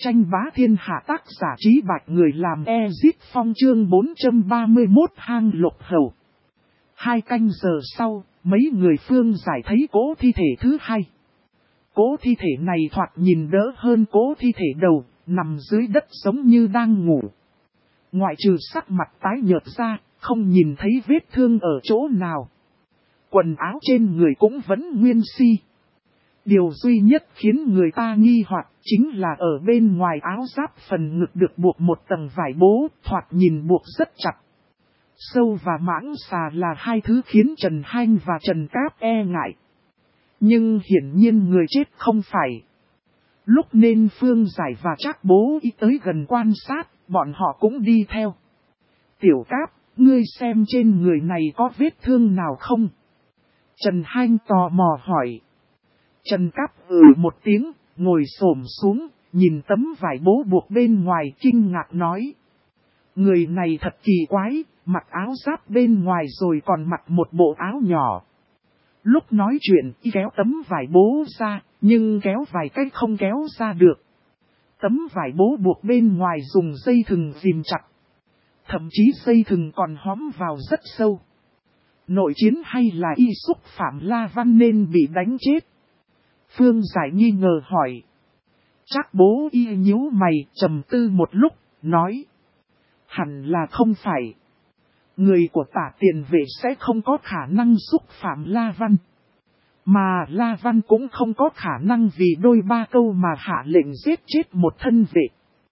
Tranh bá thiên hạ tác giả Trí Bạch người làm Ezit Phong chương 431 hang lục hầu. 2 canh giờ sau, mấy người phương giải thấy cỗ thi thể thứ 2. Cỗ thi thể này thoạt nhìn đỡ hơn cỗ thi thể đầu, nằm dưới đất giống như đang ngủ. Ngoại trừ sắc mặt tái nhợt ra, không nhìn thấy vết thương ở chỗ nào. Quần áo trên người cũng vẫn nguyên si. Điều duy nhất khiến người ta nghi hoặc chính là ở bên ngoài áo giáp phần ngực được buộc một tầng vải bố, thoạt nhìn buộc rất chặt. Sâu và mãng xà là hai thứ khiến Trần Hanh và Trần Cáp e ngại. Nhưng hiển nhiên người chết không phải. Lúc nên Phương Giải và Trác Bố ý tới gần quan sát, bọn họ cũng đi theo. Tiểu Cáp, ngươi xem trên người này có vết thương nào không? Trần Hanh tò mò hỏi. Trần Cáp một tiếng, ngồi xổm xuống, nhìn tấm vải bố buộc bên ngoài kinh ngạc nói. Người này thật kỳ quái, mặc áo giáp bên ngoài rồi còn mặc một bộ áo nhỏ. Lúc nói chuyện, kéo tấm vải bố ra, nhưng kéo vài cách không kéo ra được. Tấm vải bố buộc bên ngoài dùng dây thừng ghìm chặt. Thậm chí dây thừng còn hóm vào rất sâu. Nội chiến hay là y xúc phạm La Văn nên bị đánh chết? Phương Giải nghi ngờ hỏi. Trác Bố y nhíu mày, trầm tư một lúc, nói. Hẳn là không phải. Người của Tả Tiền Vệ sẽ không có khả năng xúc phạm La Văn. Mà La Văn cũng không có khả năng vì đôi ba câu mà hạ lệnh giết chết một thân vệ.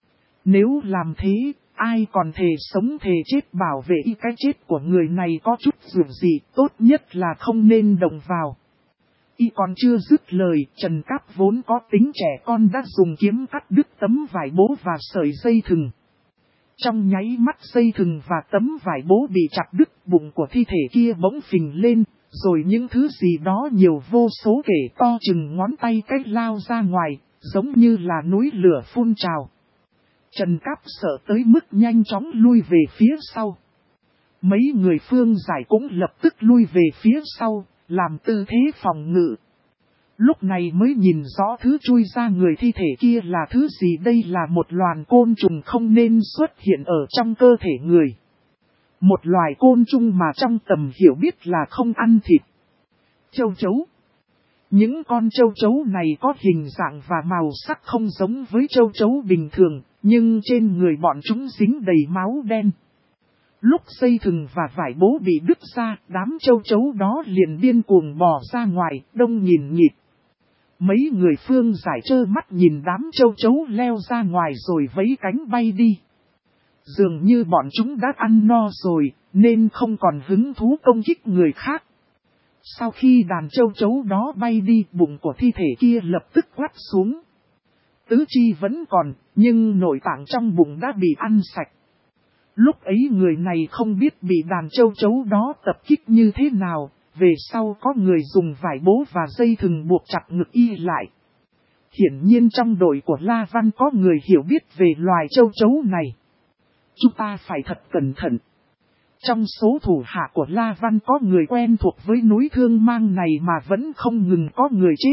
Nếu làm thế, ai còn thề sống thề chết bảo vệ y cái chết của người này có chút dù gì, tốt nhất là không nên động vào. Y còn chưa dứt lời, Trần Cáp vốn có tính trẻ con đã dùng kiếm cắt đứt tấm vải bố và sợi dây thừng. Trong nháy mắt dây thừng và tấm vải bố bị chặt đứt, bụng của thi thể kia bỗng phình lên, rồi những thứ gì đó nhiều vô số kể to chừng ngón tay cách lao ra ngoài, giống như là núi lửa phun trào. Trần Cáp sợ tới mức nhanh chóng lui về phía sau. Mấy người phương giải cũng lập tức lui về phía sau, làm tư thế phòng ngự. Lúc này mới nhìn rõ thứ chui ra người thi thể kia là thứ gì. Đây là một loài côn trùng không nên xuất hiện ở trong cơ thể người. Một loài côn trùng mà trong tầm hiểu biết là không ăn thịt. Châu chấu. Những con châu chấu này có hình dạng và màu sắc không giống với châu chấu bình thường, nhưng trên người bọn chúng dính đầy máu đen. Lúc dây thừng và vải bố bị đứt ra, đám châu chấu đó liền điên cuồng bò ra ngoài, đông nghìn nghịt. Mấy người phương giải trơ mắt nhìn đám châu chấu leo ra ngoài rồi vẫy cánh bay đi. Dường như bọn chúng đã ăn no rồi, nên không còn hứng thú công kích người khác. Sau khi đàn châu chấu đó bay đi, bụng của thi thể kia lập tức quắt xuống. Tứ chi vẫn còn, nhưng nội tạng trong bụng đã bị ăn sạch. Lúc ấy người này không biết bị đàn châu chấu đó tập kích như thế nào, về sau có người dùng vải bố và dây thừng buộc chặt ngực y lại. Hiển nhiên trong đội của La Văn có người hiểu biết về loài châu chấu này. Chúng ta phải thật cẩn thận. Trong số thủ hạ của La Văn có người quen thuộc với núi Thương Mang này mà vẫn không ngừng có người chết.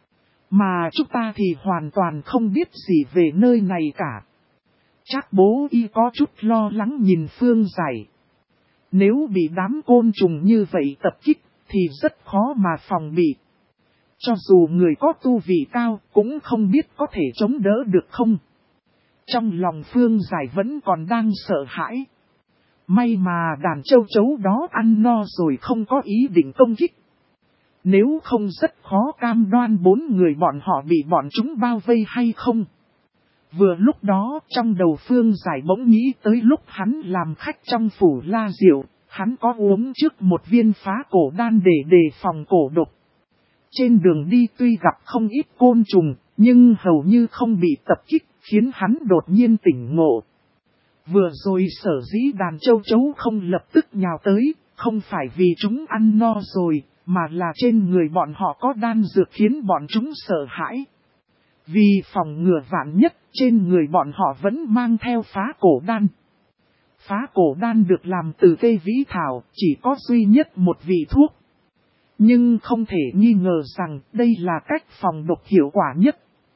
Mà chúng ta thì hoàn toàn không biết gì về nơi này cả. Trác Bố y có chút lo lắng nhìn Phương Giải. Nếu bị đám côn trùng như vậy tập kích thì rất khó mà phòng bị. Cho dù người có tu vị cao cũng không biết có thể chống đỡ được không. Trong lòng Phương Giải vẫn còn đang sợ hãi. May mà đàn châu chấu đó ăn no rồi không có ý định công kích. Nếu không rất khó cam đoan 4 người bọn họ bị bọn chúng bao vây hay không. Vừa lúc đó trong đầu Phương Giải bỗng nghĩ tới lúc hắn làm khách trong phủ La Diệu, hắn có uống trước một viên phá cổ đan để đề phòng cổ độc. Trên đường đi tuy gặp không ít côn trùng, nhưng hầu như không bị tập kích, khiến hắn đột nhiên tỉnh ngộ. Vừa rồi sở dĩ đàn châu chấu không lập tức nhào tới, không phải vì chúng ăn no rồi, mà là trên người bọn họ có đan dược khiến bọn chúng sợ hãi. Vì phòng ngừa vạn nhất, trên người bọn họ vẫn mang theo phá cổ đan. Phá cổ đan được làm từ cây vĩ thảo, chỉ có duy nhất một vị thuốc. Nhưng không thể nghi ngờ rằng đây là cách phòng độc hiệu quả nhất.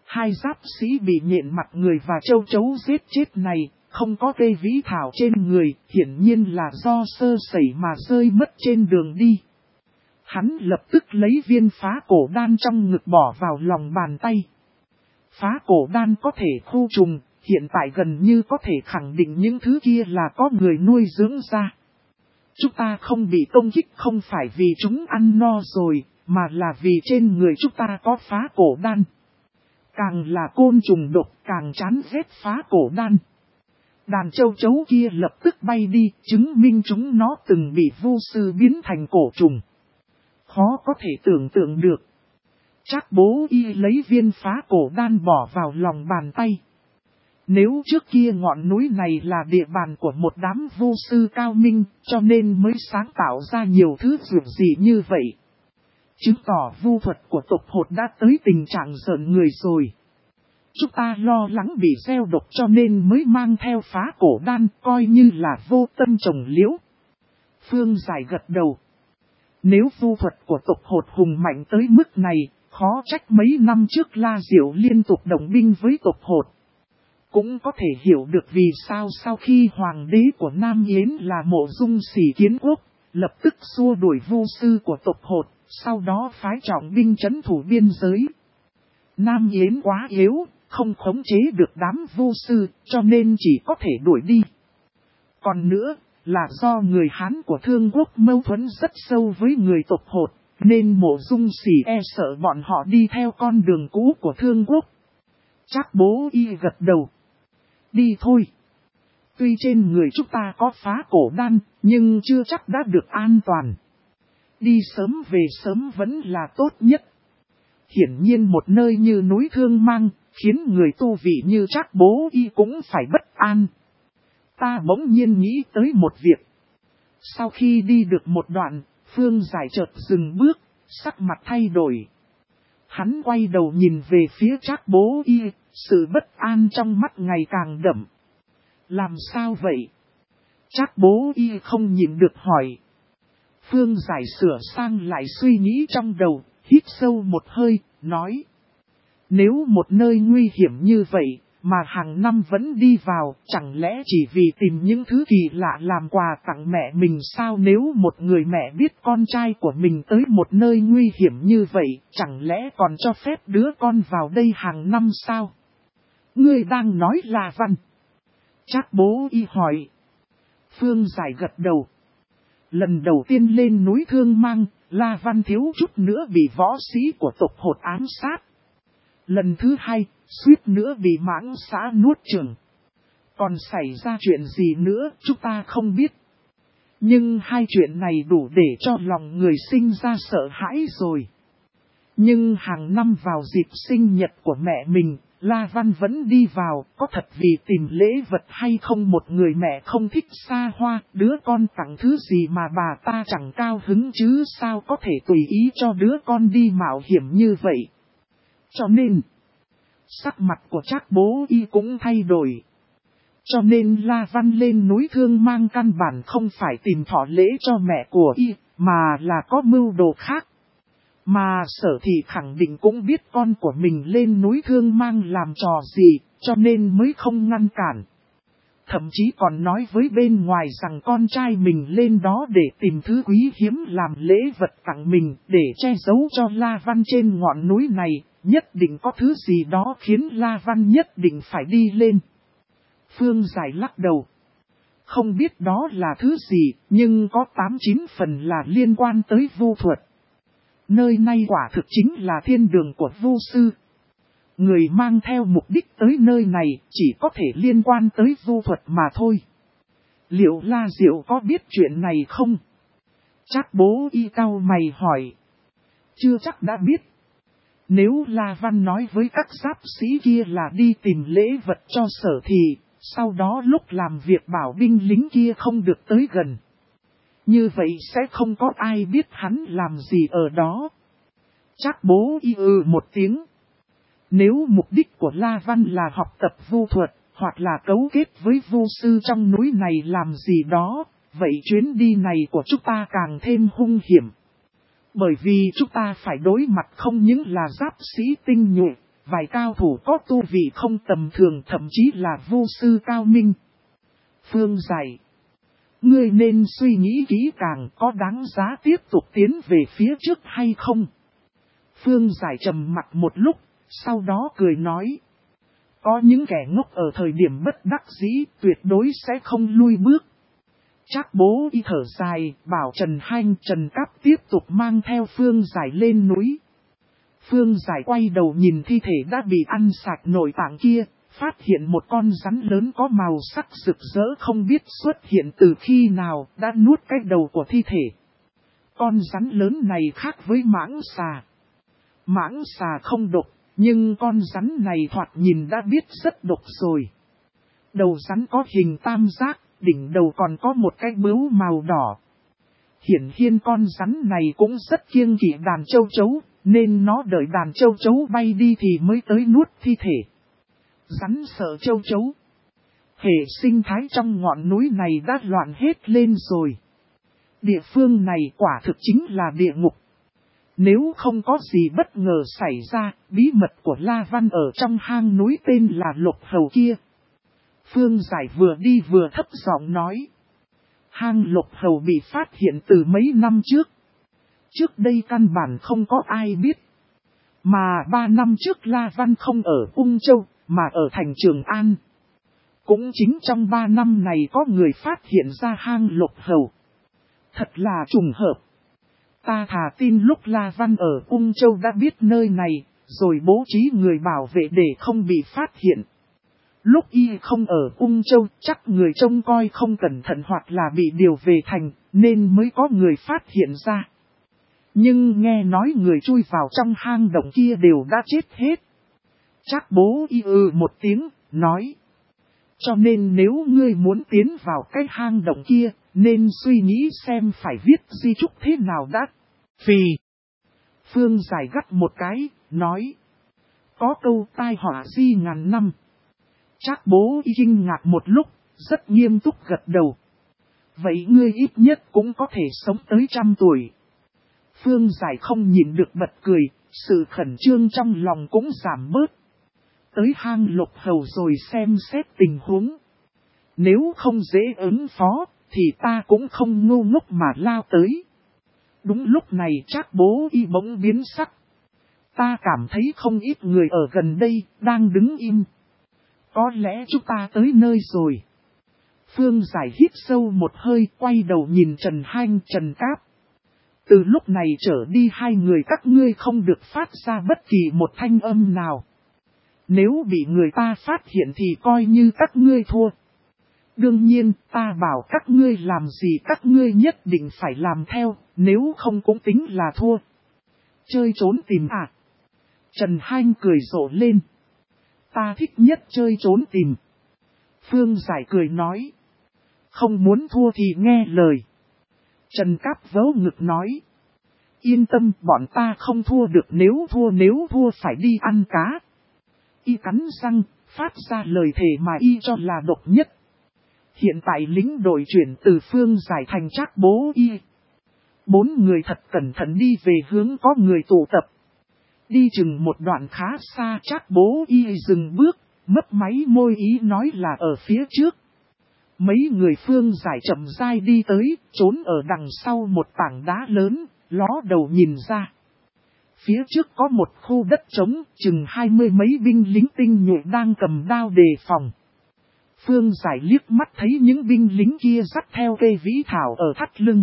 Hai giáp sĩ bị nhện mặt người và châu chấu giết chết này, không có cây vĩ thảo trên người, hiển nhiên là do sơ sẩy mà rơi mất trên đường đi. Hắn lập tức lấy viên phá cổ đan trong ngực bỏ vào lòng bàn tay. Phá cổ đan có thể khu trùng, hiện tại gần như có thể khẳng định những thứ kia là có người nuôi dưỡng ra. Chúng ta không bị công kích không phải vì chúng ăn no rồi, mà là vì trên người chúng ta có phá cổ đan. Càng là côn trùng độc càng chán ghét phá cổ đan. Đàn châu chấu kia lập tức bay đi, chứng minh chúng nó từng bị vu sư biến thành cổ trùng. Khó có thể tưởng tượng được. Trác Bố Y lấy viên phá cổ đan bỏ vào lòng bàn tay. Nếu trước kia ngọn núi này là địa bàn của một đám vu sư cao minh, cho nên mới sáng tạo ra nhiều thứ dường dị như vậy. Chứng tỏ vu thuật của tộc hột đã tới tình trạng giận người rồi. Chúng ta lo lắng bị gieo độc cho nên mới mang theo phá cổ đan, coi như là vô tâm trồng liễu. Phương Giải gật đầu. Nếu vu thuật của tộc hột hùng mạnh tới mức này, khó trách mấy năm trước La Diệu liên tục đồng binh với tộc hột. Cũng có thể hiểu được vì sao sau khi hoàng đế của Nam Yến là Mộ Dung Sỉ Kiến Quốc, lập tức xua đuổi vu sư của tộc hột, sau đó phái trọng binh trấn thủ biên giới. Nam Yến quá yếu, không khống chế được đám vu sư, cho nên chỉ có thể đuổi đi. Còn nữa, là do người Hán của Thương Quốc mâu thuẫn rất sâu với người tộc hột, nên Mộ Dung Sỉ e sợ bọn họ đi theo con đường cũ của Thương Quốc. Trác Bố Y gật đầu. Đi thôi. Tuy trên người chúng ta có phá cổ đan, nhưng chưa chắc đã được an toàn. Đi sớm về sớm vẫn là tốt nhất. Hiển nhiên một nơi như núi Thương Mang, khiến người tu vị như Trác Bố Y cũng phải bất an. Ta bỗng nhiên nghĩ tới một việc. Sau khi đi được một đoạn, Phương Giải chợt dừng bước, sắc mặt thay đổi. Hắn quay đầu nhìn về phía Trác Bố Y, sự bất an trong mắt ngày càng đậm. Làm sao vậy? Trác Bố Y không nhịn được hỏi. Phương Giải sửa sang lại suy nghĩ trong đầu, hít sâu một hơi, nói. Nếu một nơi nguy hiểm như vậy, mà hàng năm vẫn đi vào, chẳng lẽ chỉ vì tìm những thứ kỳ lạ làm quà tặng mẹ mình sao? Nếu một người mẹ biết con trai của mình tới một nơi nguy hiểm như vậy, chẳng lẽ còn cho phép đứa con vào đây hàng năm sao? Ngươi đang nói là văn. Trác Bố Y hỏi. Phương Giải gật đầu. Lần đầu tiên lên núi Thương Mang, La Văn thiếu chút nữa bị võ sĩ của tộc hột ám sát. Lần thứ hai, suýt nữa bị mãng xã nuốt chửng. Còn xảy ra chuyện gì nữa chúng ta không biết. Nhưng hai chuyện này đủ để cho lòng người sinh ra sợ hãi rồi. Nhưng hàng năm vào dịp sinh nhật của mẹ mình, La Văn vẫn đi vào, có thật vì tìm lễ vật hay không? Một người mẹ không thích xa hoa, đứa con tặng thứ gì mà bà ta chẳng cao hứng chứ sao có thể tùy ý cho đứa con đi mạo hiểm như vậy. Cho nên, sắc mặt của Trác Bố Y cũng thay đổi. Cho nên La Văn lên núi Thương Mang căn bản không phải tìm thọ lễ cho mẹ của Y, mà là có mưu đồ khác. Mà Sở Thị khẳng định cũng biết con của mình lên núi Thương Mang làm trò gì, cho nên mới không ngăn cản. Thậm chí còn nói với bên ngoài rằng con trai mình lên đó để tìm thứ quý hiếm làm lễ vật tặng mình, để che giấu cho La Văn trên ngọn núi này, nhất định có thứ gì đó khiến La Văn nhất định phải đi lên. Phương Giải lắc đầu. Không biết đó là thứ gì, nhưng có 8-9 phần là liên quan tới vu thuật. Nơi này quả thực chính là thiên đường của vu sư. Người mang theo mục đích tới nơi này chỉ có thể liên quan tới vu thuật mà thôi. Liệu La Diệu có biết chuyện này không? Trác Bố Y cau mày hỏi. Chưa chắc đã biết. Nếu La Văn nói với các giáp sĩ kia là đi tìm lễ vật cho Sở Thị, sau đó lúc làm việc bảo binh lính kia không được tới gần. Như vậy sẽ không có ai biết hắn làm gì ở đó. Trác Bố Y một tiếng. Nếu mục đích của La Văn là học tập vu thuật, hoặc là cấu kết với vu sư trong núi này làm gì đó, vậy chuyến đi này của chúng ta càng thêm hung hiểm. Bởi vì chúng ta phải đối mặt không những là giáp sĩ tinh nhuệ, vài cao thủ có tu vị không tầm thường, thậm chí là vô sư cao minh. Phương Giải, ngươi nên suy nghĩ kỹ càng, có đáng giá tiếp tục tiến về phía trước hay không? Phương Giải trầm mặc một lúc, sau đó cười nói. Có những kẻ ngốc ở thời điểm bất đắc dĩ, tuyệt đối sẽ không lui bước. Trác Bố Y thở dài, bảo Trần Hanh, Trần Cáp tiếp tục mang theo Phương Giải lên núi. Phương Giải quay đầu nhìn thi thể đã bị ăn sạch nội tạng kia, phát hiện một con rắn lớn có màu sắc rực rỡ không biết xuất hiện từ khi nào, đã nuốt cái đầu của thi thể. Con rắn lớn này khác với mãng xà. Mãng xà không độc, nhưng con rắn này thoạt nhìn đã biết rất độc rồi. Đầu rắn có hình tam giác, đỉnh đầu còn có một cái bướu màu đỏ. Hiển nhiên con rắn này cũng rất kiêng kỵ đàn châu chấu, nên nó đợi đàn châu chấu bay đi thì mới tới nuốt thi thể. Rắn sợ châu chấu. Hệ sinh thái trong ngọn núi này đã loạn hết lên rồi. Địa phương này quả thực chính là địa ngục. Nếu không có gì bất ngờ xảy ra, bí mật của La Văn ở trong hang núi tên là Lục Hầu kia. Phương Giải vừa đi vừa thấp giọng nói. Hang Lục Hầu bị phát hiện từ mấy năm trước. Trước đây căn bản không có ai biết. Mà 3 năm trước La Văn không ở Ung Châu, mà ở thành Trường An. Cũng chính trong 3 năm này có người phát hiện ra hang Lục Hầu. Thật là trùng hợp. Ta thà tin lúc La Văn ở Ung Châu đã biết nơi này, rồi bố trí người bảo vệ để không bị phát hiện. Lúc y không ở Ung Châu, chắc người trông coi không cẩn thận hoặc là bị điều về thành, nên mới có người phát hiện ra. Nhưng nghe nói người chui vào trong hang động kia đều đã chết hết. Trác Bố Y một tiếng, nói. Cho nên nếu ngươi muốn tiến vào cái hang động kia, nên suy nghĩ xem phải viết di chúc thế nào đã. Phì. Phương Giải gắt một cái, nói. Có câu tai họa di ngàn năm. Trác Bố Y kinh ngạc một lúc, rất nghiêm túc gật đầu. Vậy ngươi ít nhất cũng có thể sống tới 100 tuổi. Phương Giải không nhìn được bật cười, sự khẩn trương trong lòng cũng giảm bớt. Tới hang Lục Hầu rồi xem xét tình huống. Nếu không dễ ứng phó, thì ta cũng không ngu ngốc mà lao tới. Đúng lúc này Trác Bố Y bỗng biến sắc. Ta cảm thấy không ít người ở gần đây, đang đứng im. Có lẽ chúng ta tới nơi rồi. Phương Giải hít sâu một hơi, quay đầu nhìn Trần Hanh, Trần Cáp. Từ lúc này trở đi hai người các ngươi không được phát ra bất kỳ một thanh âm nào. Nếu bị người ta phát hiện thì coi như các ngươi thua. Đương nhiên, ta bảo các ngươi làm gì các ngươi nhất định phải làm theo, nếu không cũng tính là thua. Chơi trốn tìm à? Trần Hanh cười rộ lên. Ta thích nhất chơi trốn tìm. Phương Giải cười nói. Không muốn thua thì nghe lời. Trần Cáp vớ ngực nói. Yên tâm, bọn ta không thua được, nếu thua phải đi ăn cá. Y cắn răng, phát ra lời thề mà y cho là độc nhất. Hiện tại lính đội chuyển từ Phương Giải thành Trác Bố Y. 4 người thật cẩn thận đi về hướng có người tụ tập. Đi chừng một đoạn khá xa, Trác Bố Y dừng bước, mấp máy môi ý nói là ở phía trước. Mấy người Phương Giải chậm rãi đi tới, trốn ở đằng sau một tảng đá lớn, ló đầu nhìn ra. Phía trước có một khu đất trống, chừng 20 mấy binh lính tinh nhuệ đang cầm đao đề phòng. Phương Giải liếc mắt thấy những binh lính kia dắt theo cây vĩ thảo ở thắt lưng.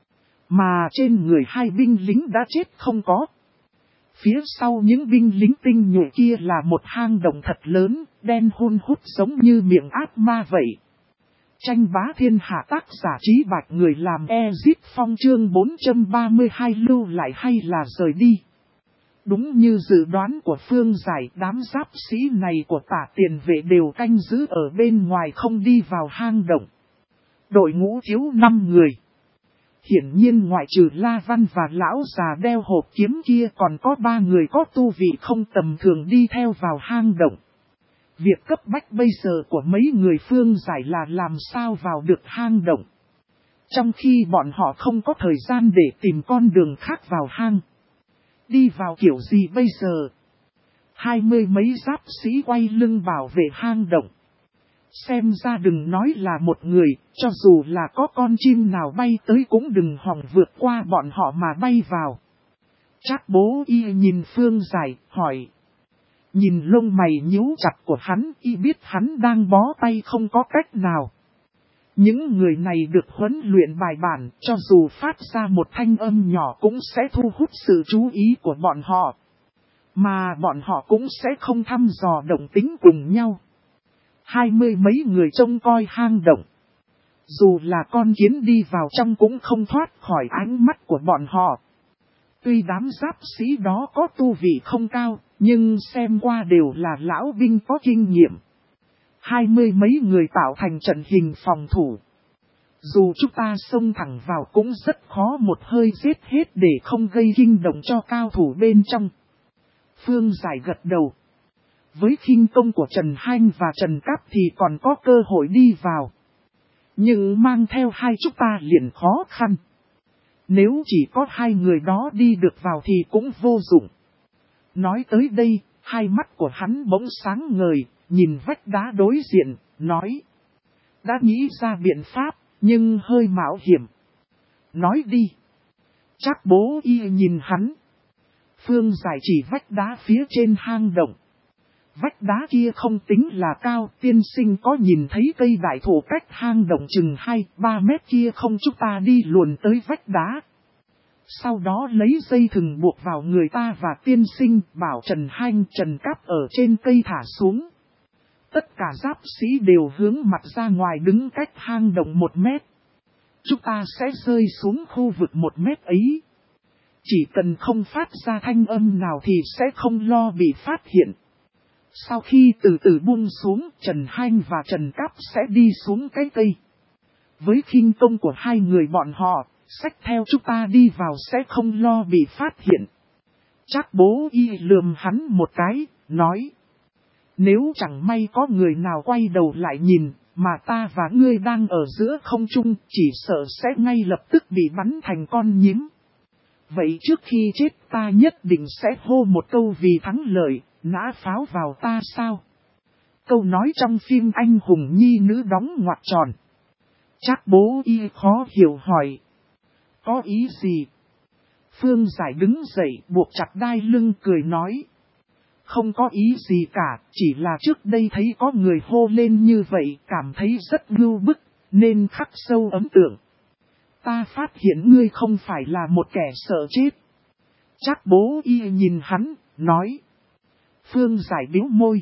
Mà trên người hai binh lính đã chết không có. Phía sau những binh lính tinh nhuệ kia là một hang động thật lớn, đen hun hút giống như miệng ác ma vậy. Tranh bá thiên hạ, tác giả Trí Bạch, người làm Ezit Phong, chương 432, lưu lại hay là rời đi. Đúng như dự đoán của Phương Giải, đám giáp sĩ này của Tả Tiền Vệ đều canh giữ ở bên ngoài không đi vào hang động. Đội ngũ thiếu 5 người. Hiển nhiên ngoại trừ La Văn và lão già đeo hộp kiếm kia còn có 3 người có tu vị không tầm thường đi theo vào hang động. Việc cấp bách bây giờ của mấy người Phương Giải là làm sao vào được hang động. Trong khi bọn họ không có thời gian để tìm con đường khác vào hang. Đi vào kiểu gì bây giờ? 20 mấy giáp sĩ quay lưng bảo vệ hang động. Xem ra đừng nói là một người, cho dù là có con chim nào bay tới cũng đừng hòng vượt qua bọn họ mà bay vào. Trác Bố Y nhìn Phương Giải, hỏi. Nhìn lông mày nhíu chặt của hắn, Y biết hắn đang bó tay không có cách nào. Những người này được huấn luyện bài bản, cho dù phát ra một thanh âm nhỏ cũng sẽ thu hút sự chú ý của bọn họ. Mà bọn họ cũng sẽ không thăm dò động tính cùng nhau. 20 mấy người trông coi hang động. Dù là con kiến đi vào trong cũng không thoát khỏi ánh mắt của bọn họ. Tuy đám giáp sĩ đó có tu vị không cao, nhưng xem qua đều là lão binh có kinh nghiệm. 20 mấy người tạo thành trận hình phòng thủ. Dù chúng ta xông thẳng vào cũng rất khó một hơi giết hết để không gây kinh động cho cao thủ bên trong. Phương Giải gật đầu. Với khinh công của Trần Hanh và Trần Cáp thì còn có cơ hội đi vào. Nhưng mang theo hai chúng ta liền khó khăn. Nếu chỉ có hai người đó đi được vào thì cũng vô dụng. Nói tới đây, hai mắt của hắn bỗng sáng ngời, nhìn vách đá đối diện, nói. Đã nghĩ ra biện pháp, nhưng hơi mạo hiểm. Nói đi. Trác Bố Y nhìn hắn. Phương Giải chỉ vách đá phía trên hang động. Vách đá kia không tính là cao, tiên sinh có nhìn thấy cây đại thụ cách hang động chừng 2-3 mét kia không, chúng ta đi luồn tới vách đá. Sau đó lấy dây thừng buộc vào người ta và tiên sinh bảo Trần Hanh Trần Cáp ở trên cây thả xuống. Tất cả giáp sĩ đều hướng mặt ra ngoài đứng cách hang động 1 mét. Chúng ta sẽ rơi xuống khu vực 1 mét ấy. Chỉ cần không phát ra thanh âm nào thì sẽ không lo bị phát hiện. Sau khi từ từ buông xuống, Trần Hanh và Trần Cáp sẽ đi xuống cái cây. Với khinh công của hai người bọn họ, xách theo chúng ta đi vào sẽ không lo bị phát hiện. Trác Bố Y lườm hắn một cái, nói. Nếu chẳng may có người nào quay đầu lại nhìn, mà ta và ngươi đang ở giữa không trung, chỉ sợ sẽ ngay lập tức bị bắn thành con nhím. Vậy trước khi chết ta nhất định sẽ hô một câu vì thắng lợi, nã pháo vào ta sao? Câu nói trong phim anh hùng nhi nữ đóng ngoặc tròn. Trác Bố Y khó hiểu hỏi. Có ý gì? Phương Giải đứng dậy buộc chặt đai lưng cười nói. Không có ý gì cả, chỉ là trước đây thấy có người hô lên như vậy, cảm thấy rất ngưu bức, nên khắc sâu ấn tượng. Ta phát hiện ngươi không phải là một kẻ sợ chết. Trác Bố Y nhìn hắn, nói. Phương Giải bĩu môi.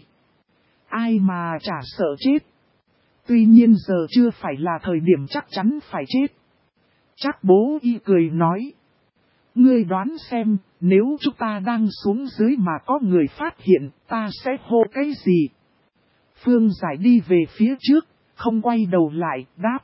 Ai mà chả sợ chết. Tuy nhiên giờ chưa phải là thời điểm chắc chắn phải chết. Trác Bố Y cười nói. Ngươi đoán xem, nếu chúng ta đang xuống dưới mà có người phát hiện, ta sẽ hô cái gì? Phương Giải đi về phía trước, không quay đầu lại, đáp.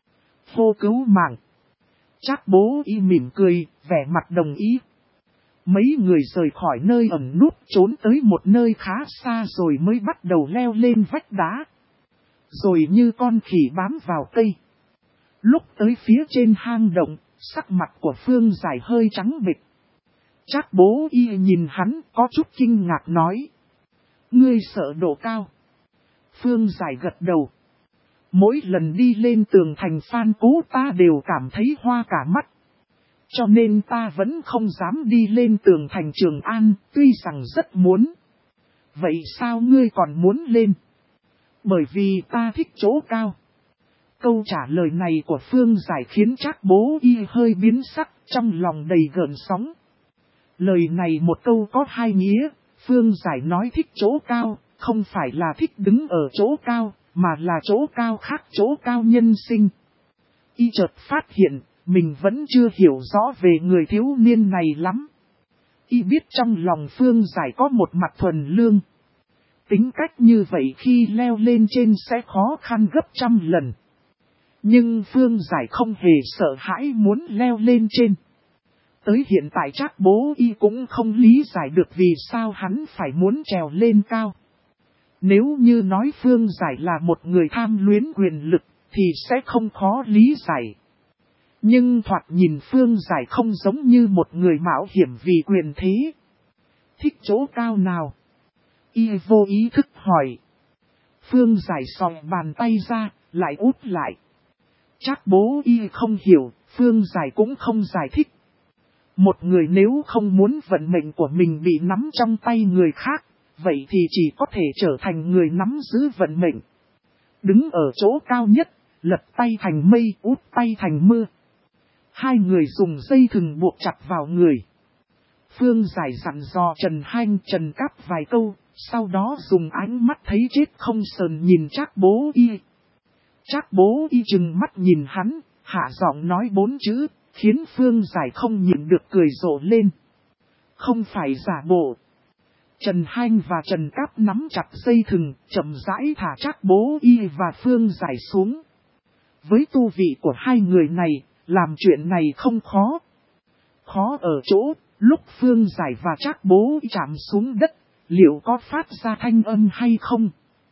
Hô cứu mạng. Trác Bố Y mỉm cười, vẻ mặt đồng ý. Mấy người rời khỏi nơi ẩn núp trốn tới một nơi khá xa rồi mới bắt đầu leo lên vách đá. Rồi như con khỉ bám vào cây. Lúc tới phía trên hang động, sắc mặt của Phương Giải hơi trắng bệch. Trác Bố Y nhìn hắn có chút kinh ngạc nói. Ngươi sợ độ cao. Phương Giải gật đầu. Mỗi lần đi lên tường thành Phan Cú ta đều cảm thấy hoa cả mắt. Cho nên ta vẫn không dám đi lên tường thành Trường An, tuy rằng rất muốn. Vậy sao ngươi còn muốn lên? Bởi vì ta thích chỗ cao. Câu trả lời này của Phương Giải khiến Trác Bố Y hơi biến sắc, trong lòng đầy gợn sóng. Lời này một câu có hai nghĩa, Phương Giải nói thích chỗ cao, không phải là thích đứng ở chỗ cao, mà là chỗ cao khác chỗ cao nhân sinh. Y chợt phát hiện, mình vẫn chưa hiểu rõ về người thiếu niên này lắm. Y biết trong lòng Phương Giải có một mặt thuần lương. Tính cách như vậy khi leo lên trên sẽ khó khăn gấp trăm lần. Nhưng Phương Giải không hề sợ hãi muốn leo lên trên. Tới hiện tại Trác Bố Y cũng không lý giải được vì sao hắn phải muốn trèo lên cao. Nếu như nói Phương Giải là một người tham luyến quyền lực thì sẽ không khó lý giải. Nhưng thoạt nhìn Phương Giải không giống như một người mạo hiểm vì quyền thế. Thích chỗ cao nào? Y vô ý thức hỏi. Phương Giải sòng bàn tay ra, lại út lại. Trác Bố Y không hiểu, Phương Giải cũng không giải thích. Một người nếu không muốn vận mệnh của mình bị nắm trong tay người khác, vậy thì chỉ có thể trở thành người nắm giữ vận mệnh. Đứng ở chỗ cao nhất, lật tay thành mây, út tay thành mưa. Hai người dùng dây thừng buộc chặt vào người. Phương Giải dặn dò Trần Hanh Trần Cáp vài câu, sau đó dùng ánh mắt thấy chết không sờn nhìn Trác Bố Y. Trác Bố Y trừng mắt nhìn hắn, hạ giọng nói 4 chữ, khiến Phương Giải không nhịn được cười rộ lên. Không phải giả bộ. Trần Hanh và Trần Cáp nắm chặt dây thừng, chậm rãi thả Trác Bố Y và Phương Giải xuống. Với tu vị của hai người này, làm chuyện này không khó. Khó ở chỗ, lúc Phương Giải và Trác Bố Y chạm xuống đất, liệu có phát ra thanh âm hay không?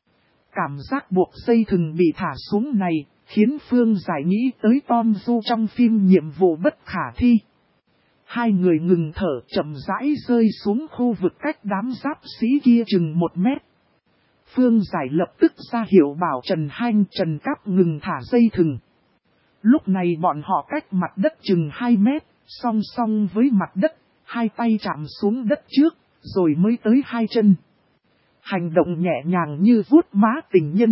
Cảm giác buộc dây thừng bị thả xuống này, khiến Phương Giải nghĩ tới Tom Du trong phim Nhiệm vụ bất khả thi. Hai người ngừng thở chậm rãi rơi xuống khu vực cách đám giáp sĩ kia chừng 1 mét. Phương Giải lập tức ra hiệu bảo Trần Hanh Trần Cáp ngừng thả dây thừng. Lúc này bọn họ cách mặt đất chừng 2 mét, song song với mặt đất, hai tay chạm xuống đất trước, rồi mới tới hai chân. Hành động nhẹ nhàng như vuốt má tình nhân.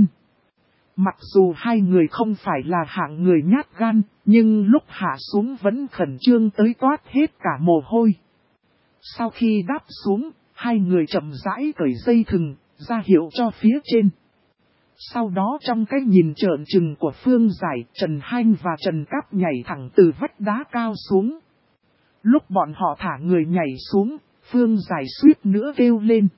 Mặc dù hai người không phải là hạng người nhát gan, nhưng lúc hạ xuống vẫn khẩn trương tới toát hết cả mồ hôi. Sau khi đáp xuống, hai người chậm rãi cởi dây thừng, ra hiệu cho phía trên. Sau đó trong cái nhìn trợn trừng của Phương Giải, Trần Hanh và Trần Cáp nhảy thẳng từ vách đá cao xuống. Lúc bọn họ thả người nhảy xuống, Phương Giải suýt nữa kêu lên.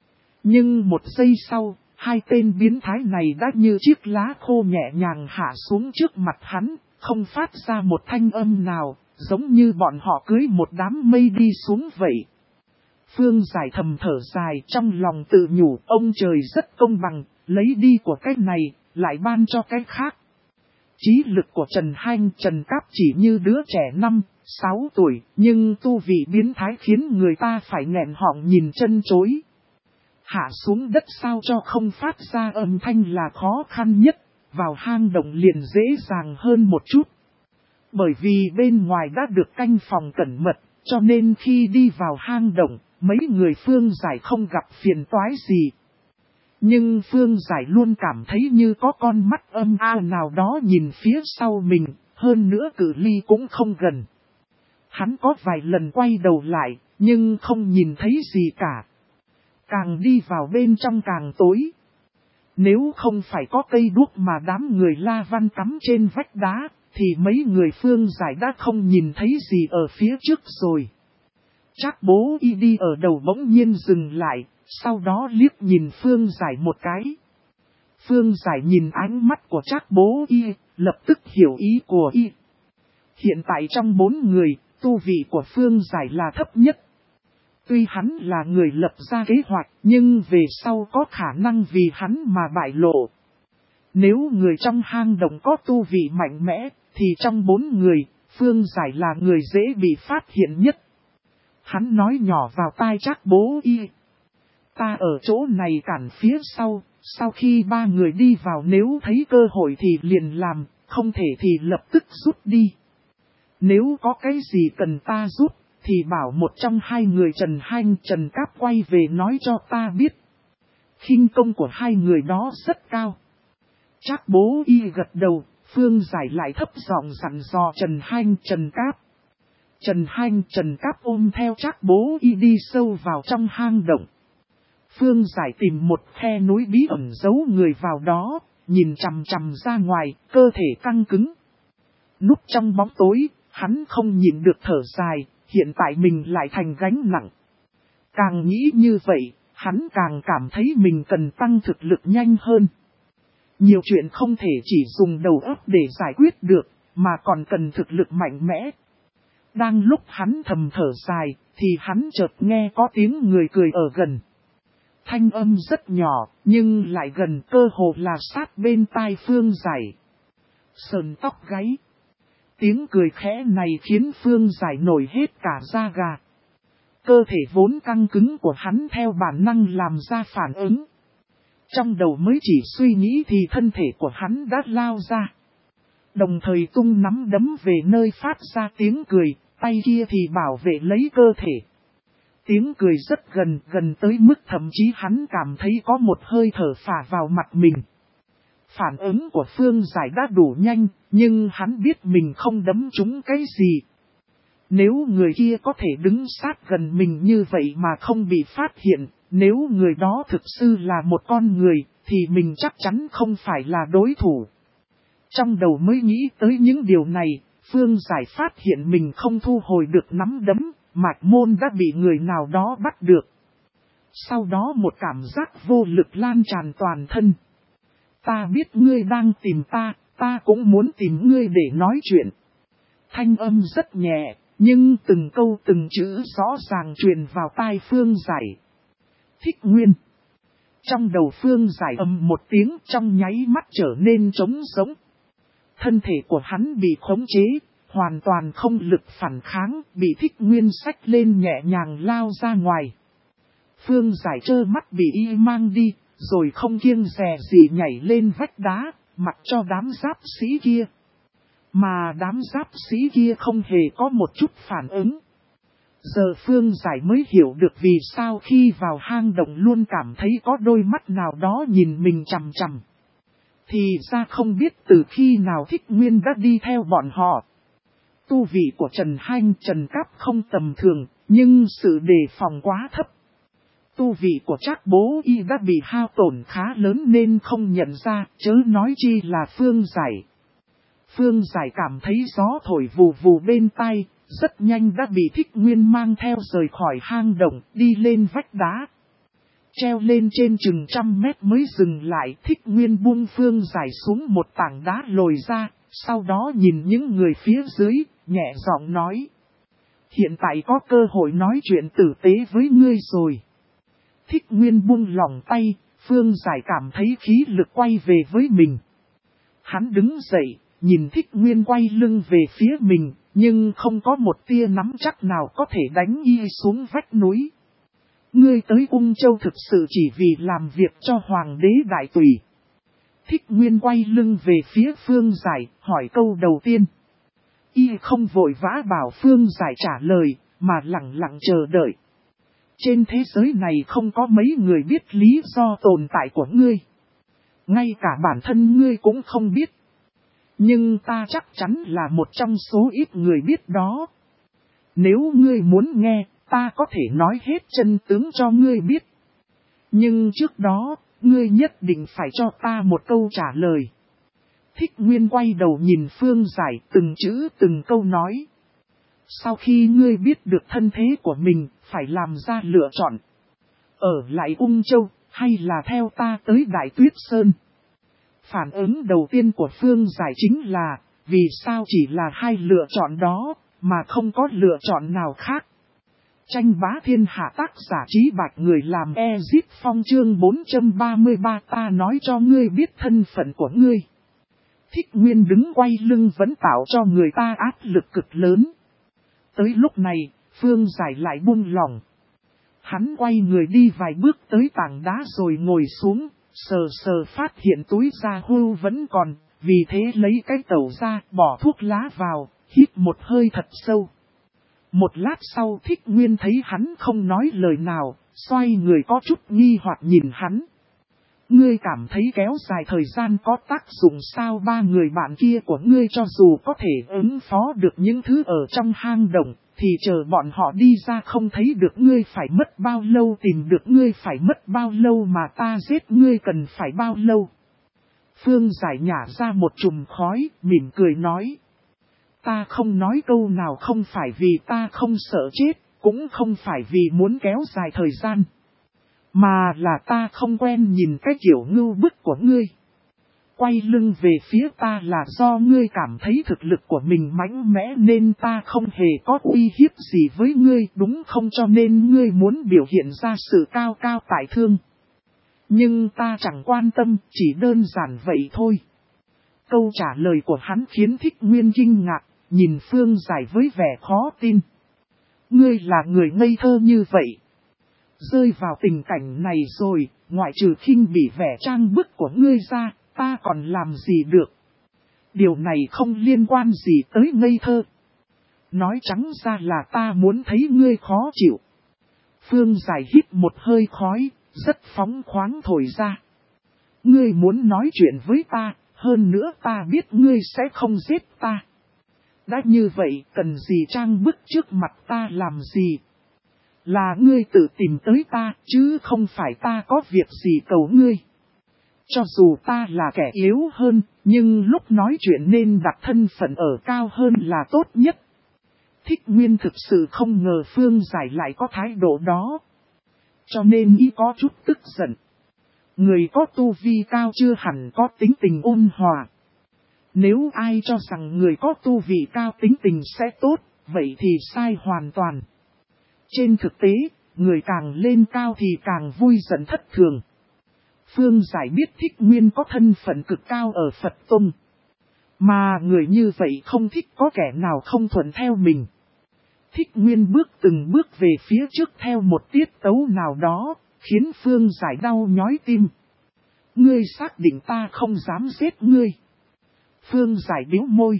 Nhưng 1 giây sau, hai tên biến thái này đã như chiếc lá khô nhẹ nhàng hạ xuống trước mặt hắn, không phát ra một thanh âm nào, giống như bọn họ cưới một đám mây đi xuống vậy. Phương Giải thầm thở dài trong lòng tự nhủ, ông trời rất công bằng, lấy đi của cái này, lại ban cho cái khác. Trí lực của Trần Hanh Trần Cáp chỉ như đứa trẻ 5, 6 tuổi, nhưng tu vị biến thái khiến người ta phải nghẹn họng nhìn chân chối. Hạ xuống đất sao cho không phát ra âm thanh là khó khăn nhất, vào hang động liền dễ dàng hơn một chút. Bởi vì bên ngoài đã được canh phòng cẩn mật, cho nên khi đi vào hang động, mấy người Phương Giải không gặp phiền toái gì. Nhưng Phương Giải luôn cảm thấy như có con mắt âm nào đó nhìn phía sau mình, hơn nữa cự ly cũng không gần. Hắn có vài lần quay đầu lại, nhưng không nhìn thấy gì cả. Càng đi vào bên trong càng tối. Nếu không phải có cây đuốc mà đám người La Văn cắm trên vách đá, thì mấy người Phương Giải đã không nhìn thấy gì ở phía trước rồi. Trác Bố Y đi ở đầu bỗng nhiên dừng lại, sau đó liếc nhìn Phương Giải một cái. Phương Giải nhìn ánh mắt của Trác Bố Y, lập tức hiểu ý của Y. Hiện tại trong 4 người, tu vị của Phương Giải là thấp nhất. Tuy hắn là người lập ra kế hoạch, nhưng về sau có khả năng vì hắn mà bại lộ. Nếu người trong hang động có tu vị mạnh mẽ, thì trong 4 người, Phương Giải là người dễ bị phát hiện nhất. Hắn nói nhỏ vào tai Trác Bố Y. Ta ở chỗ này cản phía sau khi 3 người đi vào nếu thấy cơ hội thì liền làm, không thể thì lập tức rút đi. Nếu có cái gì cần ta rút, thì bảo một trong 2 người Trần Hanh Trần Cáp quay về nói cho ta biết. Khinh công của 2 người đó rất cao. Trác Bố Y gật đầu, Phương Giải lại thấp giọng dặn dò Trần Hanh Trần Cáp. Trần Hanh Trần Cáp ôm theo Trác Bố Y đi sâu vào trong hang động. Phương Giải tìm một khe núi bí ẩn giấu người vào đó, nhìn chằm chằm ra ngoài, cơ thể căng cứng. Núp trong bóng tối, hắn không nhịn được thở dài, hiện tại mình lại thành gánh nặng. Càng nghĩ như vậy, hắn càng cảm thấy mình cần tăng thực lực nhanh hơn. Nhiều chuyện không thể chỉ dùng đầu óc để giải quyết được, mà còn cần thực lực mạnh mẽ. Đang lúc hắn thầm thở dài, thì hắn chợt nghe có tiếng người cười ở gần. Thanh âm rất nhỏ, nhưng lại gần, cơ hồ là sát bên tai Phương Giải. Sờn tóc gáy. Tiếng cười khẽ này khiến Phương Giải nổi hết cả da gà. Cơ thể vốn căng cứng của hắn theo bản năng làm ra phản ứng. Trong đầu mới chỉ suy nghĩ thì thân thể của hắn đã lao ra. Đồng thời tung nắm đấm về nơi phát ra tiếng cười, tay kia thì bảo vệ lấy cơ thể. Tiếng cười rất gần tới mức thậm chí hắn cảm thấy có một hơi thở phả vào mặt mình. Phản ứng của Phương Giải đã đủ nhanh, nhưng hắn biết mình không đấm trúng cái gì. Nếu người kia có thể đứng sát gần mình như vậy mà không bị phát hiện, nếu người đó thực sự là một con người, thì mình chắc chắn không phải là đối thủ. Trong đầu mới nghĩ tới những điều này, Phương Giải phát hiện mình không thu hồi được nắm đấm, mạch môn đã bị người nào đó bắt được. Sau đó một cảm giác vô lực lan tràn toàn thân. Ta biết ngươi đang tìm ta cũng muốn tìm ngươi để nói chuyện. Thanh âm rất nhẹ, nhưng từng câu từng chữ rõ ràng truyền vào tai Phương Giải. Thích Nguyên. Trong đầu Phương Giải ầm một tiếng, trong nháy mắt trở nên trống rỗng. Thân thể của hắn bị khống chế, hoàn toàn không lực phản kháng, bị Thích Nguyên xách lên nhẹ nhàng lao ra ngoài. Phương Giải trơ mắt bị y mang đi, rồi không kiêng dè gì nhảy lên vách đá, mặc cho đám giáp sĩ kia. Mà đám giáp sĩ kia không hề có một chút phản ứng. Giờ Phương Giải mới hiểu được vì sao khi vào hang động luôn cảm thấy có đôi mắt nào đó nhìn mình chằm chằm. Thì ra không biết từ khi nào Thích Nguyên đã đi theo bọn họ. Tu vị của Trần Hanh, Trần Cáp không tầm thường, nhưng sự đề phòng quá thấp. Tu vị của Trác Bố Y đã bị hao tổn khá lớn nên không nhận ra, chớ nói chi là Phương Giải. Phương Giải cảm thấy gió thổi vù vù bên tai, rất nhanh đã bị Thích Nguyên mang theo rời khỏi hang động, đi lên vách đá. Treo lên trên chừng 100 mét mới dừng lại, Thích Nguyên buông Phương Giải xuống một tảng đá lồi ra, sau đó nhìn những người phía dưới, nhẹ giọng nói. Hiện tại có cơ hội nói chuyện tử tế với ngươi rồi. Thích Nguyên buông lỏng tay, Phương Giải cảm thấy khí lực quay về với mình. Hắn đứng dậy, nhìn Thích Nguyên quay lưng về phía mình, nhưng không có một tia nắm chắc nào có thể đánh y xuống vách núi. Ngươi tới Ung Châu thực sự chỉ vì làm việc cho Hoàng đế Đại Tùy. Thích Nguyên quay lưng về phía Phương Giải, hỏi câu đầu tiên. Y không vội vã bảo Phương Giải trả lời, mà lặng lặng chờ đợi. Trên thế giới này không có mấy người biết lý do tồn tại của ngươi. Ngay cả bản thân ngươi cũng không biết. Nhưng ta chắc chắn là một trong số ít người biết đó. Nếu ngươi muốn nghe, ta có thể nói hết chân tướng cho ngươi biết. Nhưng trước đó, ngươi nhất định phải cho ta một câu trả lời. Thích Nguyên quay đầu nhìn Phương Giải từng chữ từng câu nói. Sau khi ngươi biết được thân thế của mình, phải làm ra lựa chọn. Ở lại Ung Châu, hay là theo ta tới Đại Tuyết Sơn? Phản ứng đầu tiên của Phương Giải chính là, vì sao chỉ là hai lựa chọn đó, mà không có lựa chọn nào khác. Tranh bá thiên hạ, tác giả Trí Bạch, người làm Ezit Phong, chương 433. Ta nói cho ngươi biết thân phận của ngươi. Thích Nguyên đứng quay lưng vẫn tạo cho người ta áp lực cực lớn. Tới lúc này, Phương Giải lại buông lỏng. Hắn quay người đi vài bước tới tảng đá rồi ngồi xuống, sờ phát hiện túi da hưu vẫn còn, vì thế lấy cái tẩu ra, bỏ thuốc lá vào, hít một hơi thật sâu. Một lát sau Thích Nguyên thấy hắn không nói lời nào, xoay người có chút nghi hoặc nhìn hắn. Ngươi cảm thấy kéo dài thời gian có tác dụng sao? Ba người bạn kia của ngươi cho dù có thể ứng phó được những thứ ở trong hang động, thì chờ bọn họ đi ra không thấy được ngươi phải mất bao lâu, tìm được ngươi phải mất bao lâu, mà ta giết ngươi cần phải bao lâu? Phương Giải nhả ra một chùm khói, mỉm cười nói. Ta không nói câu nào không phải vì ta không sợ chết, cũng không phải vì muốn kéo dài thời gian. Mà là ta không quen nhìn cái kiểu ngưu bức của ngươi. Quay lưng về phía ta là do ngươi cảm thấy thực lực của mình mạnh mẽ nên ta không hề có uy hiếp gì với ngươi, đúng không? Cho nên ngươi muốn biểu hiện ra sự cao cao tại thương. Nhưng ta chẳng quan tâm, chỉ đơn giản vậy thôi. Câu trả lời của hắn khiến Thích Nguyên kinh ngạc, nhìn Phương Giải với vẻ khó tin. Ngươi là người ngây thơ như vậy. Rơi vào tình cảnh này rồi, ngoại trừ khinh bỉ vẻ trang bức của ngươi ra, ta còn làm gì được. Điều này không liên quan gì tới ngây thơ. Nói trắng ra là ta muốn thấy ngươi khó chịu. Phương Giải hít một hơi khói, rất phóng khoáng thổi ra. Ngươi muốn nói chuyện với ta, hơn nữa ta biết ngươi sẽ không giết ta. Đã như vậy, cần gì trang bức trước mặt ta làm gì? Là ngươi tự tìm tới ta, chứ không phải ta có việc gì cầu ngươi. Cho dù ta là kẻ yếu hơn, nhưng lúc nói chuyện nên đặt thân phận ở cao hơn là tốt nhất. Thích Nguyên thực sự không ngờ Phương Giải lại có thái độ đó. Cho nên ý có chút tức giận. Người có tu vi cao chưa hẳn có tính tình ôn hòa. Nếu ai cho rằng người có tu vị cao tính tình sẽ tốt, vậy thì sai hoàn toàn. Trên thực tế, người càng lên cao thì càng vui giận thất thường. Phương Giải biết Thích Nguyên có thân phận cực cao ở Phật Tông. Mà người như vậy không thích có kẻ nào không thuận theo mình. Thích Nguyên bước từng bước về phía trước theo một tiết tấu nào đó, khiến Phương Giải đau nhói tim. Ngươi xác định ta không dám giết ngươi. Phương Giải bĩu môi.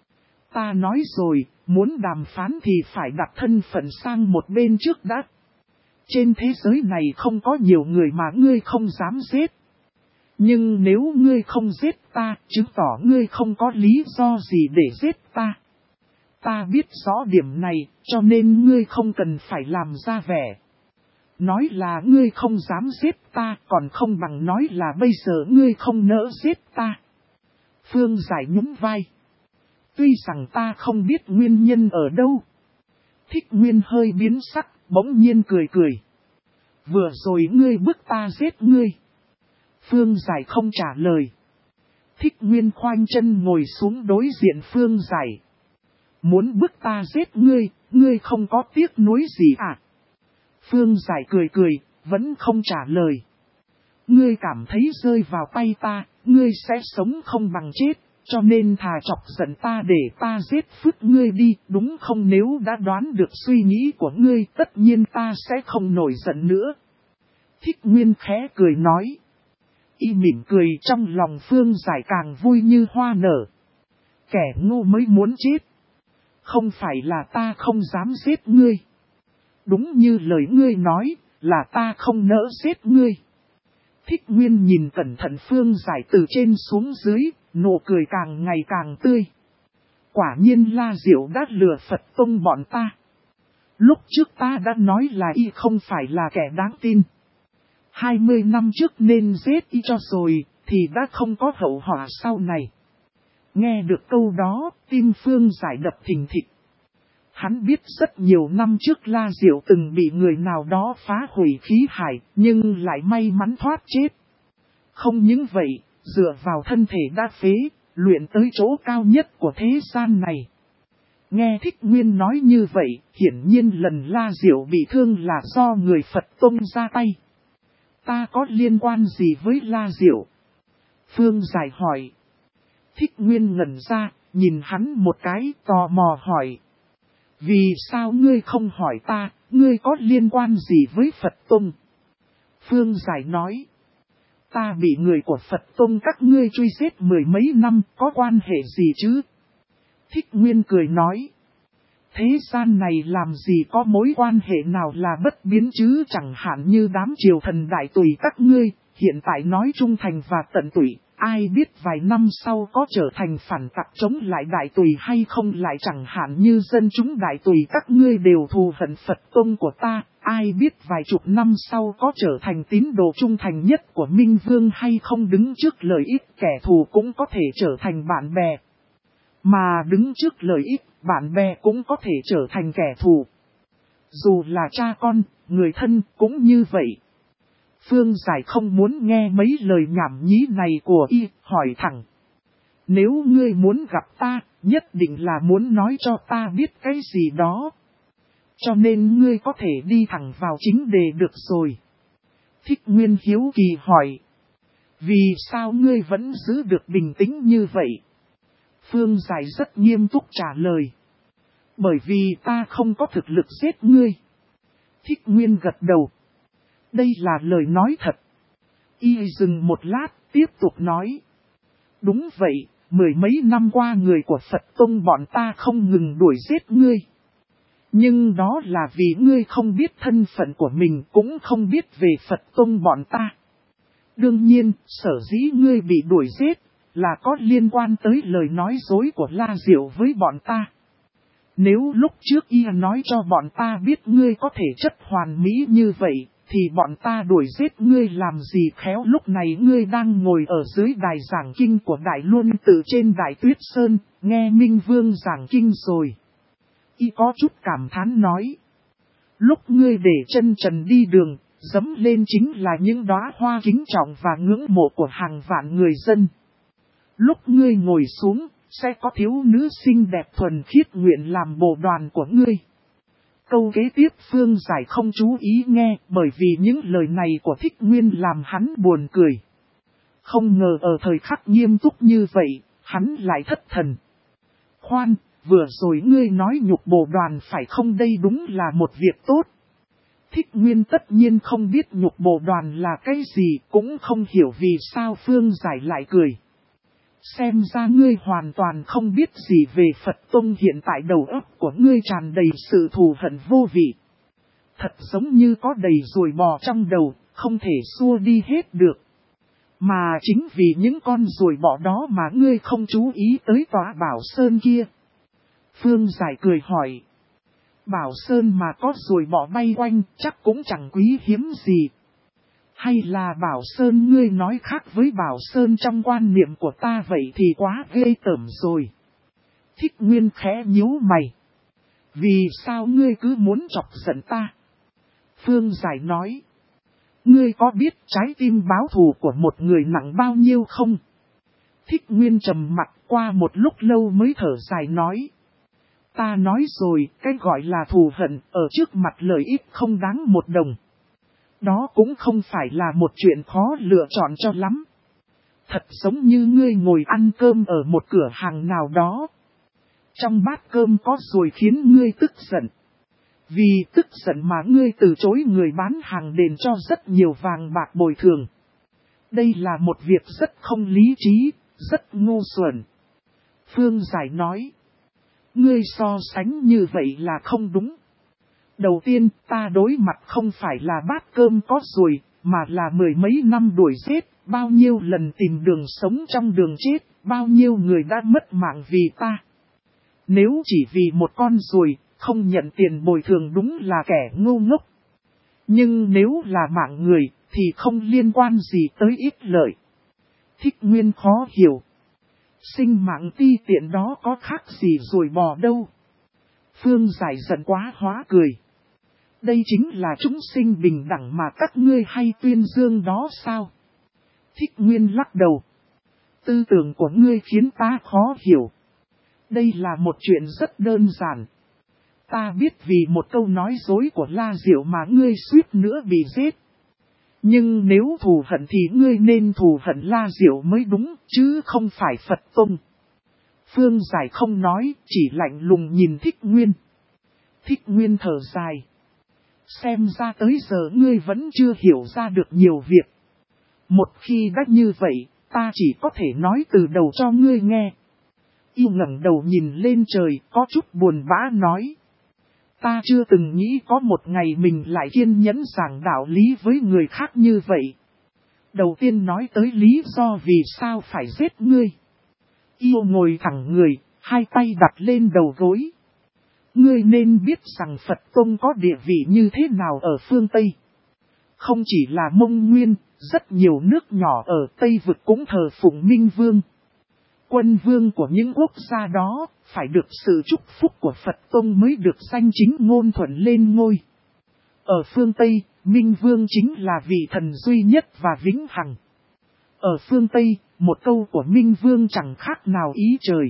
Ta nói rồi, muốn đàm phán thì phải đặt thân phận sang một bên trước đã. Trên thế giới này không có nhiều người mà ngươi không dám giết. Nhưng nếu ngươi không giết ta, chứng tỏ ngươi không có lý do gì để giết ta. Ta biết rõ điểm này, cho nên ngươi không cần phải làm ra vẻ. Nói là ngươi không dám giết ta, còn không bằng nói là bây giờ ngươi không nỡ giết ta. Phương Giải nhún vai. Tuy rằng ta không biết nguyên nhân ở đâu. Thích Nguyên hơi biến sắc, bỗng nhiên cười cười. Vừa rồi ngươi bức ta giết ngươi. Phương Giải không trả lời. Thích Nguyên khoanh chân ngồi xuống đối diện Phương Giải. Muốn bức ta giết ngươi, ngươi không có tiếc nuối gì à? Phương Giải cười cười, vẫn không trả lời. Ngươi cảm thấy rơi vào tay ta, ngươi sẽ sống không bằng chết, cho nên thà chọc giận ta để ta giết phức ngươi đi, đúng không? Nếu đã đoán được suy nghĩ của ngươi, tất nhiên ta sẽ không nổi giận nữa. Thích Nguyên khẽ cười nói. Y mỉm cười trong lòng Phương Giải càng vui như hoa nở. Kẻ ngu mới muốn chết. Không phải là ta không dám giết ngươi. Đúng như lời ngươi nói, là ta không nỡ giết ngươi. Thích Nguyên nhìn cẩn thận Phương Giải từ trên xuống dưới, nụ cười càng ngày càng tươi. Quả nhiên La Diệu đã lừa Phật Tông bọn ta. Lúc trước ta đã nói là y không phải là kẻ đáng tin. 20 năm trước nên giết y cho rồi, thì đã không có hậu họa sau này. Nghe được câu đó, tim Phương Giải đập thình thịch. Hắn biết rất nhiều năm trước La Diệu từng bị người nào đó phá hủy khí hải, nhưng lại may mắn thoát chết. Không những vậy, dựa vào thân thể đã phế, luyện tới chỗ cao nhất của thế gian này. Nghe Thích Nguyên nói như vậy, hiển nhiên lần La Diệu bị thương là do người Phật Tông ra tay. Ta có liên quan gì với La Diệu? Phương Giải hỏi. Thích Nguyên ngẩn ra, nhìn hắn một cái, tò mò hỏi. Vì sao ngươi không hỏi ta, ngươi có liên quan gì với Phật Tông? Phương Giải nói. Ta bị người của Phật Tông các ngươi truy giết 10 mấy năm, có quan hệ gì chứ? Thích Nguyên cười nói. Thế gian này làm gì có mối quan hệ nào là bất biến chứ, chẳng hạn như đám triều thần đại tùy các ngươi, hiện tại nói trung thành và tận tụy, ai biết vài năm sau có trở thành phản tặc chống lại đại tùy hay không, lại chẳng hạn như dân chúng đại tùy các ngươi đều thù hận Phật Tông của ta, ai biết vài chục năm sau có trở thành tín đồ trung thành nhất của Minh Vương hay không. Đứng trước lợi ích kẻ thù cũng có thể trở thành bạn bè. Mà đứng trước lợi ích, bạn bè cũng có thể trở thành kẻ thù. Dù là cha con, người thân cũng như vậy. Phương Giải không muốn nghe mấy lời nhảm nhí này của y, hỏi thẳng. Nếu ngươi muốn gặp ta, nhất định là muốn nói cho ta biết cái gì đó. Cho nên ngươi có thể đi thẳng vào chính đề được rồi. Thích Nguyên hiếu kỳ hỏi. Vì sao ngươi vẫn giữ được bình tĩnh như vậy? Phương Giải rất nghiêm túc trả lời. Bởi vì ta không có thực lực giết ngươi. Thích Nguyên gật đầu. Đây là lời nói thật. Y dừng một lát, tiếp tục nói. Đúng vậy, 10 mấy năm qua người của Phật Tông bọn ta không ngừng đuổi giết ngươi. Nhưng đó là vì ngươi không biết thân phận của mình, cũng không biết về Phật Tông bọn ta. Đương nhiên, sở dĩ ngươi bị đuổi giết là có liên quan tới lời nói dối của La Diệu với bọn ta. Nếu lúc trước y nói cho bọn ta biết ngươi có thể chất hoàn mỹ như vậy, thì bọn ta đuổi giết ngươi làm gì khéo. Lúc này ngươi đang ngồi ở dưới đài giảng kinh của Đại Luân Tự trên Đại Tuyết Sơn, nghe Minh Vương giảng kinh rồi. Y có chút cảm thán nói. Lúc ngươi để chân trần đi đường, dẫm lên chính là những đóa hoa kính trọng và ngưỡng mộ của hàng vạn người dân. Lúc ngươi ngồi xuống, sẽ có thiếu nữ xinh đẹp thuần khiết nguyện làm bồ đoàn của ngươi. Câu kế tiếp Phương Giải không chú ý nghe, bởi vì những lời này của Thích Nguyên làm hắn buồn cười. Không ngờ ở thời khắc nghiêm túc như vậy, hắn lại thất thần. Khoan, vừa rồi ngươi nói nhục bồ đoàn phải không, đây đúng là một việc tốt. Thích Nguyên tất nhiên không biết nhục bồ đoàn là cái gì, cũng không hiểu vì sao Phương Giải lại cười. Xem ra ngươi hoàn toàn không biết gì về Phật Tông, hiện tại đầu óc của ngươi tràn đầy sự thù hận vô vị. Thật giống như có đầy ruồi bò trong đầu, không thể xua đi hết được. Mà chính vì những con ruồi bò đó mà ngươi không chú ý tới tòa Bảo Sơn kia. Phương Giải cười hỏi. Bảo Sơn mà có ruồi bò bay quanh chắc cũng chẳng quý hiếm gì. Hay là Bảo Sơn ngươi nói khác với Bảo Sơn trong quan niệm của ta vậy thì quá ghê tởm rồi. Thích Nguyên khẽ nhíu mày. Vì sao ngươi cứ muốn chọc giận ta? Phương Giải nói. Ngươi có biết trái tim báo thù của một người nặng bao nhiêu không? Thích Nguyên trầm mặt qua một lúc lâu mới thở dài nói. Ta nói rồi, cái gọi là thù hận ở trước mặt lợi ích không đáng một đồng. Đó cũng không phải là một chuyện khó lựa chọn cho lắm. Thật giống như ngươi ngồi ăn cơm ở một cửa hàng nào đó. Trong bát cơm có ruồi khiến ngươi tức giận. Vì tức giận mà ngươi từ chối người bán hàng đền cho rất nhiều vàng bạc bồi thường. Đây là một việc rất không lý trí, rất ngu xuẩn. Phương Giải nói. Ngươi so sánh như vậy là không đúng. Đầu tiên ta đối mặt không phải là bát cơm có ruồi, mà là 10 mấy năm đuổi giết, bao nhiêu lần tìm đường sống trong đường chết, bao nhiêu người đã mất mạng vì ta. Nếu chỉ vì một con ruồi, không nhận tiền bồi thường đúng là kẻ ngu ngốc. Nhưng nếu là mạng người, thì không liên quan gì tới ích lợi. Thích Nguyên khó hiểu. Sinh mạng ti tiện đó có khác gì ruồi bò đâu. Phương Giải giận quá hóa cười. Đây chính là chúng sinh bình đẳng mà các ngươi hay tuyên dương đó sao? Thích Nguyên lắc đầu. Tư tưởng của ngươi khiến ta khó hiểu. Đây là một chuyện rất đơn giản. Ta biết vì một câu nói dối của La Diệu mà ngươi suýt nữa bị giết. Nhưng nếu thù hận thì ngươi nên thù hận La Diệu mới đúng, chứ không phải Phật Tông. Phương Giải không nói, chỉ lạnh lùng nhìn Thích Nguyên. Thích Nguyên thở dài. Xem ra tới giờ ngươi vẫn chưa hiểu ra được nhiều việc. Một khi đã như vậy, ta chỉ có thể nói từ đầu cho ngươi nghe. Y ngẩng đầu nhìn lên trời, có chút buồn bã nói. Ta chưa từng nghĩ có một ngày mình lại kiên nhẫn giảng đạo lý với người khác như vậy. Đầu tiên nói tới lý do vì sao phải giết ngươi. Yêu ngồi thẳng người, hai tay đặt lên đầu gối. Ngươi nên biết rằng Phật Tông có địa vị như thế nào ở phương Tây. Không chỉ là Mông Nguyên, rất nhiều nước nhỏ ở Tây Vực cũng thờ phụng Minh Vương. Quân vương của những quốc gia đó, phải được sự chúc phúc của Phật Tông mới được danh chính ngôn thuận lên ngôi. Ở phương Tây, Minh Vương chính là vị thần duy nhất và vĩnh hằng. Ở phương Tây, một câu của Minh Vương chẳng khác nào ý trời.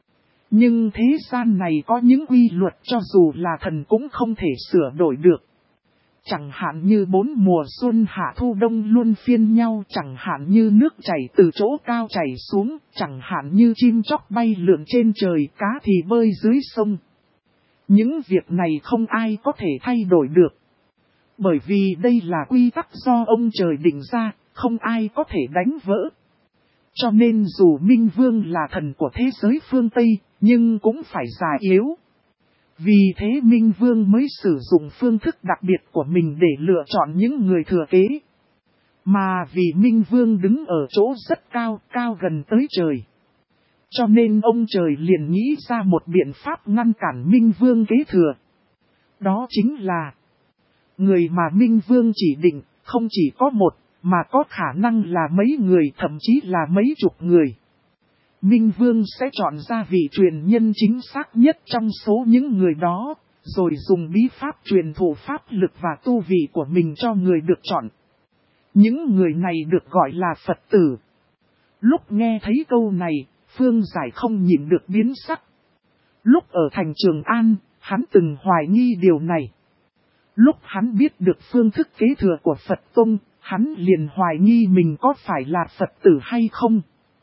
Nhưng thế gian này có những quy luật cho dù là thần cũng không thể sửa đổi được. Chẳng hạn như 4 mùa xuân hạ thu đông luôn phiên nhau, chẳng hạn như nước chảy từ chỗ cao chảy xuống, chẳng hạn như chim chóc bay lượn trên trời, cá thì bơi dưới sông. Những việc này không ai có thể thay đổi được. Bởi vì đây là quy tắc do ông trời định ra, không ai có thể đánh vỡ. Cho nên dù Minh Vương là thần của thế giới phương Tây, nhưng cũng phải già yếu. Vì thế Minh Vương mới sử dụng phương thức đặc biệt của mình để lựa chọn những người thừa kế. Mà vì Minh Vương đứng ở chỗ rất cao, cao gần tới trời. Cho nên ông trời liền nghĩ ra một biện pháp ngăn cản Minh Vương kế thừa. Đó chính là người mà Minh Vương chỉ định, không chỉ có một, mà có khả năng là mấy người, thậm chí là mấy chục người. Minh Vương sẽ chọn ra vị truyền nhân chính xác nhất trong số những người đó, rồi dùng bí pháp truyền thụ pháp lực và tu vị của mình cho người được chọn. Những người này được gọi là Phật tử. Lúc nghe thấy câu này, Phương Giải không nhịn được biến sắc. Lúc ở thành Trường An, hắn từng hoài nghi điều này. Lúc hắn biết được phương thức kế thừa của Phật Tông, hắn liền hoài nghi mình có phải là Phật tử hay không.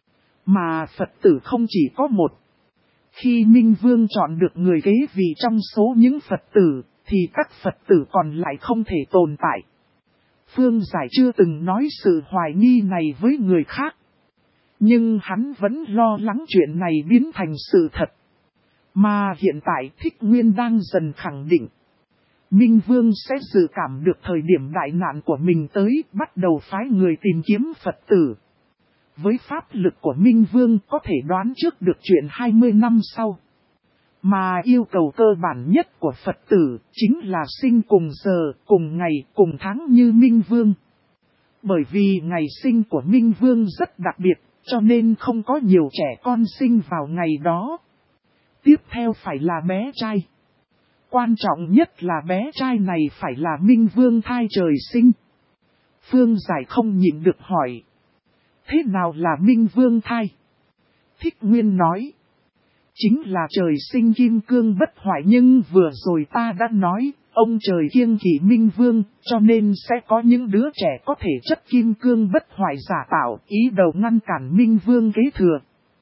Mà Phật tử không chỉ có một. Khi Minh Vương chọn được người kế vị trong số những Phật tử, thì các Phật tử còn lại không thể tồn tại. Phương Giải chưa từng nói sự hoài nghi này với người khác. Nhưng hắn vẫn lo lắng chuyện này biến thành sự thật. Mà hiện tại Thích Nguyên đang dần khẳng định. Minh Vương sẽ dự cảm được thời điểm đại nạn của mình tới, bắt đầu phái người tìm kiếm Phật tử. Với pháp lực của Minh Vương có thể đoán trước được chuyện 20 năm sau. Mà yêu cầu cơ bản nhất của Phật tử chính là sinh cùng giờ, cùng ngày, cùng tháng như Minh Vương. Bởi vì ngày sinh của Minh Vương rất đặc biệt, cho nên không có nhiều trẻ con sinh vào ngày đó. Tiếp theo phải là bé trai. Quan trọng nhất là bé trai này phải là Minh Vương thai trời sinh. Phương Giải không nhịn được hỏi. Thế nào là Minh Vương thai? Thích Nguyên nói. Chính là trời sinh kim cương bất hoại, nhưng vừa rồi ta đã nói, ông trời kiêng kỵ Minh Vương, cho nên sẽ có những đứa trẻ có thể chất kim cương bất hoại giả tạo, ý đồ ngăn cản Minh Vương kế thừa.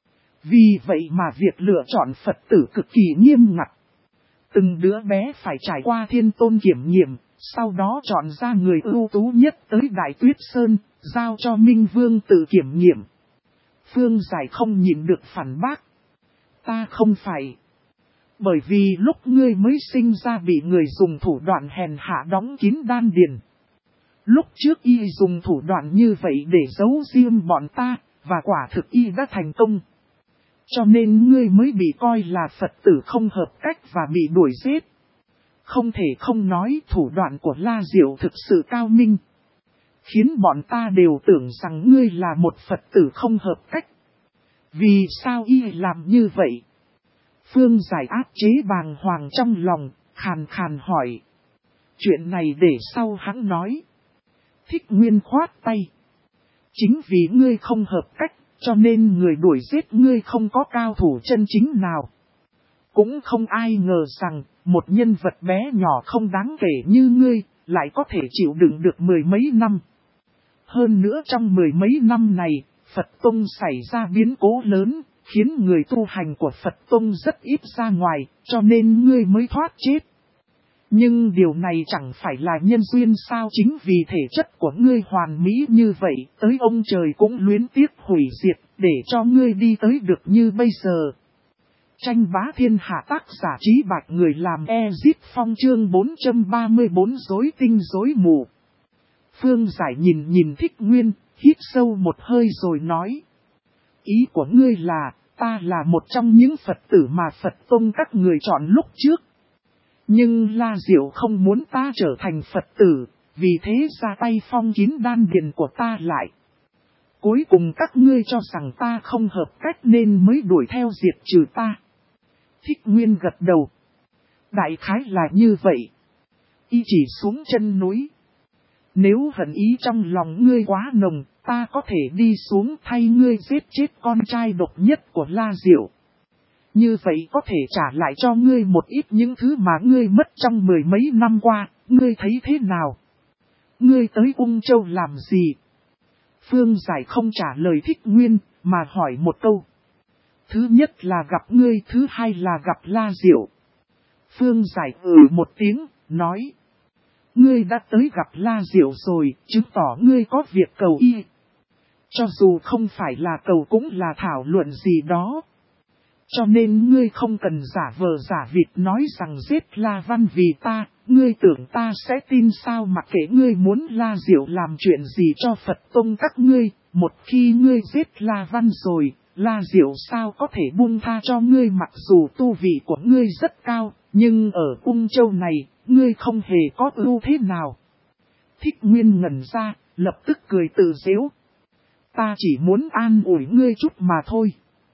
Vì vậy mà việc lựa chọn Phật tử cực kỳ nghiêm ngặt. Từng đứa bé phải trải qua thiên tôn kiểm nghiệm, sau đó chọn ra người ưu tú nhất tới Đại Tuyết Sơn, giao cho Minh Vương tự kiểm nghiệm. Phương Giải không nhịn được phản bác. Ta không phải. Bởi vì lúc ngươi mới sinh ra bị người dùng thủ đoạn hèn hạ đóng kín đan điền. Lúc trước y dùng thủ đoạn như vậy để giấu riêng bọn ta, và quả thực y đã thành công. Cho nên ngươi mới bị coi là Phật tử không hợp cách và bị đuổi giết. Không thể không nói thủ đoạn của La Diệu thực sự cao minh. Khiến bọn ta đều tưởng rằng ngươi là một Phật tử không hợp cách. Vì sao y làm như vậy? Phương Giải áp chế bàng hoàng trong lòng, khàn khàn hỏi. Chuyện này để sau hắn nói. Thích Nguyên khoát tay. Chính vì ngươi không hợp cách, cho nên người đuổi giết ngươi không có cao thủ chân chính nào. Cũng không ai ngờ rằng, một nhân vật bé nhỏ không đáng kể như ngươi, lại có thể chịu đựng được mười mấy năm. Hơn nữa trong mười mấy năm này, Phật Tông xảy ra biến cố lớn, khiến người tu hành của Phật Tông rất ít ra ngoài, cho nên ngươi mới thoát chết. Nhưng điều này chẳng phải là nhân duyên sao? Chính vì thể chất của ngươi hoàn mỹ như vậy, tới ông trời cũng luyến tiếc hủy diệt, để cho ngươi đi tới được như bây giờ. Tranh bá thiên hạ, tác giả Trí Bạch, người làm Ezip Phong, chương 434, rối tinh rối mù. Phương Giải nhìn Thích Nguyên, hít sâu một hơi rồi nói. Ý của ngươi là, ta là một trong những Phật tử mà Phật Tông các người chọn lúc trước. Nhưng La Diệu không muốn ta trở thành Phật tử, vì thế ra tay phong kín đan điền của ta lại. Cuối cùng các ngươi cho rằng ta không hợp cách nên mới đuổi theo diệt trừ ta. Thích Nguyên gật đầu. Đại khái là như vậy. Y chỉ xuống chân núi. Nếu hận ý trong lòng ngươi quá nồng, ta có thể đi xuống thay ngươi giết chết con trai độc nhất của La Diệu. Như vậy có thể trả lại cho ngươi một ít những thứ mà ngươi mất trong mười mấy năm qua, ngươi thấy thế nào? Ngươi tới Ung Châu làm gì? Phương Giải không trả lời Thích Nguyên, mà hỏi một câu. Thứ nhất là gặp ngươi, thứ hai là gặp La Diệu. Phương Giải một tiếng, nói. Ngươi đã tới gặp La Diệu rồi, chứng tỏ ngươi có việc cầu y. Cho dù không phải là cầu cũng là thảo luận gì đó. Cho nên ngươi không cần giả vờ giả vịt nói rằng giết La Văn vì ta, ngươi tưởng ta sẽ tin sao mặc kệ ngươi muốn La Diệu làm chuyện gì cho Phật Tông các ngươi, một khi ngươi giết La Văn rồi, La Diệu sao có thể buông tha cho ngươi mặc dù tu vị của ngươi rất cao, nhưng ở Ung Châu này, ngươi không hề có ưu thế nào. Thích Nguyên ngẩn ra, lập tức cười tự giễu. Ta chỉ muốn an ủi ngươi chút mà thôi.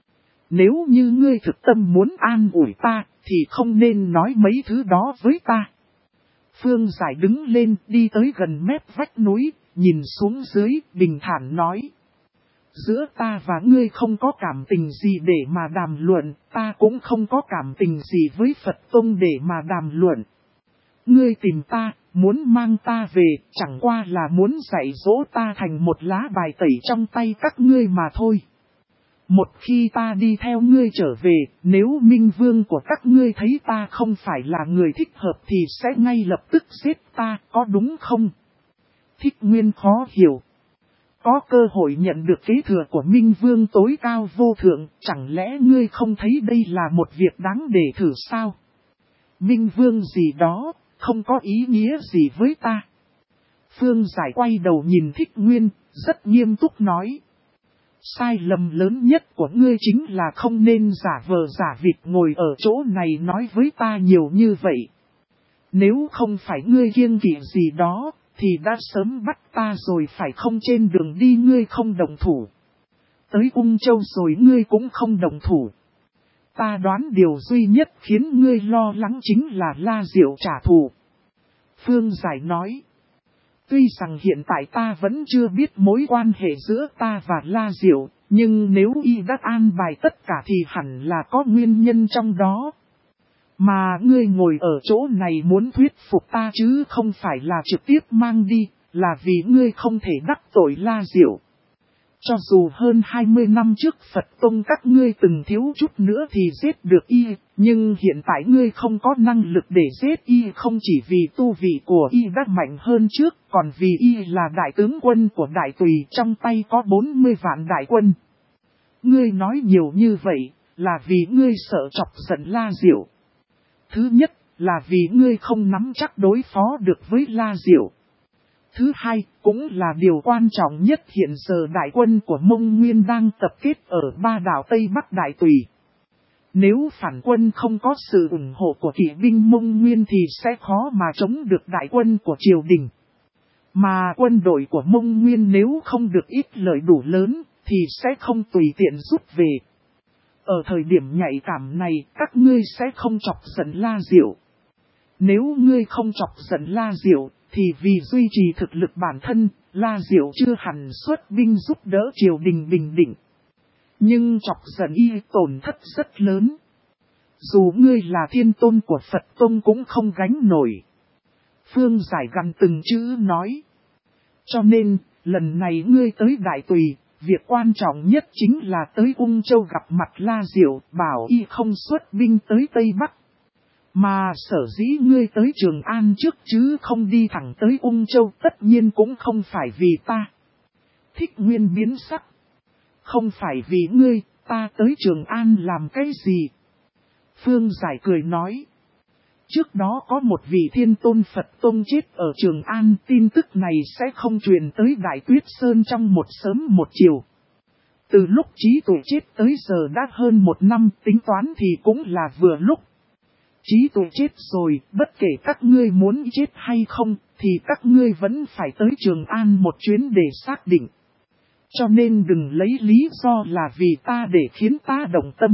Nếu như ngươi thực tâm muốn an ủi ta, thì không nên nói mấy thứ đó với ta. Phương Giải đứng lên, đi tới gần mép vách núi, nhìn xuống dưới, bình thản nói. Giữa ta và ngươi không có cảm tình gì để mà đàm luận, ta cũng không có cảm tình gì với Phật Tông để mà đàm luận. Ngươi tìm ta, muốn mang ta về, chẳng qua là muốn dạy dỗ ta thành một lá bài tẩy trong tay các ngươi mà thôi. Một khi ta đi theo ngươi trở về, nếu Minh Vương của các ngươi thấy ta không phải là người thích hợp thì sẽ ngay lập tức giết ta, có đúng không? Thích Nguyên khó hiểu. Có cơ hội nhận được kế thừa của Minh Vương tối cao vô thượng, chẳng lẽ ngươi không thấy đây là một việc đáng để thử sao? Minh Vương gì đó, không có ý nghĩa gì với ta. Phương Giải quay đầu nhìn Thích Nguyên, rất nghiêm túc nói. Sai lầm lớn nhất của ngươi chính là không nên giả vờ giả vịt ngồi ở chỗ này nói với ta nhiều như vậy. Nếu không phải ngươi kiêng kỵ gì đó, thì đã sớm bắt ta rồi phải không trên đường đi ngươi không đồng thủ. Tới Ung Châu rồi ngươi cũng không đồng thủ. Ta đoán điều duy nhất khiến ngươi lo lắng chính là La Diệu trả thù. Phương Giải nói. Tuy rằng hiện tại ta vẫn chưa biết mối quan hệ giữa ta và La Diệu, nhưng nếu y đã an bài tất cả thì hẳn là có nguyên nhân trong đó. Mà ngươi ngồi ở chỗ này muốn thuyết phục ta chứ không phải là trực tiếp mang đi, là vì ngươi không thể đắc tội La Diệu. Cho dù hơn 20 năm trước Phật Tông các ngươi từng thiếu chút nữa thì giết được y, nhưng hiện tại ngươi không có năng lực để giết y không chỉ vì tu vị của y đã mạnh hơn trước, còn vì y là đại tướng quân của Đại Tùy trong tay có 40 vạn đại quân. Ngươi nói nhiều như vậy, là vì ngươi sợ chọc giận La Diệu. Thứ nhất, là vì ngươi không nắm chắc đối phó được với La Diệu. Thứ hai, cũng là điều quan trọng nhất hiện giờ đại quân của Mông Nguyên đang tập kết ở ba đảo Tây Bắc Đại Tùy. Nếu phản quân không có sự ủng hộ của kỵ binh Mông Nguyên thì sẽ khó mà chống được đại quân của triều đình. Mà quân đội của Mông Nguyên nếu không được ít lợi đủ lớn, thì sẽ không tùy tiện rút về. Ở thời điểm nhạy cảm này, các ngươi sẽ không chọc giận La Diệu. Nếu ngươi không chọc giận La Diệu, thì vì duy trì thực lực bản thân, La Diệu chưa hẳn xuất binh giúp đỡ triều đình bình định. Nhưng chọc giận y tổn thất rất lớn. Dù ngươi là thiên tôn của Phật Tông cũng không gánh nổi. Phương Giải gằn từng chữ nói. Cho nên, lần này ngươi tới Đại Tùy, việc quan trọng nhất chính là tới Ung Châu gặp mặt La Diệu, bảo y không xuất binh tới Tây Bắc. Mà sở dĩ ngươi tới Trường An trước chứ không đi thẳng tới Ung Châu tất nhiên cũng không phải vì ta. Thích Nguyên biến sắc. Không phải vì ngươi, ta tới Trường An làm cái gì? Phương Giải cười nói. Trước đó có một vị thiên tôn Phật Tông chết ở Trường An, tin tức này sẽ không truyền tới Đại Tuyết Sơn trong một sớm một chiều. Từ lúc Trí Tuệ chết tới giờ đã hơn 1 năm, tính toán thì cũng là vừa lúc. Trí Tuệ chết rồi, bất kể các ngươi muốn chết hay không, thì các ngươi vẫn phải tới Trường An một chuyến để xác định. Cho nên đừng lấy lý do là vì ta để khiến ta động tâm.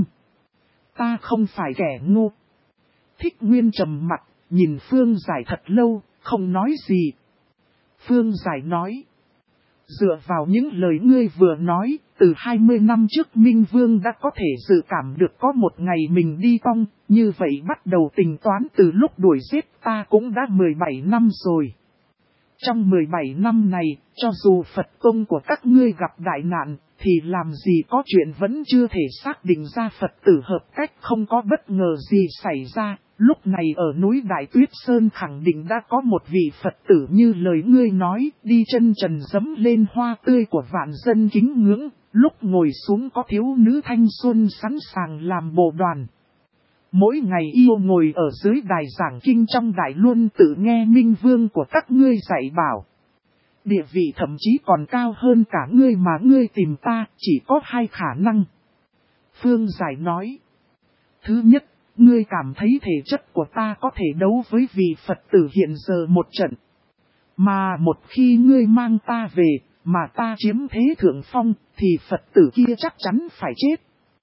Ta không phải kẻ ngu. Thích Nguyên trầm mặt, nhìn Phương Giải thật lâu, không nói gì. Phương Giải nói. Dựa vào những lời ngươi vừa nói, từ 20 năm trước Minh Vương đã có thể dự cảm được có một ngày mình đi vong, như vậy bắt đầu tính toán từ lúc đuổi giết ta cũng đã 17 năm rồi. Trong 17 năm này, cho dù Phật Tông của các ngươi gặp đại nạn, thì làm gì có chuyện vẫn chưa thể xác định ra Phật tử hợp cách không có bất ngờ gì xảy ra, Lúc này ở núi Đại Tuyết Sơn khẳng định đã có một vị Phật tử như lời ngươi nói, đi chân trần dẫm lên hoa tươi của vạn dân kính ngưỡng, lúc ngồi xuống có thiếu nữ thanh xuân sẵn sàng làm bồ đoàn. Mỗi ngày yêu ngồi ở dưới đài giảng kinh trong đại luân tự nghe minh vương của các ngươi dạy bảo. Địa vị thậm chí còn cao hơn cả ngươi mà ngươi tìm ta, chỉ có hai khả năng. Phương Giải nói. Thứ nhất, ngươi cảm thấy thể chất của ta có thể đấu với vị Phật tử hiện giờ một trận. Mà một khi ngươi mang ta về, mà ta chiếm thế thượng phong, thì Phật tử kia chắc chắn phải chết.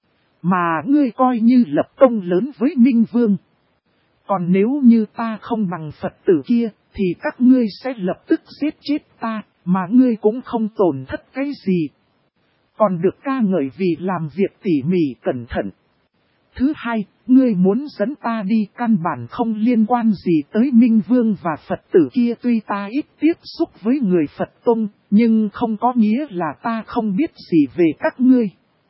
Mà ngươi coi như lập công lớn với Minh Vương. Còn nếu như ta không bằng Phật tử kia, thì các ngươi sẽ lập tức giết chết ta, mà ngươi cũng không tổn thất cái gì. Còn được ca ngợi vì làm việc tỉ mỉ cẩn thận. Thứ hai, ngươi muốn dẫn ta đi căn bản không liên quan gì tới Minh Vương và Phật tử kia, tuy ta ít tiếp xúc với người Phật Tông, nhưng không có nghĩa là ta không biết gì về các ngươi.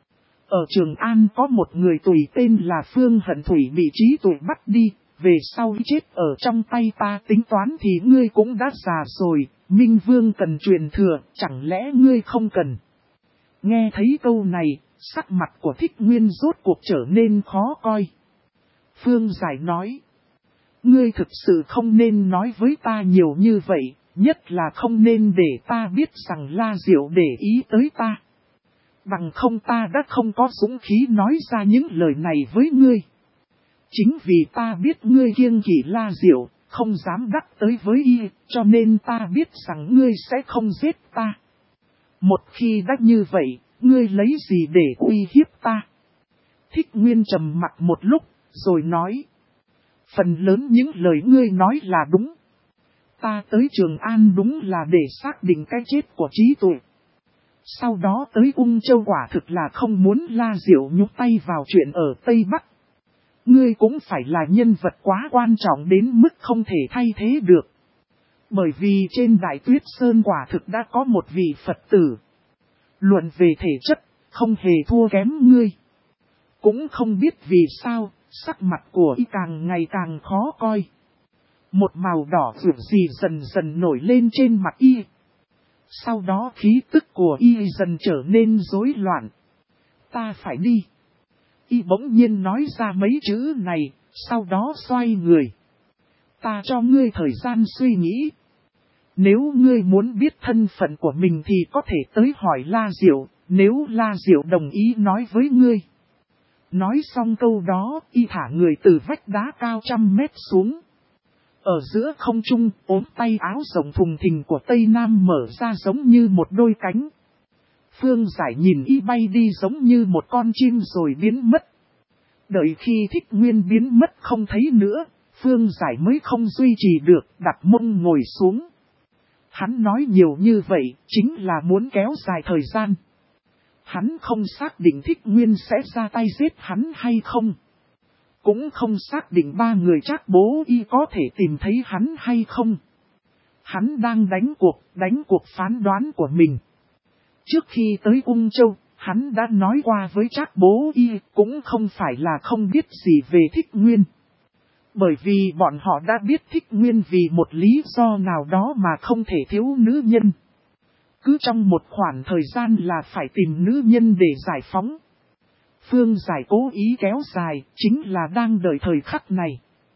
Ở Trường An có một người tùy tên là Phương Hận Thủy bị trí tuệ bắt đi, về sau chết ở trong tay ta, tính toán thì ngươi cũng đã già rồi, Minh Vương cần truyền thừa, chẳng lẽ ngươi không cần. Nghe thấy câu này, sắc mặt của Thích Nguyên rốt cuộc trở nên khó coi. Phương Giải nói, ngươi thực sự không nên nói với ta nhiều như vậy, nhất là không nên để ta biết rằng La Diệu để ý tới ta. Bằng không ta đã không có dũng khí nói ra những lời này với ngươi. Chính vì ta biết ngươi kiêng kỵ La Diệu, không dám đắc tới với y, cho nên ta biết rằng ngươi sẽ không giết ta. Một khi đã như vậy, ngươi lấy gì để uy hiếp ta? Thích Nguyên trầm mặc một lúc, rồi nói. Phần lớn những lời ngươi nói là đúng. Ta tới Trường An đúng là để xác định cái chết của trí tuệ. Sau đó tới Ung Châu quả thực là không muốn La Diệu nhúc tay vào chuyện ở Tây Bắc. Ngươi cũng phải là nhân vật quá quan trọng đến mức không thể thay thế được. Bởi vì trên Đại Tuyết Sơn quả thực đã có một vị Phật tử. Luận về thể chất, không hề thua kém ngươi. Cũng không biết vì sao, sắc mặt của y càng ngày càng khó coi. Một màu đỏ rực gì dần dần nổi lên trên mặt y. Sau đó khí tức của y dần trở nên rối loạn. Ta phải đi. Y bỗng nhiên nói ra mấy chữ này, sau đó xoay người. Ta cho ngươi thời gian suy nghĩ. Nếu ngươi muốn biết thân phận của mình thì có thể tới hỏi La Diệu, nếu La Diệu đồng ý nói với ngươi. Nói xong câu đó, y thả người từ vách đá cao 100 mét xuống. Ở giữa không trung, ốm tay áo rộng thùng thình của Tây Nam mở ra giống như một đôi cánh. Phương Giải nhìn y bay đi giống như một con chim rồi biến mất. Đợi khi Thích Nguyên biến mất không thấy nữa, Phương Giải mới không duy trì được, đặt mông ngồi xuống. Hắn nói nhiều như vậy, chính là muốn kéo dài thời gian. Hắn không xác định Thích Nguyên sẽ ra tay giết hắn hay không. Cũng không xác định ba người Trác Bố Y có thể tìm thấy hắn hay không. Hắn đang đánh cuộc phán đoán của mình. Trước khi tới Ung Châu, hắn đã nói qua với Trác Bố Y, cũng không phải là không biết gì về Thích Nguyên. Bởi vì bọn họ đã biết Thích Nguyên vì một lý do nào đó mà không thể thiếu nữ nhân. Cứ trong một khoảng thời gian là phải tìm nữ nhân để giải phóng. Phương Giải cố ý kéo dài, chính là đang đợi thời khắc này.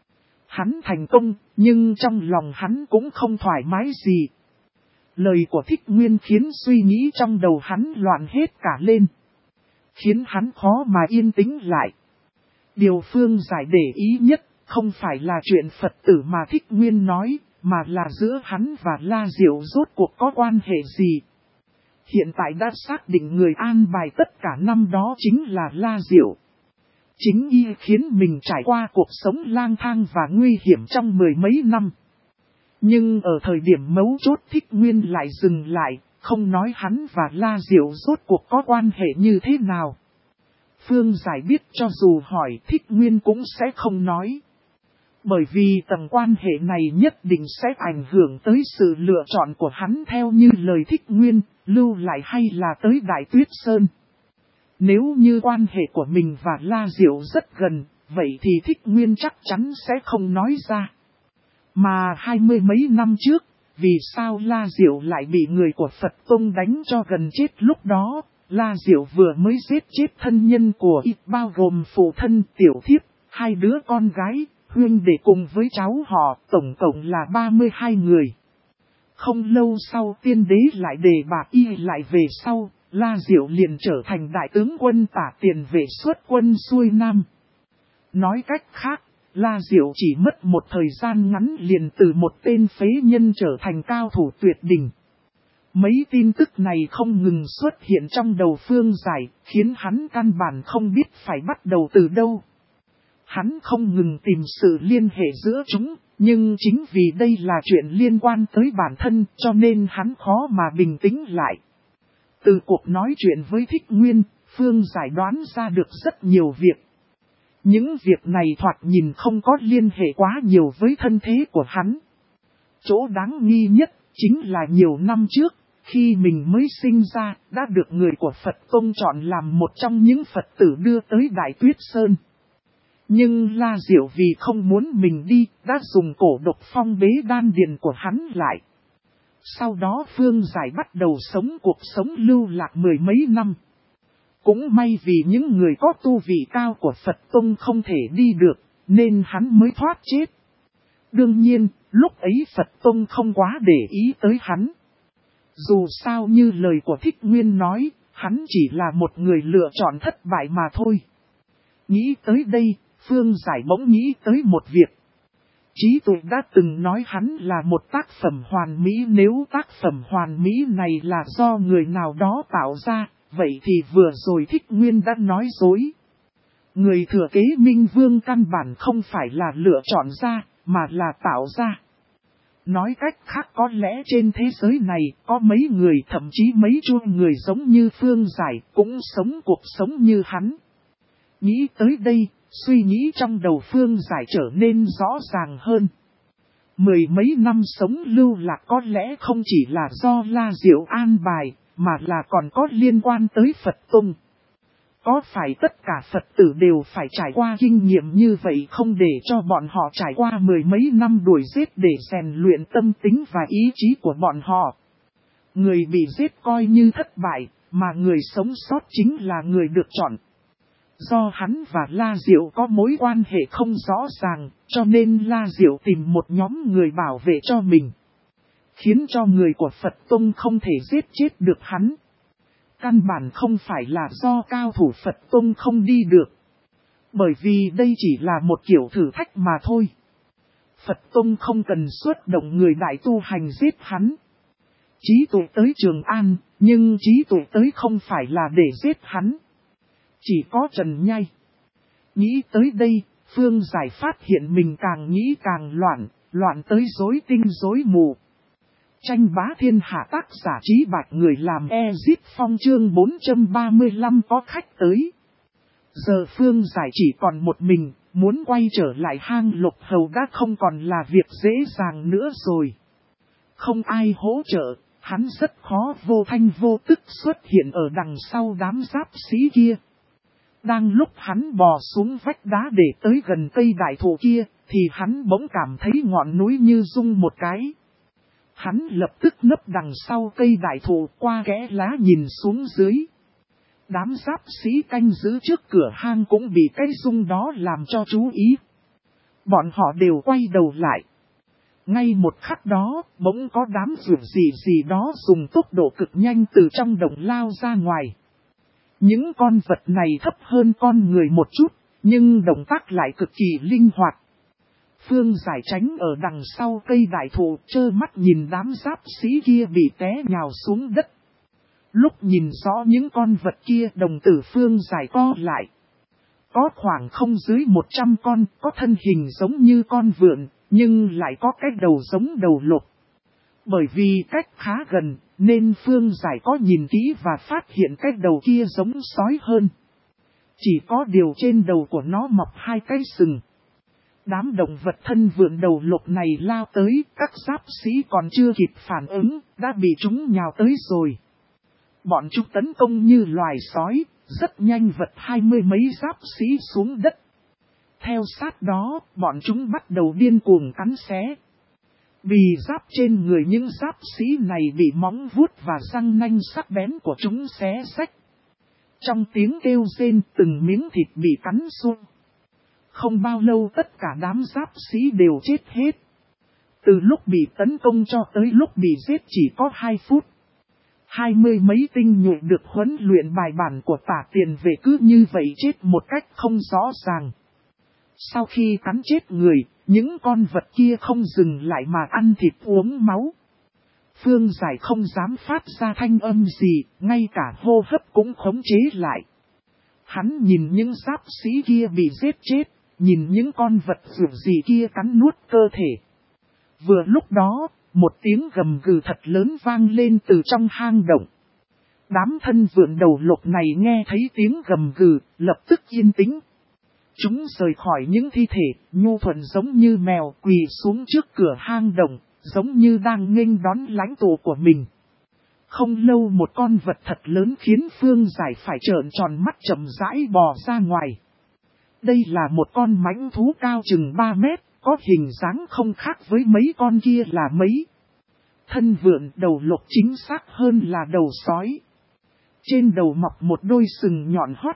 Hắn thành công, nhưng trong lòng hắn cũng không thoải mái gì. Lời của Thích Nguyên khiến suy nghĩ trong đầu hắn loạn hết cả lên. Khiến hắn khó mà yên tĩnh lại. Điều Phương Giải để ý nhất, không phải là chuyện Phật tử mà Thích Nguyên nói, mà là giữa hắn và La Diệu rốt cuộc có quan hệ gì. Hiện tại đã xác định người an bài tất cả năm đó chính là La Diệu. Chính y khiến mình trải qua cuộc sống lang thang và nguy hiểm trong 10 mấy năm. Nhưng ở thời điểm mấu chốt Thích Nguyên lại dừng lại, không nói hắn và La Diệu rốt cuộc có quan hệ như thế nào. Phương Giải biết cho dù hỏi Thích Nguyên cũng sẽ không nói. Bởi vì tầng quan hệ này nhất định sẽ ảnh hưởng tới sự lựa chọn của hắn theo như lời Thích Nguyên, lưu lại hay là tới Đại Tuyết Sơn. Nếu như quan hệ của mình và La Diệu rất gần, vậy thì Thích Nguyên chắc chắn sẽ không nói ra. Mà 20 mấy năm trước, vì sao La Diệu lại bị người của Phật Tông đánh cho gần chết lúc đó? La Diệu vừa mới giết chết thân nhân của y, bao gồm phụ thân, tiểu thiếp, 2 đứa con gái, huynh đệ cùng với cháu họ, tổng cộng là 32 người. Không lâu sau tiên đế lại đề bạt y lại về sau, La Diệu liền trở thành đại tướng quân tả tiền vệ xuất quân xuôi Nam. Nói cách khác, La Diệu chỉ mất một thời gian ngắn liền từ một tên phế nhân trở thành cao thủ tuyệt đỉnh. Mấy tin tức này không ngừng xuất hiện trong đầu Phương Giải, khiến hắn căn bản không biết phải bắt đầu từ đâu. Hắn không ngừng tìm sự liên hệ giữa chúng, nhưng chính vì đây là chuyện liên quan tới bản thân cho nên hắn khó mà bình tĩnh lại. Từ cuộc nói chuyện với Thích Nguyên, Phương Giải đoán ra được rất nhiều việc. Những việc này thoạt nhìn không có liên hệ quá nhiều với thân thế của hắn. Chỗ đáng nghi nhất chính là nhiều năm trước, khi mình mới sinh ra, đã được người của Phật Tông chọn làm một trong những Phật tử đưa tới Đại Tuyết Sơn. Nhưng La Diệu vì không muốn mình đi, đã dùng cổ độc phong bế đan điền của hắn lại. Sau đó Phương Giải bắt đầu sống cuộc sống lưu lạc 10 mấy năm. Cũng may vì những người có tu vị cao của Phật Tông không thể đi được, nên hắn mới thoát chết. Đương nhiên, lúc ấy Phật Tông không quá để ý tới hắn. Dù sao như lời của Thích Nguyên nói, hắn chỉ là một người lựa chọn thất bại mà thôi. Nghĩ tới đây, Phương Giải bỗng nghĩ tới một việc. Trí tuệ đã từng nói hắn là một tác phẩm hoàn mỹ, nếu tác phẩm hoàn mỹ này là do người nào đó tạo ra, vậy thì vừa rồi Thích Nguyên đã nói dối. Người thừa kế Minh Vương căn bản không phải là lựa chọn ra, mà là tạo ra. Nói cách khác có lẽ trên thế giới này có mấy người, thậm chí mấy chuông người giống như Phương Giải cũng sống cuộc sống như hắn. Nghĩ tới đây, suy nghĩ trong đầu Phương Giải trở nên rõ ràng hơn. 10 mấy năm sống lưu lạc có lẽ không chỉ là do La Diệu an bài, mà là còn có liên quan tới Phật Tông. Có phải tất cả Phật tử đều phải trải qua kinh nghiệm như vậy không, để cho bọn họ trải qua 10 mấy năm đuổi giết để rèn luyện tâm tính và ý chí của bọn họ? Người bị giết coi như thất bại, mà người sống sót chính là người được chọn. Do hắn và La Diệu có mối quan hệ không rõ ràng, cho nên La Diệu tìm một nhóm người bảo vệ cho mình, khiến cho người của Phật Tông không thể giết chết được hắn. Căn bản không phải là do cao thủ Phật Tông không đi được, bởi vì đây chỉ là một kiểu thử thách mà thôi. Phật Tông không cần xuất động người đại tu hành giết hắn. Trí tuệ tới Trường An, nhưng trí tuệ tới không phải là để giết hắn. Chỉ có Trần Nhai. Nghĩ tới đây, Phương Giải phát hiện mình càng nghĩ càng loạn tới rối tinh rối mù. Tranh bá thiên hạ, tác giả Trí Bạch, người làm Ezit Phong, chương 435 có khách tới. Giờ Phương Giải chỉ còn một mình, muốn quay trở lại hang Lục Hầu đã không còn là việc dễ dàng nữa rồi. Không ai hỗ trợ, hắn rất khó vô thanh vô tức xuất hiện ở đằng sau đám giáp sĩ kia. Đang lúc hắn bò xuống vách đá để tới gần cây đại thụ kia, thì hắn bỗng cảm thấy ngọn núi như rung một cái. Hắn lập tức nấp đằng sau cây đại thụ, qua kẽ lá nhìn xuống dưới. Đám giáp sĩ canh giữ trước cửa hang cũng bị cái rung đó làm cho chú ý. Bọn họ đều quay đầu lại. Ngay một khắc đó, bỗng có đám rượu gì đó dùng tốc độ cực nhanh từ trong đồng lao ra ngoài. Những con vật này thấp hơn con người một chút, nhưng động tác lại cực kỳ linh hoạt. Phương Giải tránh ở đằng sau cây đại thụ, trơ mắt nhìn đám giáp sĩ kia bị té nhào xuống đất. Lúc nhìn rõ những con vật kia, đồng tử Phương Giải co lại. Có khoảng không dưới 100 con, có thân hình giống như con vượn, nhưng lại có cái đầu giống đầu lột. Bởi vì cách khá gần, nên Phương Giải có nhìn kỹ và phát hiện cái đầu kia giống sói hơn. Chỉ có điều trên đầu của nó mọc 2 cái sừng. Đám động vật thân vượn đầu lột này lao tới, các giáp sĩ còn chưa kịp phản ứng, đã bị chúng nhào tới rồi. Bọn chúng tấn công như loài sói, rất nhanh vật 20 mấy giáp sĩ xuống đất. Theo sát đó, bọn chúng bắt đầu điên cuồng cắn xé. Bì giáp trên người những giáp sĩ này bị móng vuốt và răng nanh sắc bén của chúng xé xách. Trong tiếng kêu rên, từng miếng thịt bị cắn xuống. Không bao lâu tất cả đám giáp sĩ đều chết hết. Từ lúc bị tấn công cho tới lúc bị giết chỉ có 2 phút. 20 mấy tinh nhuệ được huấn luyện bài bản của Tả Tiền Vệ cứ như vậy chết một cách không rõ ràng. Sau khi cắn chết người, những con vật kia không dừng lại mà ăn thịt uống máu. Phương Giải không dám phát ra thanh âm gì, ngay cả hô hấp cũng khống chế lại. Hắn nhìn những giáp sĩ kia bị giết chết, nhìn những con vật dữ gì kia cắn nuốt cơ thể. Vừa lúc đó, một tiếng gầm gừ thật lớn vang lên từ trong hang động. Đám thân vượn đầu lộc này nghe thấy tiếng gầm gừ, lập tức yên tĩnh. Chúng rời khỏi những thi thể, nhu thuận giống như mèo quỳ xuống trước cửa hang động, giống như đang nghênh đón lãnh tụ của mình. Không lâu một con vật thật lớn khiến Phương Giải phải trợn tròn mắt chậm rãi bò ra ngoài. Đây là một con mãnh thú cao chừng 3 mét, có hình dáng không khác với mấy con kia là mấy. Thân vượn đầu lộc chính xác hơn là đầu sói. Trên đầu mọc một đôi sừng nhọn hoắt.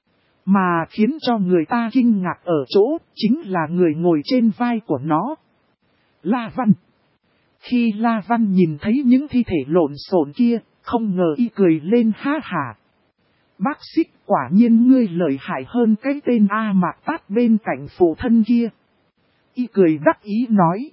Mà khiến cho người ta kinh ngạc ở chỗ, chính là người ngồi trên vai của nó. La Văn. Khi La Văn nhìn thấy những thi thể lộn xộn kia, không ngờ y cười lên ha hả. Bác Xích, quả nhiên ngươi lợi hại hơn cái tên A Mạc Tát bên cạnh phụ thân kia. Y cười đắc ý nói.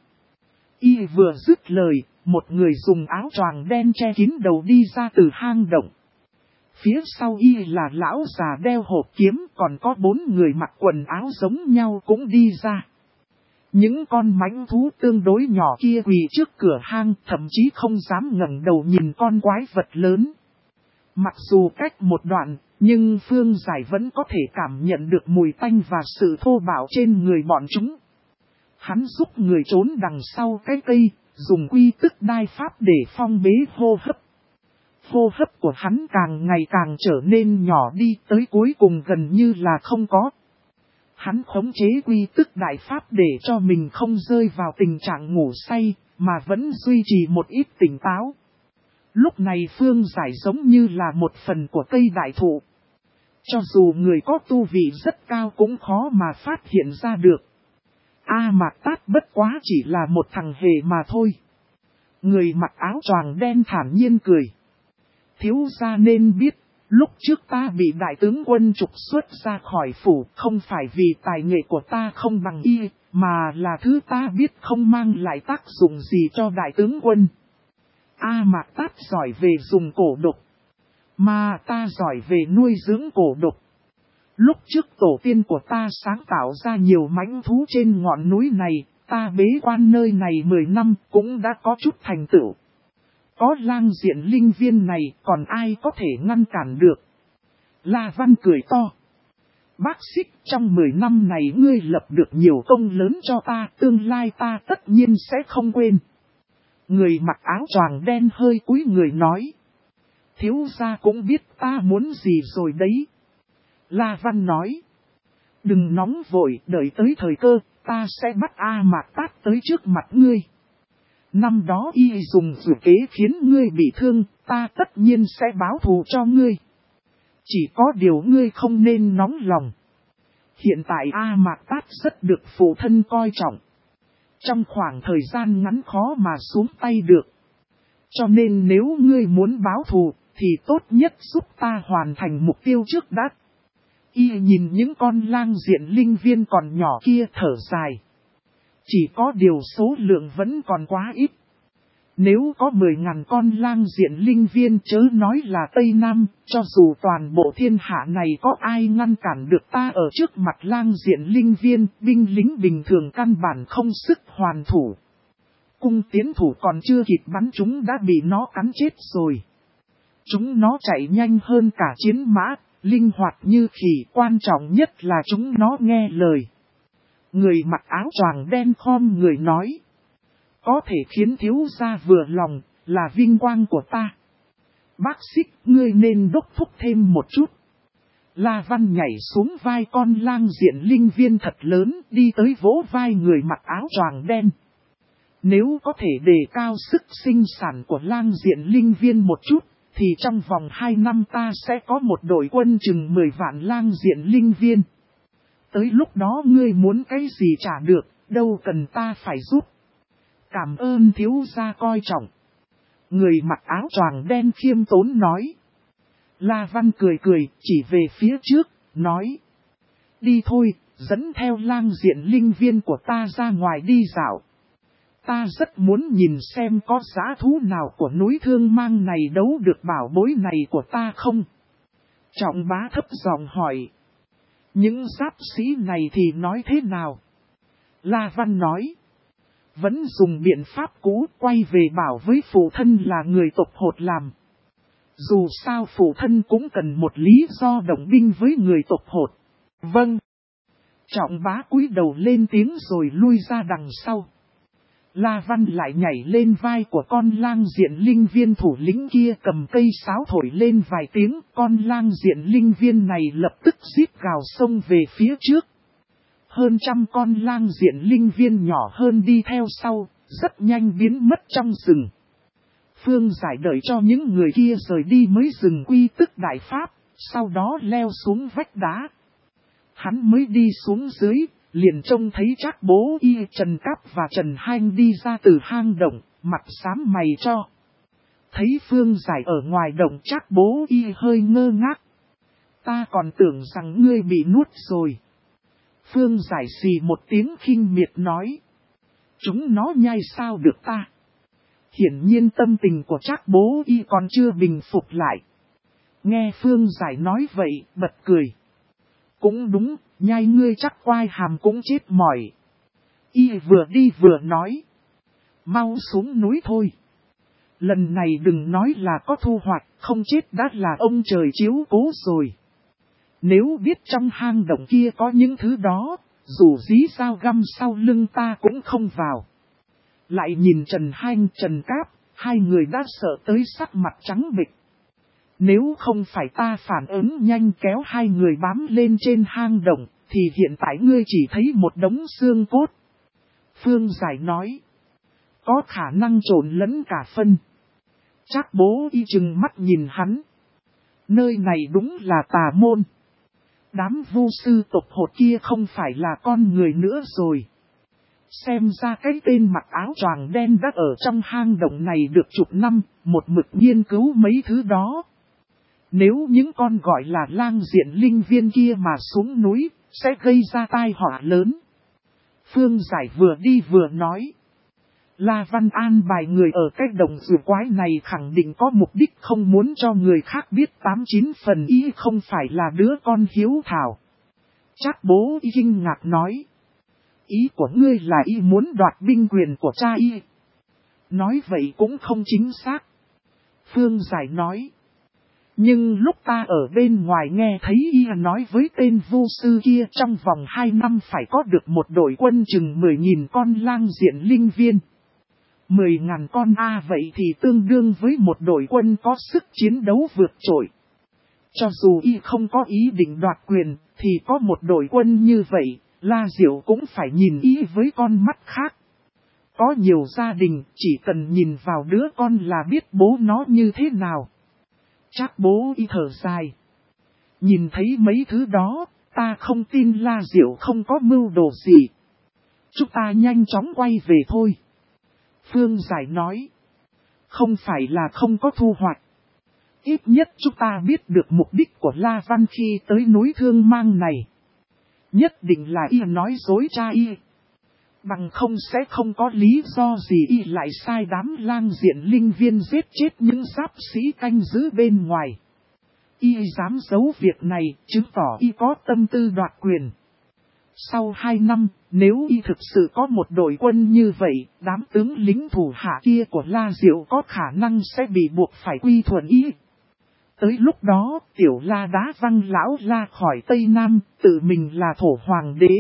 Y vừa dứt lời, một người dùng áo choàng đen che kín đầu đi ra từ hang động. Phía sau y là lão già đeo hộp kiếm, còn có 4 người mặc quần áo giống nhau cũng đi ra. Những con mãnh thú tương đối nhỏ kia quỳ trước cửa hang, thậm chí không dám ngẩng đầu nhìn con quái vật lớn. Mặc dù cách một đoạn, nhưng Phương Giải vẫn có thể cảm nhận được mùi tanh và sự thô bạo trên người bọn chúng. Hắn giúp người trốn đằng sau cái cây, dùng quy tức đai pháp để phong bế hô hấp. Hô hấp của hắn càng ngày càng trở nên nhỏ đi, tới cuối cùng gần như là không có. Hắn khống chế quy tức đại pháp để cho mình không rơi vào tình trạng ngủ say, mà vẫn duy trì một ít tỉnh táo. Lúc này Phương Giải giống như là một phần của cây đại thụ. Cho dù người có tu vị rất cao cũng khó mà phát hiện ra được. A Mạc Tát bất quá chỉ là một thằng hề mà thôi. Người mặc áo choàng đen thản nhiên cười. Thiếu gia nên biết, lúc trước ta bị đại tướng quân trục xuất ra khỏi phủ không phải vì tài nghệ của ta không bằng y, mà là thứ ta biết không mang lại tác dụng gì cho đại tướng quân. A Mạc Tát giỏi về dùng cổ độc, mà ta giỏi về nuôi dưỡng cổ độc. Lúc trước tổ tiên của ta sáng tạo ra nhiều mãnh thú trên ngọn núi này, ta bế quan nơi này 10 năm cũng đã có chút thành tựu. Có lang diện linh viên này còn ai có thể ngăn cản được. La Văn cười to. Bác Xích, trong 10 năm này ngươi lập được nhiều công lớn cho ta, tương lai ta tất nhiên sẽ không quên. Người mặc áo choàng đen hơi cúi người nói. Thiếu gia cũng biết ta muốn gì rồi đấy. La Văn nói. Đừng nóng vội, đợi tới thời cơ, ta sẽ bắt A Mạc Tát tới trước mặt ngươi. Năm đó y dùng dụ kế khiến ngươi bị thương, ta tất nhiên sẽ báo thù cho ngươi. Chỉ có điều ngươi không nên nóng lòng. Hiện tại A Mạc Tát rất được phụ thân coi trọng. Trong khoảng thời gian ngắn khó mà xuống tay được. Cho nên nếu ngươi muốn báo thù, thì tốt nhất giúp ta hoàn thành mục tiêu trước đã. Y nhìn những con lang diện linh viên còn nhỏ kia thở dài. Chỉ có điều số lượng vẫn còn quá ít. Nếu có 10.000 con lang diện linh viên chớ nói là Tây Nam, cho dù toàn bộ thiên hạ này có ai ngăn cản được ta ở trước mặt lang diện linh viên, binh lính bình thường căn bản không sức hoàn thủ. Cung tiến thủ còn chưa kịp bắn chúng đã bị nó cắn chết rồi. Chúng nó chạy nhanh hơn cả chiến mã, linh hoạt như khỉ, quan trọng nhất là chúng nó nghe lời. Người mặc áo choàng đen khom người nói. Có thể khiến thiếu gia vừa lòng, là vinh quang của ta. Bác Xích, ngươi nên đốc thúc thêm một chút. La Văn nhảy xuống vai con lang diện linh viên thật lớn, đi tới vỗ vai người mặc áo choàng đen. Nếu có thể đề cao sức sinh sản của lang diện linh viên một chút, thì trong vòng 2 năm ta sẽ có một đội quân chừng 10 vạn lang diện linh viên. Tới lúc đó ngươi muốn cái gì trả được, đâu cần ta phải giúp. Cảm ơn thiếu gia coi trọng. Người mặc áo choàng đen khiêm tốn nói. La Văn cười cười, chỉ về phía trước, nói. Đi thôi, dẫn theo lang diện linh viên của ta ra ngoài đi dạo. Ta rất muốn nhìn xem có dã thú nào của núi Thương Mang này đấu được bảo bối này của ta không? Trọng Bá thấp giọng hỏi. Những giáp sĩ này thì nói thế nào? La Văn nói. Vẫn dùng biện pháp cũ, quay về bảo với phụ thân là người tộc Hột làm. Dù sao phụ thân cũng cần một lý do động binh với người tộc Hột. Vâng. Trọng Bá cúi đầu lên tiếng rồi lui ra đằng sau. La Văn lại nhảy lên vai của con lang diện linh viên thủ lĩnh kia, cầm cây sáo thổi lên vài tiếng. Con lang diện linh viên này lập tức rít gào xông về phía trước. Hơn trăm con lang diện linh viên nhỏ hơn đi theo sau, rất nhanh biến mất trong rừng. Phương Giải đợi cho những người kia rời đi mới dừng quy tức đại pháp, sau đó leo xuống vách đá. Hắn mới đi xuống dưới, liền trông thấy Trác Bố Y, Trần Cáp và Trần Hanh đi ra từ hang động, mặt xám mày cho. Thấy Phương Giải ở ngoài động, Trác Bố Y hơi ngơ ngác. Ta còn tưởng rằng ngươi bị nuốt rồi. Phương Giải xì một tiếng khinh miệt nói. Chúng nó nhai sao được ta? Hiển nhiên tâm tình của Trác Bố Y còn chưa bình phục lại. Nghe Phương Giải nói vậy, bật cười. Cũng đúng, nhai ngươi chắc quai hàm cũng chết mỏi. Y vừa đi vừa nói. Mau xuống núi thôi. Lần này đừng nói là có thu hoạch, không chết đã là ông trời chiếu cố rồi. Nếu biết trong hang động kia có những thứ đó, dù dí dao găm sau lưng ta cũng không vào. Lại nhìn Trần Hanh, Trần Cáp, hai người đã sợ tới sắc mặt trắng bệch. Nếu không phải ta phản ứng nhanh kéo hai người bám lên trên hang động, thì hiện tại ngươi chỉ thấy một đống xương cốt. Phương Giải nói. Có khả năng trộn lẫn cả phân. Trác Bố Y chừng mắt nhìn hắn. Nơi này đúng là tà môn. Đám vu sư tộc Hột kia không phải là con người nữa rồi. Xem ra cái tên mặc áo choàng đen đã ở trong hang động này được chục năm, một mực nghiên cứu mấy thứ đó. Nếu những con gọi là lang diện linh viên kia mà xuống núi, sẽ gây ra tai họa lớn. Phương Giải vừa đi vừa nói. La Văn an bài người ở cái đồng rùa quái này khẳng định có mục đích không muốn cho người khác biết 89 phần ý không phải là đứa con hiếu thảo. Trác Bố Y kinh ngạc nói. Ý của ngươi là y muốn đoạt binh quyền của cha y. Nói vậy cũng không chính xác. Phương Giải nói. Nhưng lúc ta ở bên ngoài nghe thấy y nói với tên vu sư kia trong vòng 2 năm phải có được một đội quân chừng 10.000 con lang diện linh viên. 10.000 con vậy thì tương đương với một đội quân có sức chiến đấu vượt trội. Cho dù y không có ý định đoạt quyền, thì có một đội quân như vậy, La Diệu cũng phải nhìn y với con mắt khác. Có nhiều gia đình chỉ cần nhìn vào đứa con là biết bố nó như thế nào. Trác Bố Y thở dài. Nhìn thấy mấy thứ đó, ta không tin La Diệu không có mưu đồ gì. Chúng ta nhanh chóng quay về thôi. Phương Giải nói. Không phải là không có thu hoạch. Ít nhất chúng ta biết được mục đích của La Văn khi tới núi Thương Mang này. Nhất định là y nói dối cha y. Bằng không sẽ không có lý do gì y lại sai đám lang diện linh viên giết chết những giáp sĩ canh giữ bên ngoài. Y dám giấu việc này, chứng tỏ y có tâm tư đoạt quyền. Sau 2 năm, nếu y thực sự có một đội quân như vậy, đám tướng lính thủ hạ kia của La Diệu có khả năng sẽ bị buộc phải quy thuận y. Tới lúc đó, tiểu La đá văng lão La khỏi Tây Nam, tự mình là thổ hoàng đế.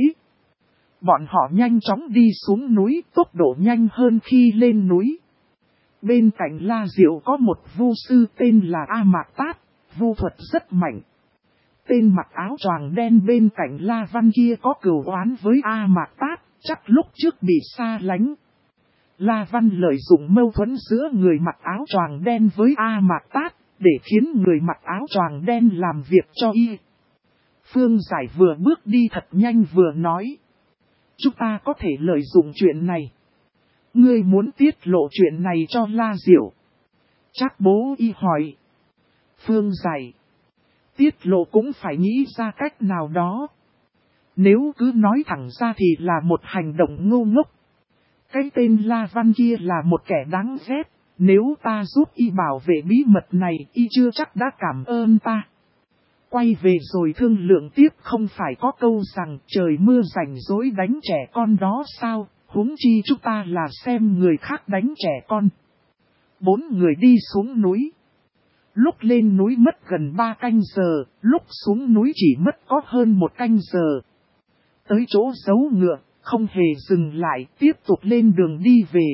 Bọn họ nhanh chóng đi xuống núi, tốc độ nhanh hơn khi lên núi. Bên cạnh La Diệu có một vu sư tên là A Mạc Tát, vu thuật rất mạnh. tên mặc áo choàng đen bên cạnh La Văn kia có cừu oán với A Mạc Tát, chắc lúc trước bị xa lánh. La Văn lợi dụng mâu thuẫn giữa người mặc áo choàng đen với A Mạc Tát, để khiến người mặc áo choàng đen làm việc cho y. Phương Giải vừa bước đi thật nhanh vừa nói. Chúng ta có thể lợi dụng chuyện này. Ngươi muốn tiết lộ chuyện này cho La Diệu. Trác Bố Y hỏi. Phương Giải. Tiết lộ cũng phải nghĩ ra cách nào đó. Nếu cứ nói thẳng ra thì là một hành động ngu ngốc. Cái tên La Văn kia là một kẻ đáng ghét. Nếu ta giúp y bảo vệ bí mật này, y chưa chắc đã cảm ơn ta. Quay về rồi thương lượng tiếp, không phải có câu rằng trời mưa rảnh rỗi đánh trẻ con đó sao, huống chi chúng ta là xem người khác đánh trẻ con. 4 người đi xuống núi. Lúc lên núi mất gần 3 canh giờ, lúc xuống núi chỉ mất có hơn 1 canh giờ. Tới chỗ giấu ngựa, không hề dừng lại, tiếp tục lên đường đi về.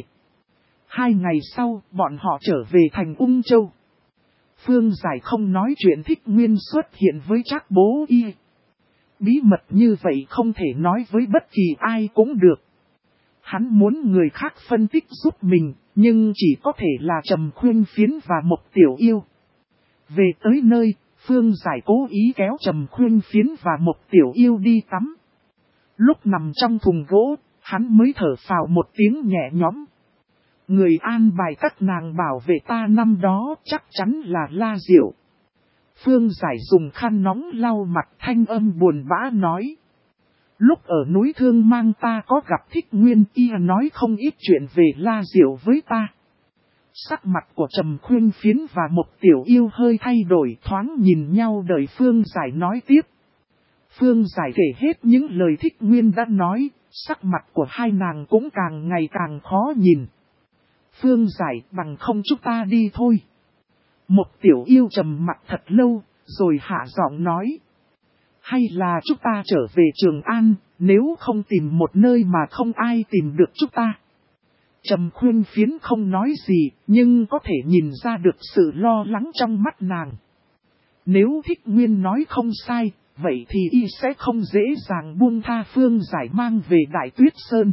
2 ngày sau, bọn họ trở về thành Ung Châu. Phương Giải không nói chuyện Thích Nguyên xuất hiện với Trác Bố Y. Bí mật như vậy không thể nói với bất kỳ ai cũng được. Hắn muốn người khác phân tích giúp mình, nhưng chỉ có thể là Trầm Khuyên Phiến và Mộc Tiểu Yêu. Về tới nơi, Phương Giải cố ý kéo Trầm Khuyên Phiến và Mộc Tiểu Yêu đi tắm. Lúc nằm trong thùng gỗ, hắn mới thở phào một tiếng nhẹ nhõm. Người an bài các nàng bảo vệ ta năm đó chắc chắn là La Diệu. Phương Giải dùng khăn nóng lau mặt, thanh âm buồn bã nói. Lúc ở núi Thương Mang ta có gặp Thích Nguyên, y nói không ít chuyện về La Diệu với ta. Sắc mặt của Trầm Khuyên Phiến và Mộc Tiểu Yêu hơi thay đổi, thoáng nhìn nhau đợi Phương Giải nói tiếp. Phương Giải kể hết những lời Thích Nguyên đã nói, sắc mặt của hai nàng cũng càng ngày càng khó nhìn. Phương Giải, bằng không chúng ta đi thôi. Mộc Tiểu Yêu trầm mặt thật lâu, rồi hạ giọng nói. Hay là chúng ta trở về Trường An, nếu không tìm một nơi mà không ai tìm được chúng ta. Trầm Khuyên Phiến không nói gì, nhưng có thể nhìn ra được sự lo lắng trong mắt nàng. Nếu Thích Nguyên nói không sai, vậy thì y sẽ không dễ dàng buông tha Phương Giải mang về Đại Tuyết Sơn.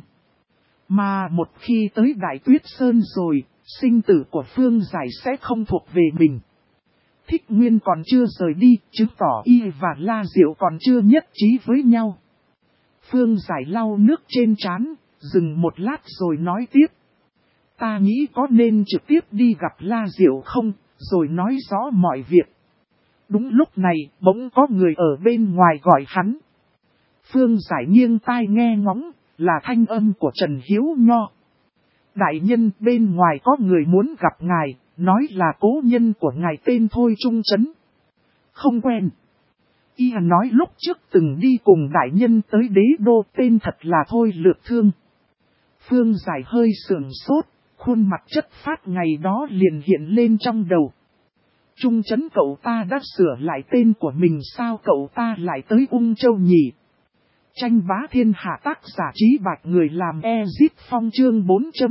Mà một khi tới Đại Tuyết Sơn rồi, sinh tử của Phương Giải sẽ không thuộc về mình. Thích Nguyên còn chưa rời đi, chứng tỏ y và La Diệu còn chưa nhất trí với nhau. Phương Giải lau nước trên trán, dừng một lát rồi nói tiếp. Ta nghĩ có nên trực tiếp đi gặp La Diệu không, rồi nói rõ mọi việc. Đúng lúc này, bỗng có người ở bên ngoài gọi hắn. Phương Giải nghiêng tai nghe ngóng, là thanh âm của Trần Hiếu Nho. Đại nhân, bên ngoài có người muốn gặp ngài, nói là cố nhân của ngài tên Thôi Trung Chấn. Không quen. Y nói lúc trước từng đi cùng đại nhân tới đế đô, tên thật là Thôi Lược Thương. Phương Giải hơi sườn sốt, khuôn mặt chất phát ngày đó liền hiện lên trong đầu. Trung Chấn cậu ta đã sửa lại tên của mình, sao cậu ta lại tới Ung Châu nhỉ? Tranh bá thiên hạ, tác giả Trí Bạch, người làm Ezit Phong, chương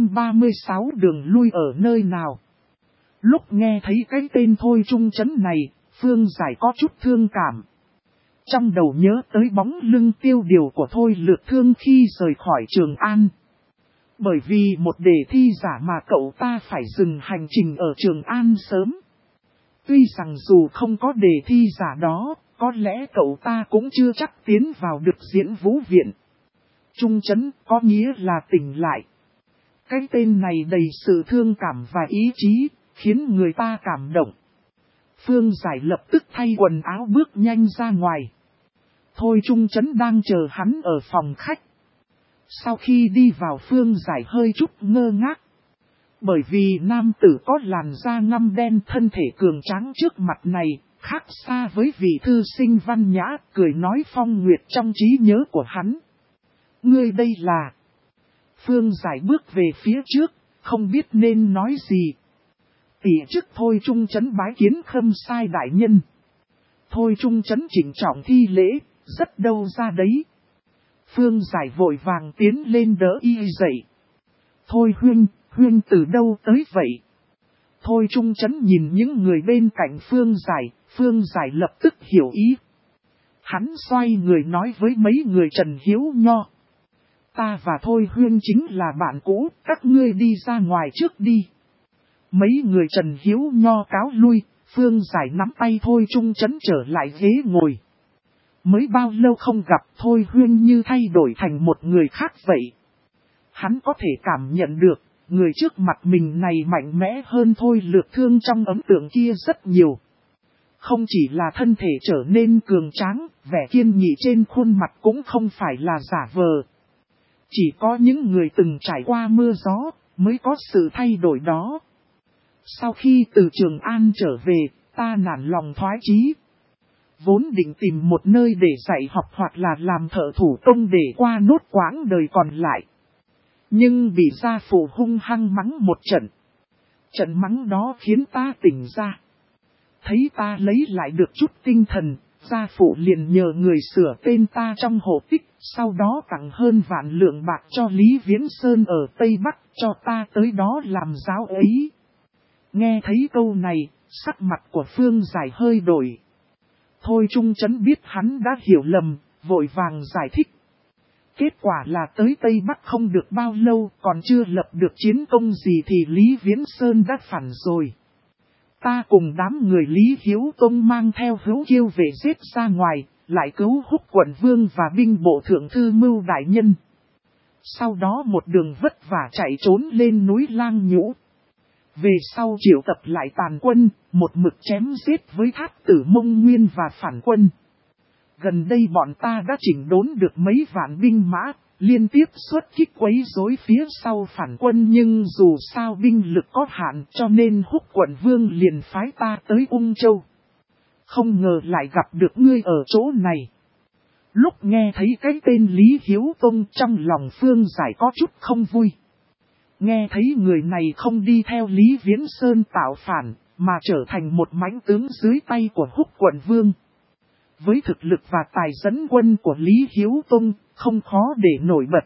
436 đường lui ở nơi nào? Lúc nghe thấy cái tên Thôi Trung Chấn này, Phương Giải có chút thương cảm. Trong đầu nhớ tới bóng lưng tiêu điều của Thôi Lược Thương khi rời khỏi Trường An. Bởi vì một đề thi giả mà cậu ta phải dừng hành trình ở Trường An sớm. Tuy rằng dù không có đề thi giả đó, có lẽ cậu ta cũng chưa chắc tiến vào được Diễn Vũ Viện. Trung Chấn có nghĩa là tỉnh lại. Cái tên này đầy sự thương cảm và ý chí, khiến người ta cảm động. Phương Giải lập tức thay quần áo bước nhanh ra ngoài. Thôi Trung Chấn đang chờ hắn ở phòng khách. Sau khi đi vào, Phương Giải hơi chút ngơ ngác. Bởi vì nam tử có làn da ngăm đen, thân thể cường tráng trước mặt này, khác xa với vị thư sinh văn nhã, cười nói phong nguyệt trong trí nhớ của hắn. Ngươi đây là... Phương Giải bước về phía trước, không biết nên nói gì. Tỷ chức Thôi Trung Chấn bái kiến Khâm Sai đại nhân. Thôi Trung Chấn chỉnh trọng thi lễ, rất đâu ra đấy. Phương Giải vội vàng tiến lên đỡ y dậy. Thôi huynh từ đâu tới vậy? Thôi Trung Chấn nhìn những người bên cạnh Phương Giải lập tức hiểu ý. Hắn xoay người nói với mấy người Trần Hiếu Nho. Ta và Thôi Huyên chính là bạn cũ, các ngươi đi ra ngoài trước đi. Mấy người Trần Hiếu Nho cáo lui, Phương Giải nắm tay Thôi Trung Chấn trở lại ghế ngồi. Mới bao lâu không gặp Thôi Huyên như thay đổi thành một người khác vậy. Hắn có thể cảm nhận được, người trước mặt mình này mạnh mẽ hơn Thôi Lược Thương trong ấn tượng kia rất nhiều. Không chỉ là thân thể trở nên cường tráng, vẻ kiên nghị trên khuôn mặt cũng không phải là giả vờ. Chỉ có những người từng trải qua mưa gió, mới có sự thay đổi đó. Sau khi từ Trường An trở về, ta nản lòng thoái chí. Vốn định tìm một nơi để dạy học hoặc là làm thợ thủ công để qua nốt quãng đời còn lại. Nhưng bị gia phụ hung hăng mắng một trận. Trận mắng đó khiến ta tỉnh ra. Thấy ta lấy lại được chút tinh thần, gia phụ liền nhờ người sửa tên ta trong hộ tích, sau đó tặng hơn vạn lượng bạc cho Lý Viễn Sơn ở Tây Bắc, cho ta tới đó làm giáo ấy. Nghe thấy câu này, sắc mặt của Phương Giải hơi đổi. Thôi Trung Chấn biết hắn đã hiểu lầm, vội vàng giải thích. Kết quả là tới Tây Bắc không được bao lâu, còn chưa lập được chiến công gì thì Lý Viễn Sơn đã phản rồi. Ta cùng đám người Lý Hiếu Tông mang theo Hữu Kiêu về giết ra ngoài, lại cứu Húc Quận Vương và binh bộ thượng thư Mưu đại nhân. Sau đó một đường vất vả chạy trốn lên núi Lang Nhũ. Về sau triệu tập lại tàn quân, một mực chém giết với Thát Tử Mông Nguyên và phản quân. Gần đây bọn ta đã chỉnh đốn được mấy vạn binh mã, liên tiếp xuất kích quấy rối phía sau phản quân, nhưng dù sao binh lực có hạn cho nên Húc Quận Vương liền phái ta tới Ung Châu. Không ngờ lại gặp được ngươi ở chỗ này. Lúc nghe thấy cái tên Lý Hiếu Tông trong lòng Phương Giải có chút không vui. Nghe thấy người này không đi theo Lý Viễn Sơn tạo phản, mà trở thành một mãnh tướng dưới tay của Húc Quận Vương. Với thực lực và tài dẫn quân của Lý Hiếu Tông, không khó để nổi bật.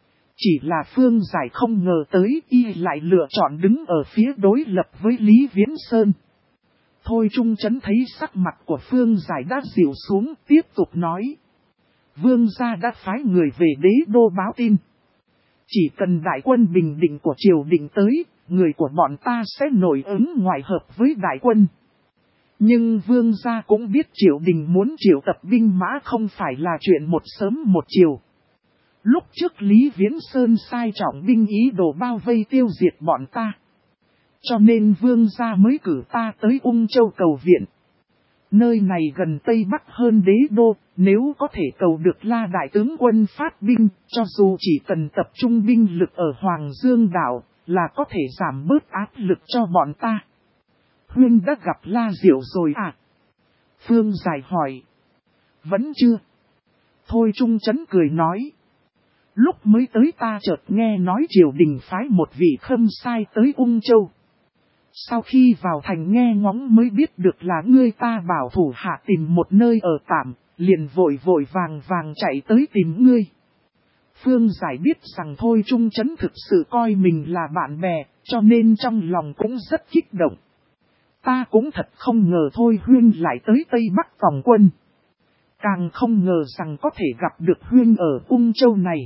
Chỉ là Phương Giải không ngờ tới y lại lựa chọn đứng ở phía đối lập với Lý Viễn Sơn. Thôi Trung Chấn thấy sắc mặt của Phương Giải đã dịu xuống, tiếp tục nói. Vương gia đã phái người về đế đô báo tin. Chỉ cần đại quân Bình Định của triều đình tới, người của bọn ta sẽ nổi ứng ngoại hợp với đại quân. Nhưng vương gia cũng biết triều đình muốn triệu tập binh mã không phải là chuyện một sớm một chiều. Lúc trước Lý Viễn Sơn sai trọng binh ý đồ bao vây tiêu diệt bọn ta. Cho nên vương gia mới cử ta tới Ung Châu cầu viện. Nơi này gần Tây Bắc hơn đế đô, nếu có thể cầu được La đại tướng quân phát binh, cho dù chỉ cần tập trung binh lực ở Hoàng Dương đảo, là có thể giảm bớt áp lực cho bọn ta. Huyên đã gặp La Diệu rồi à? Phương Giải hỏi. Vẫn chưa. Thôi Trung Chấn cười nói. Lúc mới tới ta chợt nghe nói triều đình phái một vị khâm sai tới Ung Châu. Sau khi vào thành nghe ngóng mới biết được là ngươi ta bảo thủ hạ tìm một nơi ở tạm, liền vội vàng chạy tới tìm ngươi. Phương Giải biết rằng Thôi Trung Chấn thực sự coi mình là bạn bè, cho nên trong lòng cũng rất kích động. Ta cũng thật không ngờ Thôi Huyên lại tới Tây Bắc phòng quân. Càng không ngờ rằng có thể gặp được Huyên ở Ung Châu này.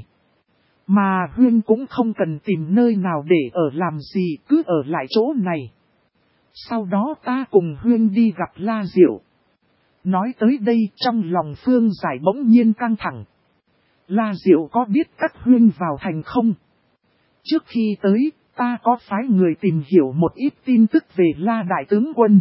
Mà Huyên cũng không cần tìm nơi nào để ở làm gì, cứ ở lại chỗ này. Sau đó ta cùng Huyên đi gặp La Diệu. Nói tới đây trong lòng Phương Giải bỗng nhiên căng thẳng. La Diệu có biết các Huyên vào thành không? Trước khi tới, ta có phái người tìm hiểu một ít tin tức về La đại tướng quân.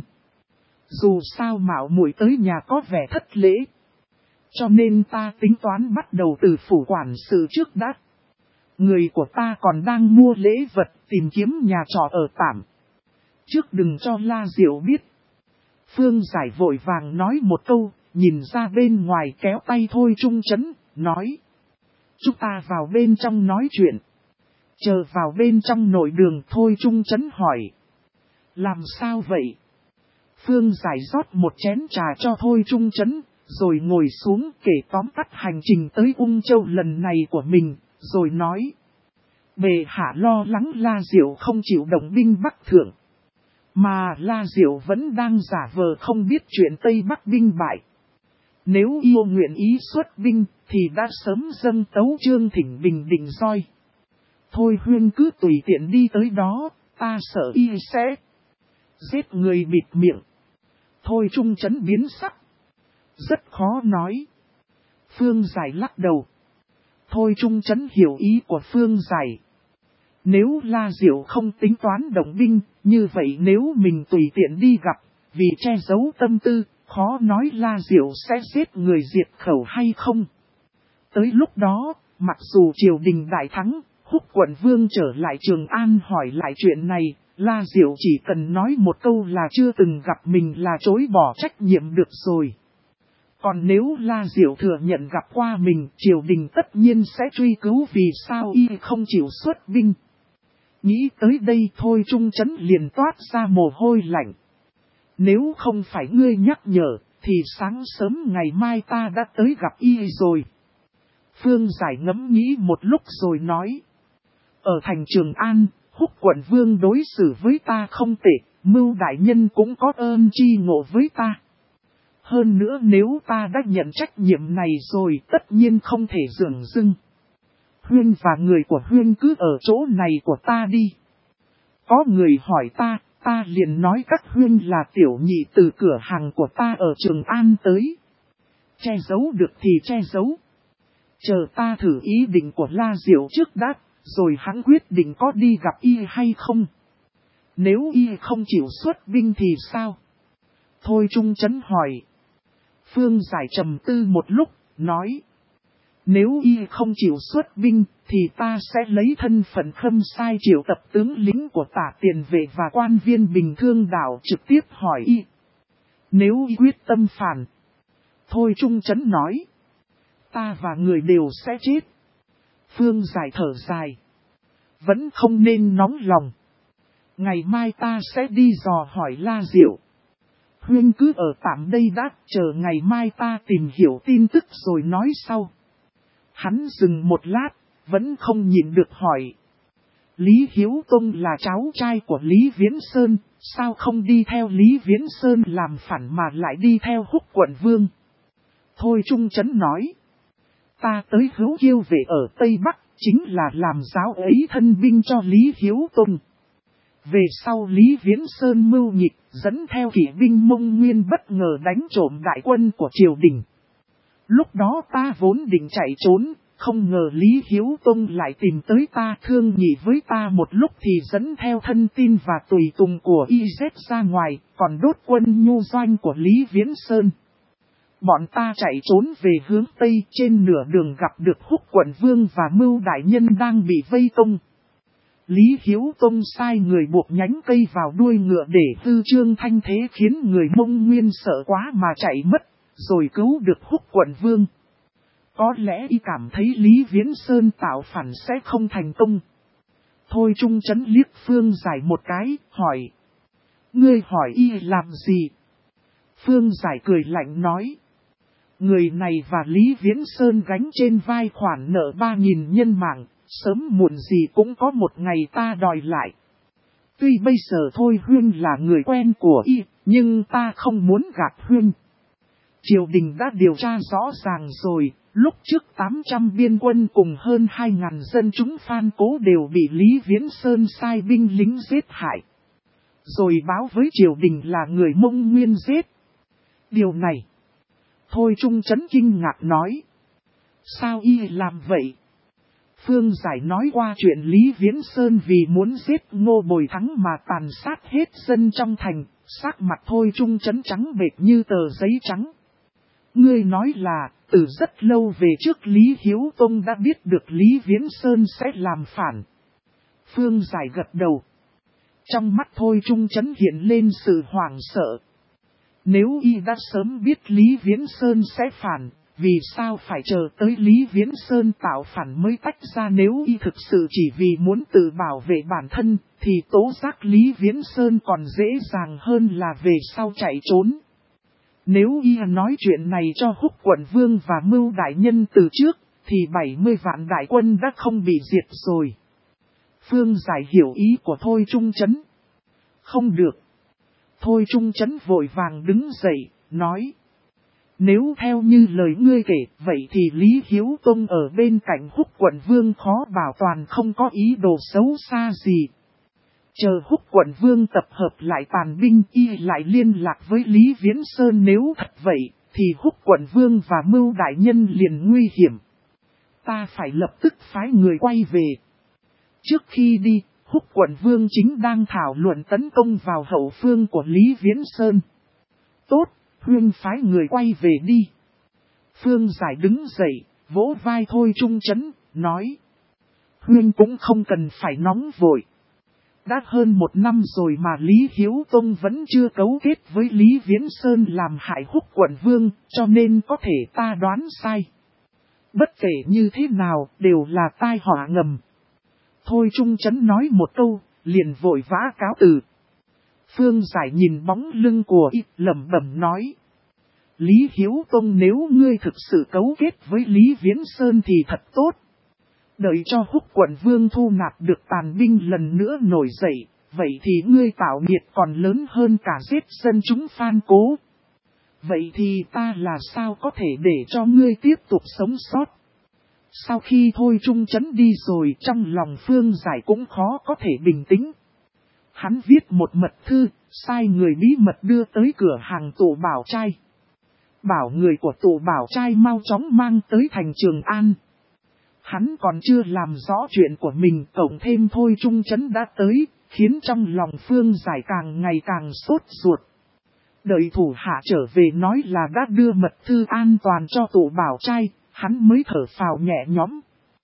Dù sao mạo muội tới nhà có vẻ thất lễ. Cho nên ta tính toán bắt đầu từ phủ quản sự trước đã. Người của ta còn đang mua lễ vật tìm kiếm nhà trọ ở tạm. Trước đừng cho La Diệu biết. Phương Giải vội vàng nói một câu, nhìn ra bên ngoài kéo tay Thôi Trung Chấn, nói. Chúng ta vào bên trong nói chuyện. Chờ vào bên trong nội đường Thôi Trung Chấn hỏi. Làm sao vậy? Phương Giải rót một chén trà cho Thôi Trung Chấn, rồi ngồi xuống kể tóm tắt hành trình tới Ung Châu lần này của mình, rồi nói. Bệ hạ lo lắng La Diệu không chịu động binh Bắc Thượng. Mà La Diệu vẫn đang giả vờ không biết chuyện Tây Bắc binh bại. Nếu yêu nguyện ý xuất binh, thì đã sớm dâng tấu chương thỉnh Bình Định roi. Thôi Huyên cứ tùy tiện đi tới đó, ta sợ y sẽ giết người bịt miệng. Thôi Trung Chấn biến sắc. Rất khó nói. Phương Giải lắc đầu. Thôi Trung Chấn hiểu ý của Phương Giải. Nếu La Diệu không tính toán động binh, như vậy nếu mình tùy tiện đi gặp, vì che giấu tâm tư, khó nói La Diệu sẽ giết người diệt khẩu hay không. Tới lúc đó, mặc dù triều đình đại thắng, Húc quận vương trở lại Trường An hỏi lại chuyện này, La Diệu chỉ cần nói một câu là chưa từng gặp mình là chối bỏ trách nhiệm được rồi. Còn nếu La Diệu thừa nhận gặp qua mình, triều đình tất nhiên sẽ truy cứu vì sao y không chịu xuất binh. Nghĩ tới đây thôi Trung Chấn liền toát ra mồ hôi lạnh. Nếu không phải ngươi nhắc nhở, thì sáng sớm ngày mai ta đã tới gặp y rồi. Phương Giải ngẫm nghĩ một lúc rồi nói. Ở thành Trường An, Húc quận vương đối xử với ta không tệ, Mưu đại nhân cũng có ơn chi ngộ với ta. Hơn nữa nếu ta đã nhận trách nhiệm này rồi tất nhiên không thể dửng dưng. Huyên và người của Huyên cứ ở chỗ này của ta đi. Có người hỏi ta liền nói các Huyên là tiểu nhị từ cửa hàng của ta ở Trường An tới. Che giấu được thì che giấu. Chờ ta thử ý định của La Diệu trước đã, rồi hắn quyết định có đi gặp y hay không. Nếu y không chịu xuất binh thì sao? Thôi Trung Chấn hỏi. Phương Giải trầm tư một lúc, nói. Nếu y không chịu xuất binh, thì ta sẽ lấy thân phận khâm sai triệu tập tướng lính của Tả Tiền Vệ và quan viên Bình Thương Đảo trực tiếp hỏi y. Nếu y quyết tâm phản. Thôi Trung Chấn nói. Ta và người đều sẽ chết. Phương Giải thở dài. Vẫn không nên nóng lòng. Ngày mai ta sẽ đi dò hỏi La Diệu. Huyên cứ ở tạm đây đã, chờ ngày mai ta tìm hiểu tin tức rồi nói sau. Hắn dừng một lát, vẫn không nhịn được hỏi. Lý Hiếu Tông là cháu trai của Lý Viễn Sơn, sao không đi theo Lý Viễn Sơn làm phản mà lại đi theo Húc quận vương? Thôi Trung Chấn nói. Ta tới Hữu Kiêu về ở Tây Bắc, chính là làm giáo ấy thân binh cho Lý Hiếu Tông. Về sau Lý Viễn Sơn mưu nhịp, dẫn theo kỵ binh Mông Nguyên bất ngờ đánh trộm đại quân của triều đình. Lúc đó ta vốn định chạy trốn, không ngờ Lý Hiếu Tông lại tìm tới ta thương nhị với ta một lúc thì dẫn theo thân tin và tùy tùng của YZ ra ngoài, còn đốt quân nhu doanh của Lý Viễn Sơn. Bọn ta chạy trốn về hướng Tây, trên nửa đường gặp được Húc quận vương và Mưu đại nhân đang bị vây công. Lý Hiếu Tông sai người buộc nhánh cây vào đuôi ngựa để hư trương thanh thế khiến người Mông Nguyên sợ quá mà chạy mất, rồi cứu được Húc quận vương. Có lẽ y cảm thấy Lý Viễn Sơn tạo phản sẽ không thành công. Thôi Trung Chấn liếc Phương Giải một cái, hỏi. Ngươi hỏi y làm gì? Phương Giải cười lạnh nói. Người này và Lý Viễn Sơn gánh trên vai khoản nợ 3.000 nhân mạng, sớm muộn gì cũng có một ngày ta đòi lại. Tuy bây giờ Thôi Huyên là người quen của y, nhưng ta không muốn gạt Huyên. Triều đình đã điều tra rõ ràng rồi, lúc trước 800 biên quân cùng hơn 2.000 dân chúng Phan Cố đều bị Lý Viễn Sơn sai binh lính giết hại. Rồi báo với triều đình là người Mông Nguyên giết. Điều này. Thôi Trung Chấn kinh ngạc nói. Sao y làm vậy? Phương Giải nói qua chuyện Lý Viễn Sơn vì muốn giết Ngô Bồi Thắng mà tàn sát hết dân trong thành, sắc mặt Thôi Trung Chấn trắng bệch như tờ giấy trắng. Ngươi nói là, từ rất lâu về trước Lý Hiếu Tông đã biết được Lý Viễn Sơn sẽ làm phản. Phương Giải gật đầu. Trong mắt Thôi Trung Chấn hiện lên sự hoảng sợ. Nếu y đã sớm biết Lý Viễn Sơn sẽ phản, vì sao phải chờ tới Lý Viễn Sơn tạo phản mới tách ra? Nếu y thực sự chỉ vì muốn tự bảo vệ bản thân, thì tố giác Lý Viễn Sơn còn dễ dàng hơn là về sau chạy trốn. Nếu y nói chuyện này cho Húc quận vương và Mưu đại nhân từ trước, thì 70 vạn đại quân đã không bị diệt rồi. Phương Giải hiểu ý của Thôi Trung Chấn. Không được. Thôi Trung Chấn vội vàng đứng dậy, nói. Nếu theo như lời ngươi kể, vậy thì Lý Hiếu Tông ở bên cạnh Húc Quận Vương khó bảo toàn không có ý đồ xấu xa gì. Chờ Húc Quận Vương tập hợp lại tàn binh y lại liên lạc với Lý Viễn Sơn, nếu thật vậy, thì Húc Quận Vương và Mưu Đại Nhân liền nguy hiểm. Ta phải lập tức phái người quay về. Trước khi đi, Húc Quận Vương chính đang thảo luận tấn công vào hậu phương của Lý Viễn Sơn. Tốt, Huyên phái người quay về đi. Phương Giải đứng dậy, vỗ vai Thôi Trung Chấn, nói. Huyên cũng không cần phải nóng vội. Đã hơn 1 năm rồi mà Lý Hiếu Tông vẫn chưa cấu kết với Lý Viễn Sơn làm hại Húc Quận Vương, cho nên có thể ta đoán sai. Bất kể như thế nào, đều là tai họa ngầm. Thôi Trung Chấn nói một câu, liền vội vã cáo từ. Phương Giải nhìn bóng lưng của y, lẩm bẩm nói. Lý Hiếu Tông, nếu ngươi thực sự cấu kết với Lý Viễn Sơn thì thật tốt. Đợi cho Húc Quận Vương thu nạp được tàn binh lần nữa nổi dậy, vậy thì ngươi tạo nghiệt còn lớn hơn cả giết dân chúng Phan Cố. Vậy thì ta là sao có thể để cho ngươi tiếp tục sống sót? Sau khi Thôi Trung Chấn đi rồi, trong lòng Phương Giải cũng khó có thể bình tĩnh. Hắn viết một mật thư, sai người bí mật đưa tới cửa hàng Tụ Bảo Trai. Bảo người của Tụ Bảo Trai mau chóng mang tới thành Trường An. Hắn còn chưa làm rõ chuyện của mình, cộng thêm Thôi Trung Chấn đã tới, khiến trong lòng Phương Giải càng ngày càng sốt ruột. Đợi thủ hạ trở về nói là đã đưa mật thư an toàn cho Tụ Bảo Trai, hắn mới thở phào nhẹ nhõm.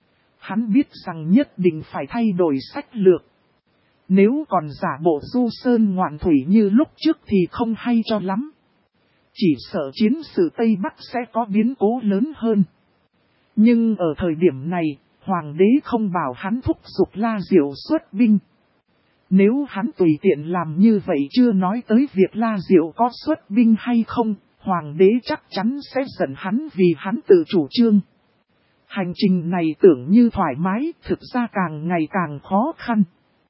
Hắn biết rằng nhất định phải thay đổi sách lược. Nếu còn giả bộ du sơn ngoạn thủy như lúc trước thì không hay cho lắm. Chỉ sợ chiến sự Tây Bắc sẽ có biến cố lớn hơn. Nhưng ở thời điểm này, Hoàng đế không bảo hắn thúc giục La Diệu xuất binh. Nếu hắn tùy tiện làm như vậy, chưa nói tới việc La Diệu có xuất binh hay không, Hoàng đế chắc chắn sẽ giận hắn vì hắn tự chủ trương. Hành trình này tưởng như thoải mái, thực ra càng ngày càng khó khăn.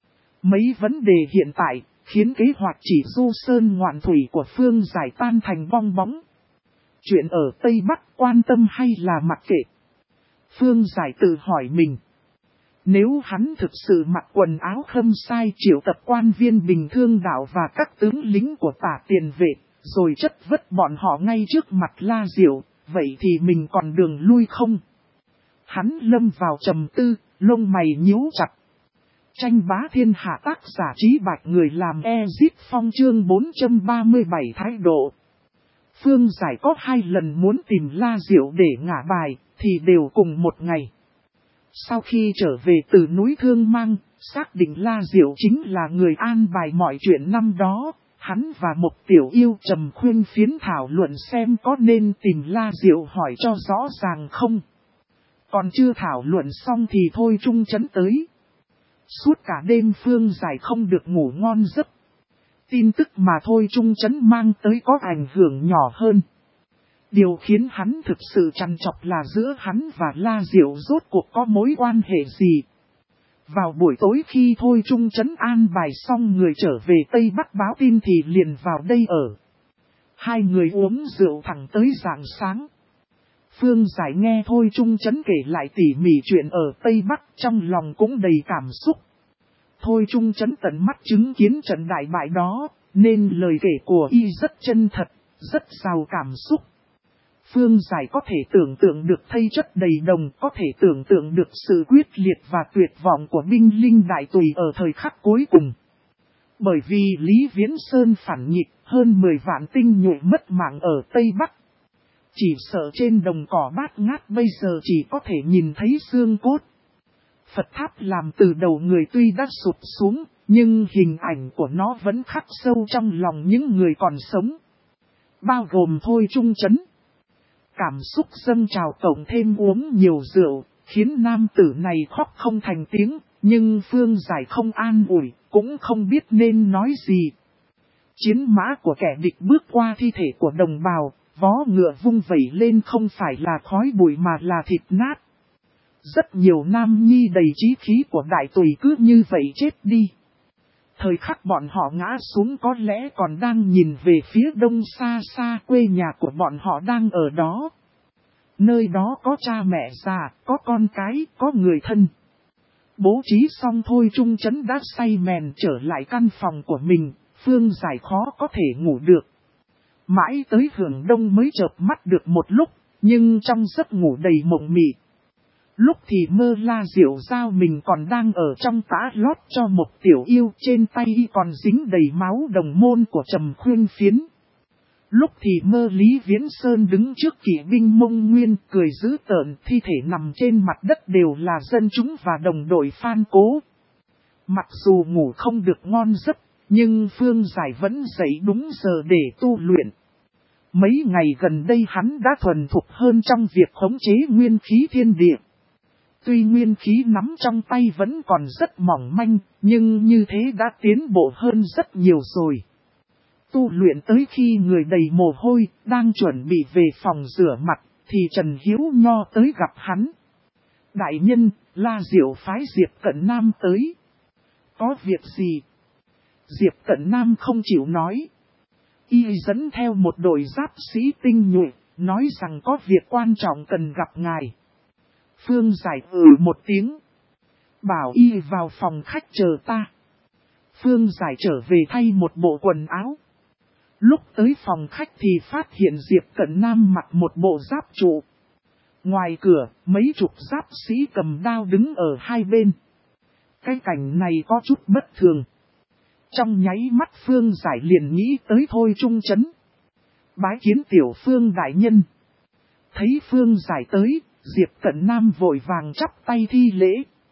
Mấy vấn đề hiện tại, khiến kế hoạch chỉ du sơn ngoạn thủy của Phương Giải tan thành bong bóng. Chuyện ở Tây Bắc quan tâm hay là mặc kệ? Phương Giải tự hỏi mình. Nếu hắn thực sự mặc quần áo khâm sai triệu tập quan viên Bình Thương Đạo và các tướng lính của Tả Tiền Vệ, rồi chất vất bọn họ ngay trước mặt La Diệu, vậy thì mình còn đường lui không? Hắn lâm vào trầm tư, lông mày nhíu chặt. Tranh bá thiên hạ, tác giả Trí Bạch, người làm Ezit Phong, chương 437 thái độ. Phương Giải có 2 lần muốn tìm La Diệu để ngả bài, thì đều cùng một ngày. Sau khi trở về từ núi Thương Mang, xác định La Diệu chính là người an bài mọi chuyện năm đó, hắn và một tiểu yêu trầm khuyên phiến thảo luận xem có nên tìm La Diệu hỏi cho rõ ràng không. Còn chưa thảo luận xong thì Thôi Trung Chấn tới. Suốt cả đêm Phương Giải không được ngủ ngon giấc. Tin tức mà Thôi Trung Chấn mang tới có ảnh hưởng nhỏ hơn. Điều khiến hắn thực sự trằn trọc là giữa hắn và La Diệu rốt cuộc có mối quan hệ gì. Vào buổi tối khi Thôi Trung Chấn an bài xong người trở về Tây Bắc báo tin thì liền vào đây ở. 2 người uống rượu thẳng tới rạng sáng. Phương Giải nghe Thôi Trung Chấn kể lại tỉ mỉ chuyện ở Tây Bắc, trong lòng cũng đầy cảm xúc. Thôi Trung Chấn tận mắt chứng kiến trận đại bại đó, nên lời kể của y rất chân thật, rất giàu cảm xúc. Phương Giải có thể tưởng tượng được thây chất đầy đồng, có thể tưởng tượng được sự quyết liệt và tuyệt vọng của binh linh đại tùy ở thời khắc cuối cùng. Bởi vì Lý Viễn Sơn phản nghịch, hơn 10 vạn tinh nhuệ mất mạng ở Tây Bắc. Chỉ sợ trên đồng cỏ bát ngát bây giờ chỉ có thể nhìn thấy xương cốt. Phật tháp làm từ đầu người tuy đã sụp xuống, nhưng hình ảnh của nó vẫn khắc sâu trong lòng những người còn sống. Bao gồm Thôi Trung Chấn. Cảm xúc dâng trào cộng thêm uống nhiều rượu, khiến nam tử này khóc không thành tiếng, nhưng Phương Giải không an ủi, cũng không biết nên nói gì. Chiến mã của kẻ địch bước qua thi thể của đồng bào, vó ngựa vung vẩy lên không phải là khói bụi mà là thịt nát. Rất nhiều nam nhi đầy chí khí của đại tùy cứ như vậy chết đi. Thời khắc bọn họ ngã xuống có lẽ còn đang nhìn về phía đông xa xa, quê nhà của bọn họ đang ở đó. Nơi đó có cha mẹ già, có con cái, có người thân. Bố trí xong Thôi Trung Chấn đã say mèn trở lại căn phòng của mình, Phương Giải khó có thể ngủ được. Mãi tới hưởng đông mới chợp mắt được một lúc, nhưng trong giấc ngủ đầy mộng mị. Lúc thì mơ La Diệu Giao mình còn đang ở trong tã lót cho một tiểu yêu, trên tay còn dính đầy máu đồng môn của Trầm Khuyên Phiến. Lúc thì mơ Lý Viễn Sơn đứng trước kỵ binh Mông Nguyên cười dữ tợn, thi thể nằm trên mặt đất đều là dân chúng và đồng đội Phan Cố. Mặc dù ngủ không được ngon giấc, nhưng Phương Giải vẫn dậy đúng giờ để tu luyện. Mấy ngày gần đây hắn đã thuần thục hơn trong việc khống chế nguyên khí thiên địa. Tuy nguyên khí nắm trong tay vẫn còn rất mỏng manh, nhưng như thế đã tiến bộ hơn rất nhiều rồi. Tu luyện tới khi người đầy mồ hôi, đang chuẩn bị về phòng rửa mặt, thì Trần Hiếu Nho tới gặp hắn. Đại nhân, La Diệu phái Diệp Cận Nam tới. Có việc gì? Diệp Cận Nam không chịu nói. Y dẫn theo một đội giáp sĩ tinh nhuệ, nói rằng có việc quan trọng cần gặp ngài. Phương Giải một tiếng. Bảo Y vào phòng khách chờ ta. Phương Giải trở về thay một bộ quần áo. Lúc tới phòng khách thì phát hiện Diệp Cận Nam mặc một bộ giáp trụ. Ngoài cửa, mấy chục giáp sĩ cầm đao đứng ở hai bên. Cái cảnh này có chút bất thường. Trong nháy mắt Phương Giải liền nghĩ tới Thôi Trung Chấn. Bái kiến tiểu Phương đại nhân. Thấy Phương Giải tới, Diệp Cận Nam vội vàng chắp tay thi lễ.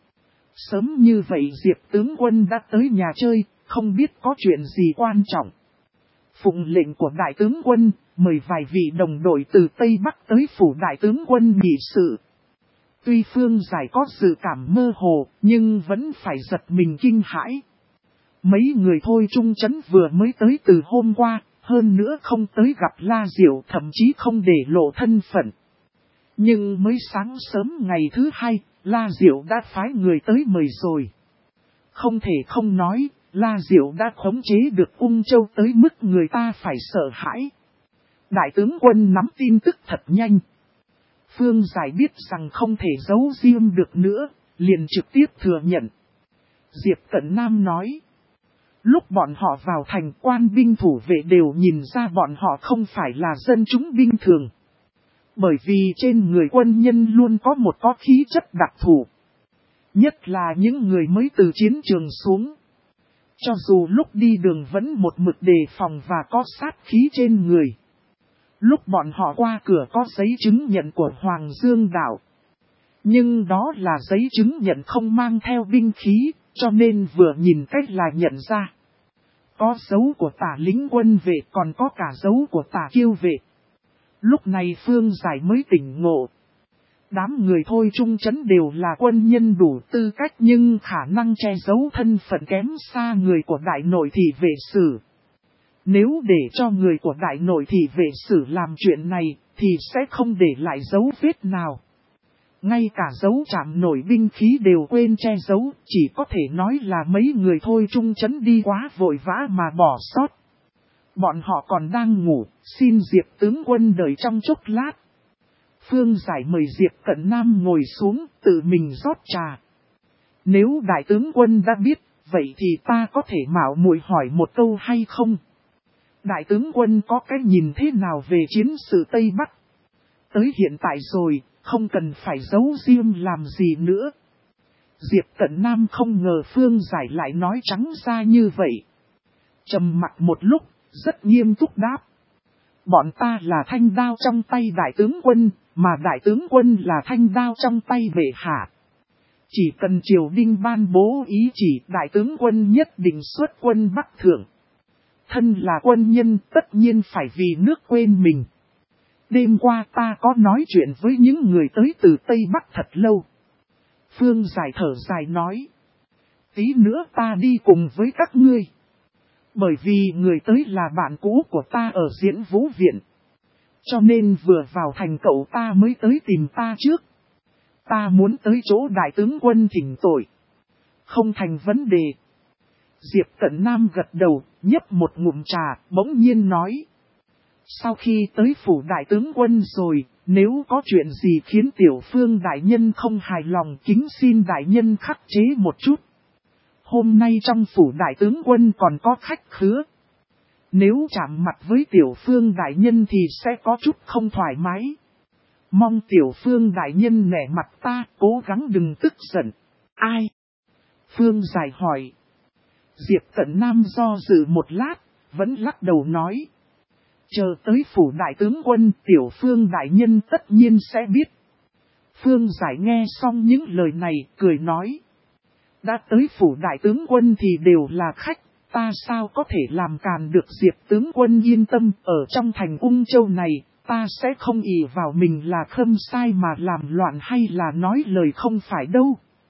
Sớm như vậy Diệp tướng quân đã tới nhà chơi, không biết có chuyện gì quan trọng. Phụng lệnh của đại tướng quân, mời vài vị đồng đội từ Tây Bắc tới phủ đại tướng quân nghị sự. Tuy Phương Giải có dự cảm mơ hồ, nhưng vẫn phải giật mình kinh hãi. Mấy người Thôi Trung Chấn vừa mới tới từ hôm qua, hơn nữa không tới gặp La Diệu, thậm chí không để lộ thân phận. Nhưng mới sáng sớm ngày thứ hai, La Diệu đã phái người tới mời rồi. Không thể không nói, La Diệu đã khống chế được Ung Châu tới mức người ta phải sợ hãi. Đại tướng quân nắm tin tức thật nhanh. Phương Giải biết rằng không thể giấu riêng được nữa, liền trực tiếp thừa nhận. Diệp Cận Nam nói. Lúc bọn họ vào thành, quan binh thủ vệ đều nhìn ra bọn họ không phải là dân chúng bình thường. Bởi vì trên người quân nhân luôn có một có khí chất đặc thù. Nhất là những người mới từ chiến trường xuống. Cho dù lúc đi đường vẫn một mực đề phòng và có sát khí trên người. Lúc bọn họ qua cửa có giấy chứng nhận của Hoàng Dương Đạo. Nhưng đó là giấy chứng nhận không mang theo binh khí, cho nên vừa nhìn cách là nhận ra. Có dấu của tả lính quân vệ, còn có cả dấu của tả kiêu vệ. Lúc này Phương Giải mới tỉnh ngộ. Đám người Thôi Trung Chấn đều là quân nhân đủ tư cách, nhưng khả năng che giấu thân phận kém xa người của đại nội thị vệ sử. Nếu để cho người của đại nội thị vệ sử làm chuyện này, thì sẽ không để lại dấu vết nào. Ngay cả dấu chạm nổi binh khí đều quên che giấu, chỉ có thể nói là mấy người Thôi Trung Chấn đi quá vội vã mà bỏ sót. Bọn họ còn đang ngủ, xin Diệp tướng quân đợi trong chốc lát. Phương Giải mời Diệp Cận Nam ngồi xuống, tự mình rót trà. Nếu đại tướng quân đã biết, vậy thì ta có thể mạo muội hỏi một câu hay không? Đại tướng quân có cái nhìn thế nào về chiến sự Tây Bắc? Tới hiện tại rồi, không cần phải giấu riêng làm gì nữa. Diệp Cận Nam không ngờ Phương Giải lại nói trắng ra như vậy. Trầm mặc một lúc, rất nghiêm túc đáp. Bọn ta là thanh đao trong tay đại tướng quân, mà đại tướng quân là thanh đao trong tay bệ hạ. Chỉ cần triều đình ban bố ý chỉ, đại tướng quân nhất định xuất quân Bắc Thượng. Thân là quân nhân tất nhiên phải vì nước quên mình. Đêm qua ta có nói chuyện với những người tới từ Tây Bắc thật lâu. Phương Giải thở dài nói. Tí nữa ta đi cùng với các ngươi. Bởi vì người tới là bạn cũ của ta ở Diễn Vũ Viện. Cho nên vừa vào thành cậu ta mới tới tìm ta trước. Ta muốn tới chỗ đại tướng quân thỉnh tội. Không thành vấn đề. Diệp Cận Nam gật đầu, nhấp một ngụm trà, bỗng nhiên nói. Sau khi tới phủ đại tướng quân rồi, nếu có chuyện gì khiến Tiểu Phương đại nhân không hài lòng, kính xin đại nhân khắc chế một chút. Hôm nay trong phủ đại tướng quân còn có khách khứa. Nếu chạm mặt với Tiểu Phương đại nhân thì sẽ có chút không thoải mái. Mong Tiểu Phương đại nhân nể mặt ta, cố gắng đừng tức giận. Ai? Phương Giải hỏi. Diệp Cận Nam do dự một lát, vẫn lắc đầu nói. Chờ tới phủ đại tướng quân, Tiểu Phương đại nhân tất nhiên sẽ biết. Phương Giải nghe xong những lời này, cười nói. Đã tới phủ đại tướng quân thì đều là khách, ta sao có thể làm càn được Diệp tướng quân yên tâm, ở trong thành Ung Châu này, ta sẽ không ỷ vào mình là khâm sai mà làm loạn hay là nói lời không phải đâu.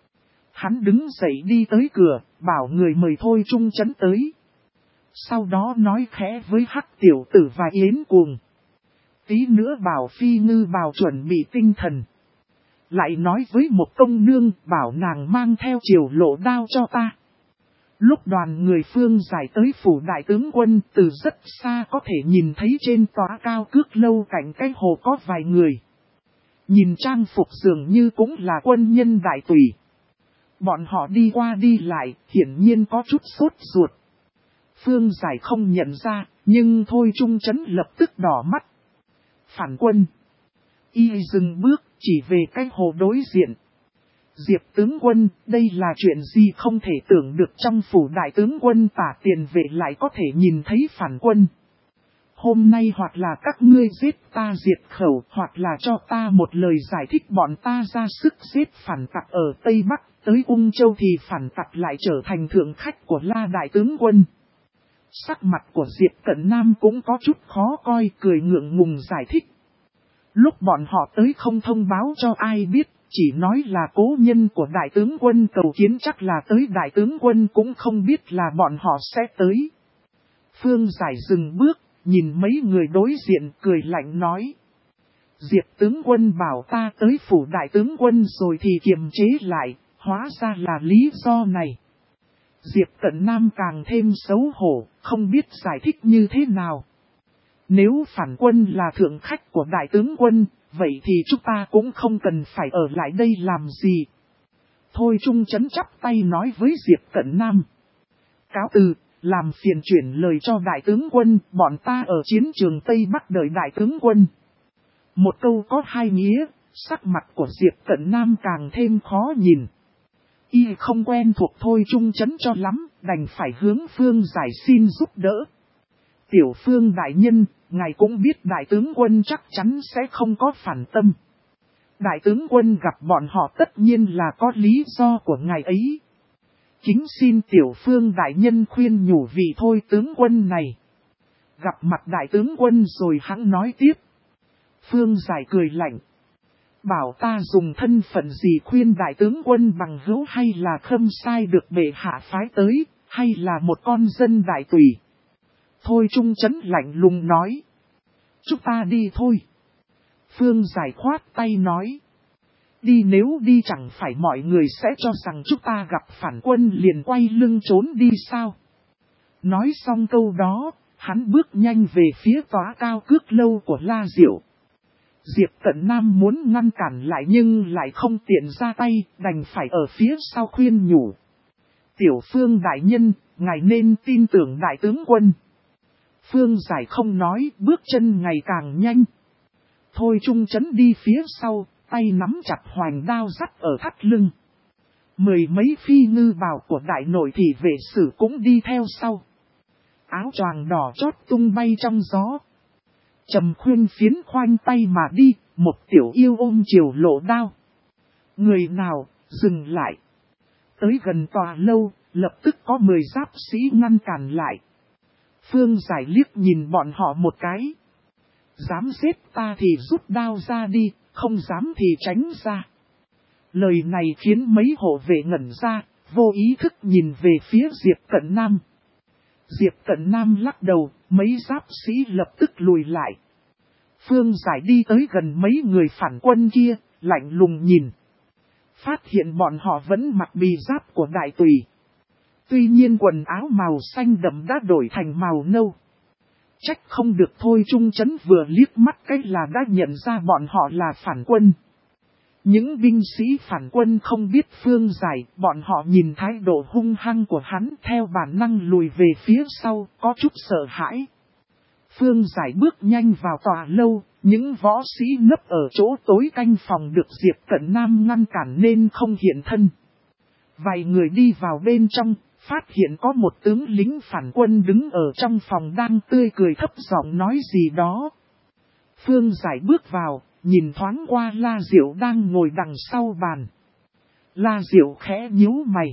Hắn đứng dậy đi tới cửa, bảo người mời Thôi Trung Chấn tới. Sau đó nói khẽ với Hắc Tiểu Tử và Yến Cuồng. Tí nữa bảo Phi Ngư Bào chuẩn bị tinh thần. Lại nói với một công nương bảo nàng mang theo triều lộ đao cho ta. Lúc đoàn người Phương Giải tới phủ đại tướng quân, từ rất xa có thể nhìn thấy trên tòa cao cước lâu cạnh cái hồ có vài người. Nhìn trang phục dường như cũng là quân nhân đại tùy. Bọn họ đi qua đi lại, hiển nhiên có chút sốt ruột. Phương Giải không nhận ra, nhưng Thôi Trung Chấn lập tức đỏ mắt. Phản quân. Y dừng bước, chỉ về cái hồ đối diện. Diệp tướng quân, đây là chuyện gì không thể tưởng được, trong phủ đại tướng quân Tả Tiền Vệ lại có thể nhìn thấy phản quân. Hôm nay hoặc là các ngươi giết ta diệt khẩu, hoặc là cho ta một lời giải thích bọn ta ra sức giết phản tặc ở Tây Bắc, tới Ung Châu thì phản tặc lại trở thành thượng khách của La đại tướng quân. Sắc mặt của Diệp Cận Nam cũng có chút khó coi, cười ngượng ngùng giải thích. Lúc bọn họ tới không thông báo cho ai biết, chỉ nói là cố nhân của đại tướng quân cầu kiến, chắc là tới đại tướng quân cũng không biết là bọn họ sẽ tới. Phương Giải dừng bước, nhìn mấy người đối diện cười lạnh nói. Diệp tướng quân bảo ta tới phủ đại tướng quân rồi thì kiềm chế lại, hóa ra là lý do này. Diệp Cận Nam càng thêm xấu hổ, không biết giải thích như thế nào. Nếu phản quân là thượng khách của đại tướng quân, vậy thì chúng ta cũng không cần phải ở lại đây làm gì. Thôi Trung Chấn chắp tay nói với Diệp Cận Nam. Cáo từ, làm phiền chuyển lời cho đại tướng quân, bọn ta ở chiến trường Tây Bắc đợi đại tướng quân. Một câu có hai nghĩa, sắc mặt của Diệp Cận Nam càng thêm khó nhìn. Y không quen thuộc Thôi Trung Chấn cho lắm, đành phải hướng Phương Giải xin giúp đỡ. Tiểu Phương đại nhân, ngài cũng biết đại tướng quân chắc chắn sẽ không có phản tâm. Đại tướng quân gặp bọn họ tất nhiên là có lý do của ngài ấy. Kính xin Tiểu Phương đại nhân khuyên nhủ vị Thôi tướng quân này. Gặp mặt đại tướng quân rồi hắn nói tiếp. Phương Giải cười lạnh. Bảo ta dùng thân phận gì khuyên đại tướng quân bằng hữu, hay là khâm sai được bệ hạ phái tới, hay là một con dân đại tùy. Thôi Trung Chấn lạnh lùng nói. Chúng ta đi thôi. Phương Giải khoát tay nói. Đi, nếu đi chẳng phải mọi người sẽ cho rằng chúng ta gặp phản quân liền quay lưng trốn đi sao. Nói xong câu đó, hắn bước nhanh về phía tòa cao cước lâu của La Diệu. Diệp Cận Nam muốn ngăn cản lại nhưng lại không tiện ra tay, đành phải ở phía sau khuyên nhủ. Tiểu Phương đại nhân, ngài nên tin tưởng đại tướng quân. Phương Giải không nói, bước chân ngày càng nhanh. Thôi Trung Chấn đi phía sau, tay nắm chặt hoành đao dắt ở thắt lưng. Mười mấy phi ngư bào của đại nội thị vệ sử cũng đi theo sau. Áo choàng đỏ chót tung bay trong gió. Trầm Khuyên phiến khoanh tay mà đi, một tiểu yêu ôm chiều lộ đao. Người nào, dừng lại. Tới gần tòa lâu, lập tức có 10 giáp sĩ ngăn cản lại. Phương Giải liếc nhìn bọn họ một cái. Dám giết ta thì rút đao ra đi, không dám thì tránh ra. Lời này khiến mấy hộ vệ ngẩn ra, vô ý thức nhìn về phía Diệp Cận Nam. Diệp Cận Nam lắc đầu, mấy giáp sĩ lập tức lùi lại. Phương Giải đi tới gần mấy người phản quân kia, lạnh lùng nhìn. Phát hiện bọn họ vẫn mặc bì giáp của đại tùy. Tuy nhiên quần áo màu xanh đậm đã đổi thành màu nâu. Trách không được thôi, Trung Chấn vừa liếc mắt cái là đã nhận ra bọn họ là phản quân. Những binh sĩ phản quân không biết Phương Giải, bọn họ nhìn thái độ hung hăng của hắn theo bản năng lùi về phía sau, có chút sợ hãi. Phương Giải bước nhanh vào tòa lâu, những võ sĩ nấp ở chỗ tối canh phòng được Diệp Cận Nam ngăn cản nên không hiện thân. Vài người đi vào bên trong, phát hiện có một tướng lính phản quân đứng ở trong phòng đang tươi cười thấp giọng nói gì đó. Phương Giải bước vào, nhìn thoáng qua La Diệu đang ngồi đằng sau bàn. La Diệu khẽ nhíu mày.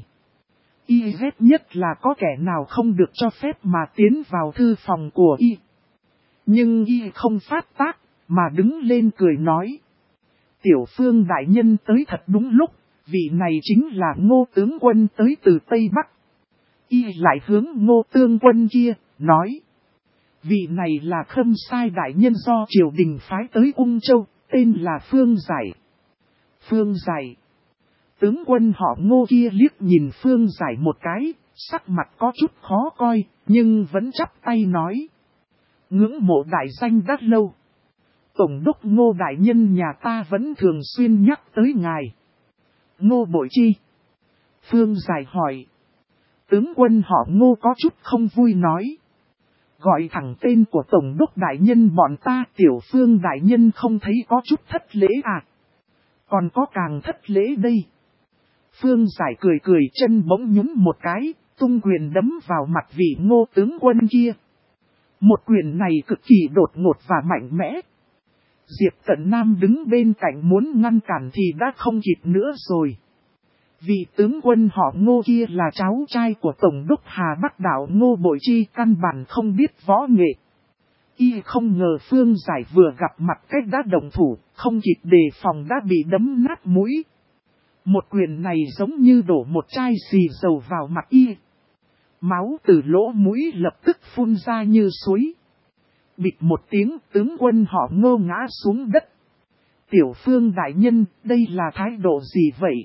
Y ghét nhất là có kẻ nào không được cho phép mà tiến vào thư phòng của Y. Nhưng Y không phát tác, mà đứng lên cười nói. Tiểu Phương đại nhân tới thật đúng lúc, vị này chính là Ngô tướng quân tới từ Tây Bắc. Y lại hướng Ngô tướng quân kia, nói. Vị này là Khâm Sai đại nhân do triều đình phái tới Ung Châu, tên là Phương Giải. Phương Giải. Tướng quân họ Ngô kia liếc nhìn Phương Giải một cái, sắc mặt có chút khó coi, nhưng vẫn chắp tay nói. Ngưỡng mộ đại danh đã lâu. Tổng đốc Ngô đại nhân nhà ta vẫn thường xuyên nhắc tới ngài. Ngô bội chi? Phương Giải hỏi. Tướng quân họ Ngô có chút không vui nói. Gọi thẳng tên của Tổng đốc đại nhân bọn ta, Tiểu Phương đại nhân không thấy có chút thất lễ à? Còn có càng thất lễ đây. Phương Giải cười cười, chân bỗng nhún một cái, tung quyền đấm vào mặt vị Ngô tướng quân kia. Một quyền này cực kỳ đột ngột và mạnh mẽ. Diệp Cận Nam đứng bên cạnh muốn ngăn cản thì đã không kịp nữa rồi. Vị tướng quân họ Ngô kia là cháu trai của Tổng đốc Hà Bắc Đảo Ngô Bội Chi, căn bản không biết võ nghệ. Y không ngờ Phương Giải vừa gặp mặt cách đã động thủ, không kịp đề phòng đã bị đấm nát mũi. Một quyền này giống như đổ một chai xì dầu vào mặt Y. Máu từ lỗ mũi lập tức phun ra như suối. Bịch một tiếng, tướng quân họ Ngô ngã xuống đất. Tiểu Phương đại nhân, đây là thái độ gì vậy?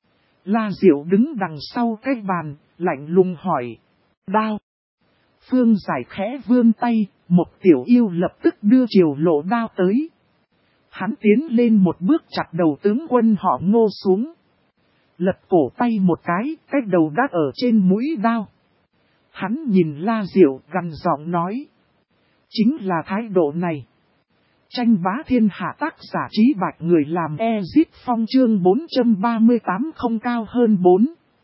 La Diệu đứng đằng sau cái bàn, lạnh lùng hỏi. Đao. Phương Giải khẽ vươn tay, một tiểu yêu lập tức đưa chiều lộ đao tới. Hắn tiến lên một bước chặt đầu tướng quân họ Ngô xuống. Lật cổ tay một cái đầu đã ở trên mũi đao. Hắn nhìn La Diệu gằn giọng nói. Chính là thái độ này. Tranh bá thiên hạ, tác giả Trí Bạch, người làm Ezit Phong, chương 438 không cao hơn 4.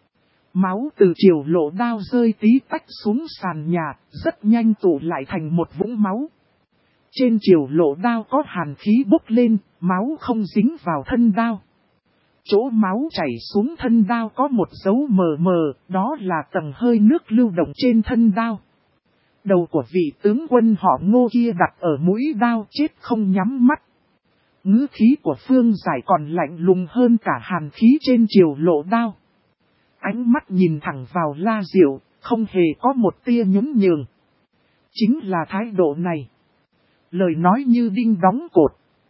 Máu từ chiều lộ đao rơi tí tách xuống sàn nhà, rất nhanh tụ lại thành một vũng máu. Trên chiều lộ đao có hàn khí bốc lên, máu không dính vào thân đao. Chỗ máu chảy xuống thân đao có một dấu mờ mờ, đó là tầng hơi nước lưu động trên thân đao. Đầu của vị tướng quân họ Ngô kia đặt ở mũi đao, chết không nhắm mắt. Ngữ khí của Phương Giải còn lạnh lùng hơn cả hàn khí trên chiều lộ đao. Ánh mắt nhìn thẳng vào La Diệu, không hề có một tia nhún nhường. Chính là thái độ này. Lời nói như đinh đóng cột.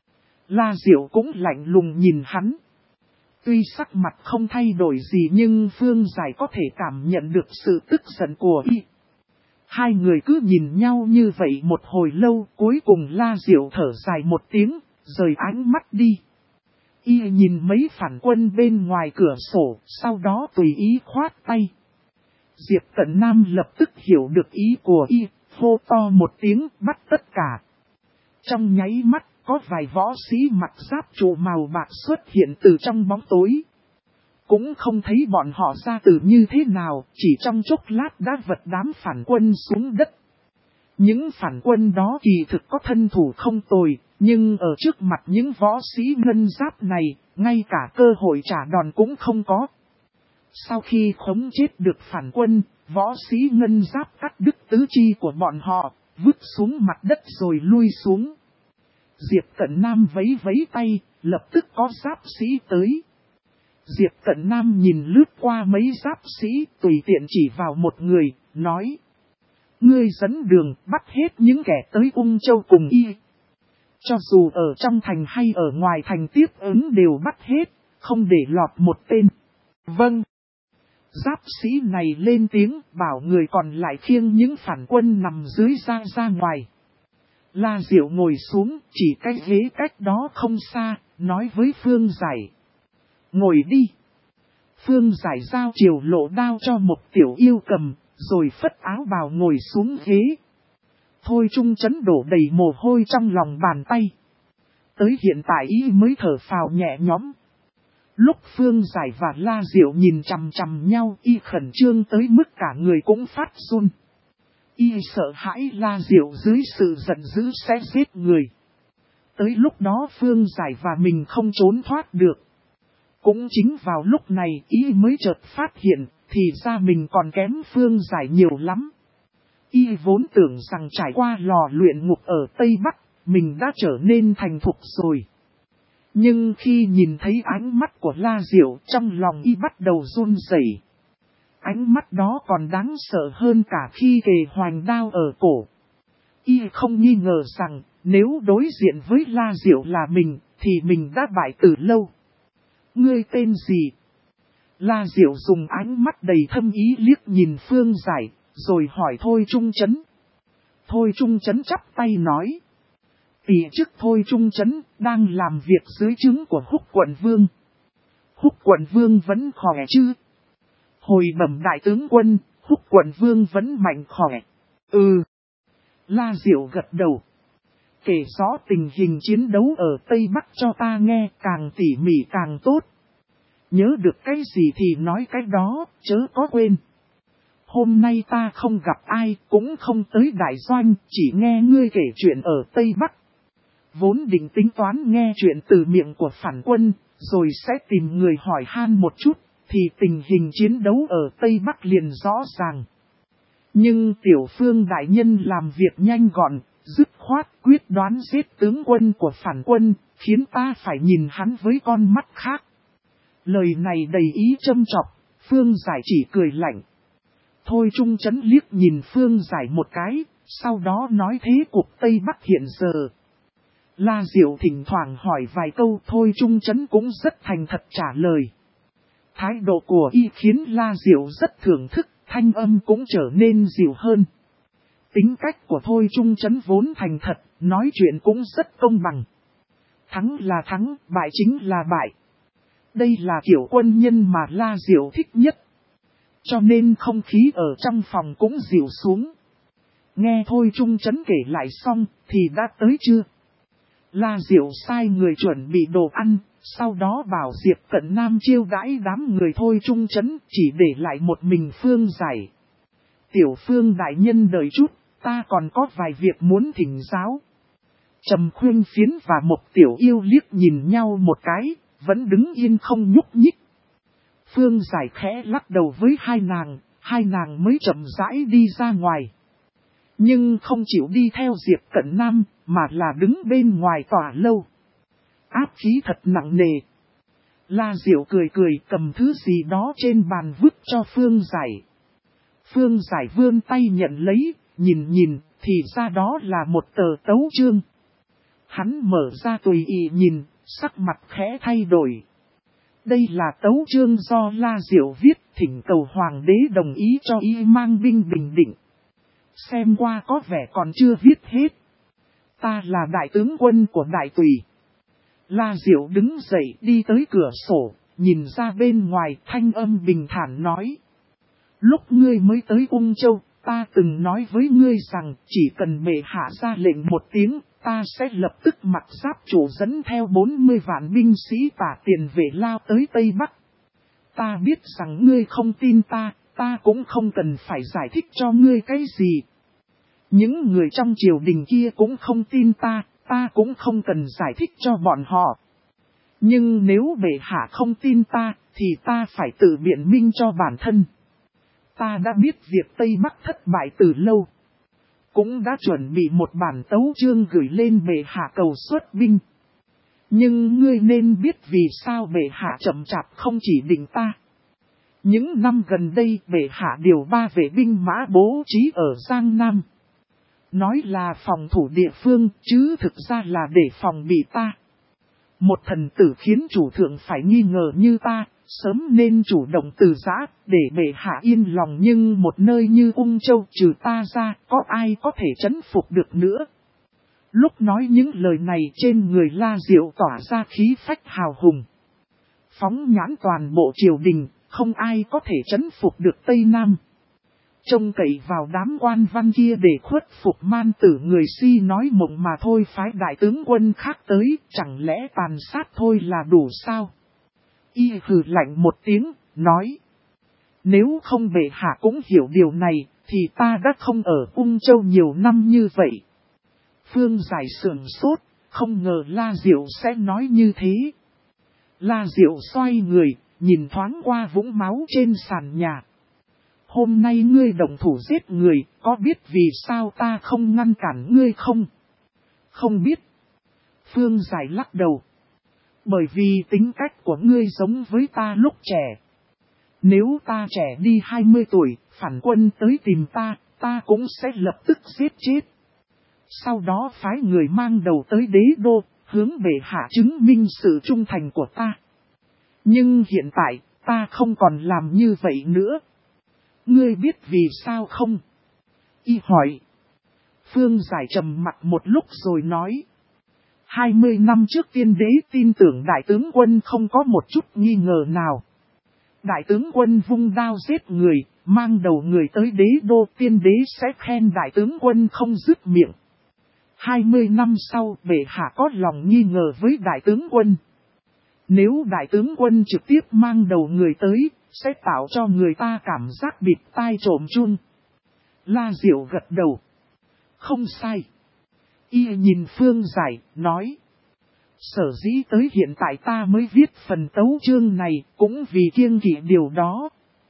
La Diệu cũng lạnh lùng nhìn hắn. Tuy sắc mặt không thay đổi gì nhưng Phương Giải có thể cảm nhận được sự tức giận của Y. Hai người cứ nhìn nhau như vậy một hồi lâu, cuối cùng La Diệu thở dài một tiếng, rời ánh mắt đi. Y nhìn mấy phản quân bên ngoài cửa sổ, sau đó tùy ý khoát tay. Diệp Cận Nam lập tức hiểu được ý của Y, hô to một tiếng bắt tất cả. Trong nháy mắt, có vài võ sĩ mặc giáp trụ màu bạc xuất hiện từ trong bóng tối. Cũng không thấy bọn họ ra từ như thế nào, chỉ trong chốc lát đã vật đám phản quân xuống đất. Những phản quân đó kỳ thực có thân thủ không tồi, nhưng ở trước mặt những võ sĩ ngân giáp này, ngay cả cơ hội trả đòn cũng không có. Sau khi khống chết được phản quân, võ sĩ ngân giáp cắt đứt tứ chi của bọn họ, vứt xuống mặt đất rồi lui xuống. Diệp Cận Nam vẫy vẫy tay, lập tức có giáp sĩ tới. Diệp Cận Nam nhìn lướt qua mấy giáp sĩ, tùy tiện chỉ vào một người, nói. Ngươi dẫn đường, bắt hết những kẻ tới Ung Châu cùng Y. Cho dù ở trong thành hay ở ngoài thành tiếp ứng đều bắt hết, không để lọt một tên. Vâng. Giáp sĩ này lên tiếng bảo người còn lại khiêng những phản quân nằm dưới ra ngoài. La Diệu ngồi xuống chỉ cái ghế cách đó không xa, nói với Phương Giải. Ngồi đi. Phương Giải giao Triều Lộ đao cho một tiểu yêu cầm, rồi phất áo bào ngồi xuống ghế. Thôi Trung Chấn đổ đầy mồ hôi trong lòng bàn tay. Tới hiện tại y mới thở phào nhẹ nhõm. Lúc Phương Giải và La Diệu nhìn chằm chằm nhau, y khẩn trương tới mức cả người cũng phát run. Y sợ hãi La Diệu dưới sự giận dữ sẽ giết người. Tới lúc đó Phương Giải và mình không trốn thoát được. Cũng chính vào lúc này y mới chợt phát hiện, thì ra mình còn kém Phương Giải nhiều lắm. Y vốn tưởng rằng trải qua lò luyện ngục ở Tây Bắc, mình đã trở nên thành thục rồi. Nhưng khi nhìn thấy ánh mắt của La Diệu, trong lòng y bắt đầu run rẩy. Ánh mắt đó còn đáng sợ hơn cả khi kề hoành đao ở cổ. Y không nghi ngờ rằng, nếu đối diện với La Diệu là mình, thì mình đã bại từ lâu. Ngươi tên gì? La Diệu dùng ánh mắt đầy thâm ý liếc nhìn Phương Giải, rồi hỏi Thôi Trung Chấn. Thôi Trung Chấn chắp tay nói. Tỷ chức Thôi Trung Chấn đang làm việc dưới trướng của Húc Quận Vương. Húc Quận Vương vẫn khỏe chứ? Hồi bẩm đại tướng quân, Húc Quận Vương vẫn mạnh khỏe. Ừ. La Diệu gật đầu. Kể rõ tình hình chiến đấu ở Tây Bắc cho ta nghe, càng tỉ mỉ càng tốt. Nhớ được cái gì thì nói cái đó, chớ có quên. Hôm nay ta không gặp ai, cũng không tới đại doanh, chỉ nghe ngươi kể chuyện ở Tây Bắc. Vốn định tính toán nghe chuyện từ miệng của phản quân, rồi sẽ tìm người hỏi han một chút, thì tình hình chiến đấu ở Tây Bắc liền rõ ràng. Nhưng Tiểu Phương đại nhân làm việc nhanh gọn, dứt khoát quyết đoán giết tướng quân của phản quân, khiến ta phải nhìn hắn với con mắt khác. Lời này đầy ý châm chọc, Phương Giải chỉ cười lạnh. Thôi Trung Chấn liếc nhìn Phương Giải một cái, sau đó nói thế cuộc Tây Bắc hiện giờ. La Diệu thỉnh thoảng hỏi vài câu, Thôi Trung Chấn cũng rất thành thật trả lời. Thái độ của y khiến La Diệu rất thưởng thức, thanh âm cũng trở nên dịu hơn. Tính cách của Thôi Trung Chấn vốn thành thật, nói chuyện cũng rất công bằng. Thắng là thắng, bại chính là bại. Đây là kiểu quân nhân mà La Diệu thích nhất. Cho nên không khí ở trong phòng cũng dịu xuống. Nghe Thôi Trung Chấn kể lại xong, thì đã tới chưa? La Diệu sai người chuẩn bị đồ ăn, sau đó bảo Diệp Cận Nam chiêu đãi đám người Thôi Trung Chấn, chỉ để lại một mình Phương Giải. Tiểu Phương đại nhân đợi chút, ta còn có vài việc muốn thỉnh giáo. Trầm Khuyên Phiến và một tiểu yêu liếc nhìn nhau một cái, vẫn đứng yên không nhúc nhích. Phương Giải khẽ lắc đầu với hai nàng mới chậm rãi đi ra ngoài. Nhưng không chịu đi theo Diệp Cận Nam, mà là đứng bên ngoài tòa lâu. Áp khí thật nặng nề. La Diệu cười cười cầm thứ gì đó trên bàn vứt cho Phương Giải. Phương Giải vươn tay nhận lấy, nhìn, thì ra đó là một tờ tấu chương. Hắn mở ra tùy ý nhìn, sắc mặt khẽ thay đổi. Đây là tấu chương do La Diệu viết, thỉnh cầu hoàng đế đồng ý cho y mang binh Bình Định. Xem qua có vẻ còn chưa viết hết. Ta là đại tướng quân của đại tùy. La Diệu đứng dậy đi tới cửa sổ, nhìn ra bên ngoài, thanh âm bình thản nói. Lúc ngươi mới tới Ung Châu, ta từng nói với ngươi rằng chỉ cần bệ hạ ra lệnh một tiếng, ta sẽ lập tức mặc giáp chủ dẫn theo 40 vạn binh sĩ tả tiền vệ lao tới Tây Bắc. Ta biết rằng ngươi không tin ta cũng không cần phải giải thích cho ngươi cái gì. Những người trong triều đình kia cũng không tin ta cũng không cần giải thích cho bọn họ. Nhưng nếu bệ hạ không tin ta, thì ta phải tự biện minh cho bản thân. Ta đã biết việc Tây Bắc thất bại từ lâu. Cũng đã chuẩn bị một bản tấu chương gửi lên bệ hạ cầu xuất binh. Nhưng ngươi nên biết vì sao bệ hạ chậm chạp không chỉ định ta. Những năm gần đây bệ hạ điều 3 vệ binh mã bố trí ở Giang Nam. Nói là phòng thủ địa phương, chứ thực ra là để phòng bị ta. Một thần tử khiến chủ thượng phải nghi ngờ như ta, sớm nên chủ động từ giã, để bệ hạ yên lòng, nhưng một nơi như Ung Châu trừ ta ra, có ai có thể trấn phục được nữa. Lúc nói những lời này trên người La Diệu tỏa ra khí phách hào hùng. Phóng nhãn toàn bộ triều đình, không ai có thể trấn phục được Tây Nam. Trông cậy vào đám quan văn kia để khuất phục man tử người Si nói mộng mà thôi, phái đại tướng quân khác tới, chẳng lẽ tàn sát thôi là đủ sao? Y hừ lạnh một tiếng, nói. Nếu không bệ hạ cũng hiểu điều này, thì ta đã không ở Ung Châu nhiều năm như vậy. Phương Giải sườn sốt, không ngờ La Diệu sẽ nói như thế. La Diệu xoay người, nhìn thoáng qua vũng máu trên sàn nhà. Hôm nay ngươi động thủ giết người, có biết vì sao ta không ngăn cản ngươi không? Không biết. Phương Giải lắc đầu. Bởi vì tính cách của ngươi giống với ta lúc trẻ. Nếu ta trẻ đi 20 tuổi, phản quân tới tìm ta cũng sẽ lập tức giết chết. Sau đó phái người mang đầu tới đế đô, hướng bệ hạ chứng minh sự trung thành của ta. Nhưng hiện tại, ta không còn làm như vậy nữa. Ngươi biết vì sao không? Y hỏi. Phương Giải trầm mặt một lúc rồi nói. 20 năm trước tiên đế tin tưởng đại tướng quân không có một chút nghi ngờ nào. Đại tướng quân vung đao giết người, mang đầu người tới đế đô, tiên đế sẽ khen đại tướng quân không dứt miệng. 20 năm sau bệ hạ có lòng nghi ngờ với đại tướng quân. Nếu đại tướng quân trực tiếp mang đầu người tới, sẽ tạo cho người ta cảm giác bịt tai trộm chun. La Diệu gật đầu. Không sai. Y nhìn Phương Giải, nói. Sở dĩ tới hiện tại ta mới viết phần tấu chương này, cũng vì kiêng kỵ điều đó.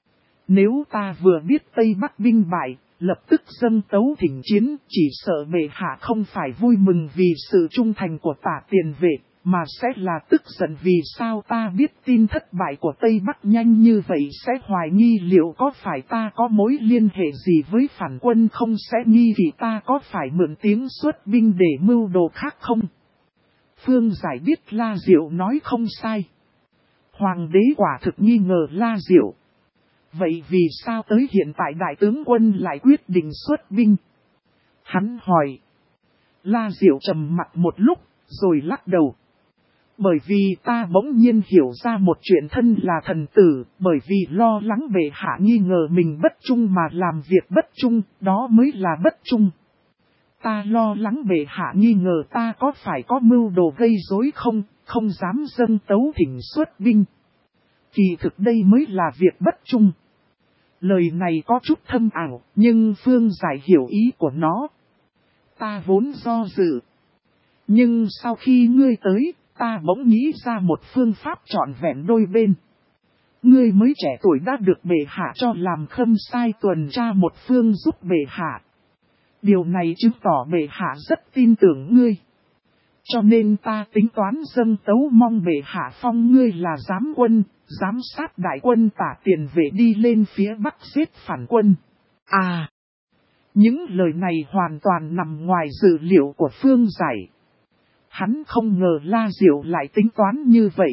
Nếu ta vừa biết Tây Bắc binh bại, lập tức dâng tấu thỉnh chiến, chỉ sợ bệ hạ không phải vui mừng vì sự trung thành của Tả Tiền Vệ, mà sẽ là tức giận vì sao ta biết tin thất bại của Tây Bắc nhanh như vậy, sẽ hoài nghi liệu có phải ta có mối liên hệ gì với phản quân không, sẽ nghi vì ta có phải mượn tiếng xuất binh để mưu đồ khác không. Phương Giải biết La Diệu nói không sai. Hoàng đế quả thực nghi ngờ La Diệu. Vậy vì sao tới hiện tại đại tướng quân lại quyết định xuất binh? Hắn hỏi. La Diệu trầm mặt một lúc, rồi lắc đầu. Bởi vì ta bỗng nhiên hiểu ra một chuyện, thân là thần tử, bởi vì lo lắng bệ hạ nghi ngờ mình bất trung mà làm việc bất trung, đó mới là bất trung. Ta lo lắng bệ hạ nghi ngờ ta có phải có mưu đồ gây rối không dám dâng tấu thỉnh xuất binh. Kỳ thực đây mới là việc bất trung. Lời này có chút thâm ảo, nhưng Phương Giải hiểu ý của nó. Ta vốn do dự. Nhưng sau khi ngươi tới, ta bỗng nghĩ ra một phương pháp trọn vẹn đôi bên. Ngươi mới trẻ tuổi đã được bệ hạ cho làm khâm sai tuần tra một phương giúp bệ hạ. Điều này chứng tỏ bệ hạ rất tin tưởng ngươi. Cho nên ta tính toán dâng tấu mong bệ hạ phong ngươi là giám quân, giám sát đại quân Tả Tiền Vệ đi lên phía Bắc giết phản quân. À! Những lời này hoàn toàn nằm ngoài dự liệu của Phương Giải. Hắn không ngờ La Diệu lại tính toán như vậy.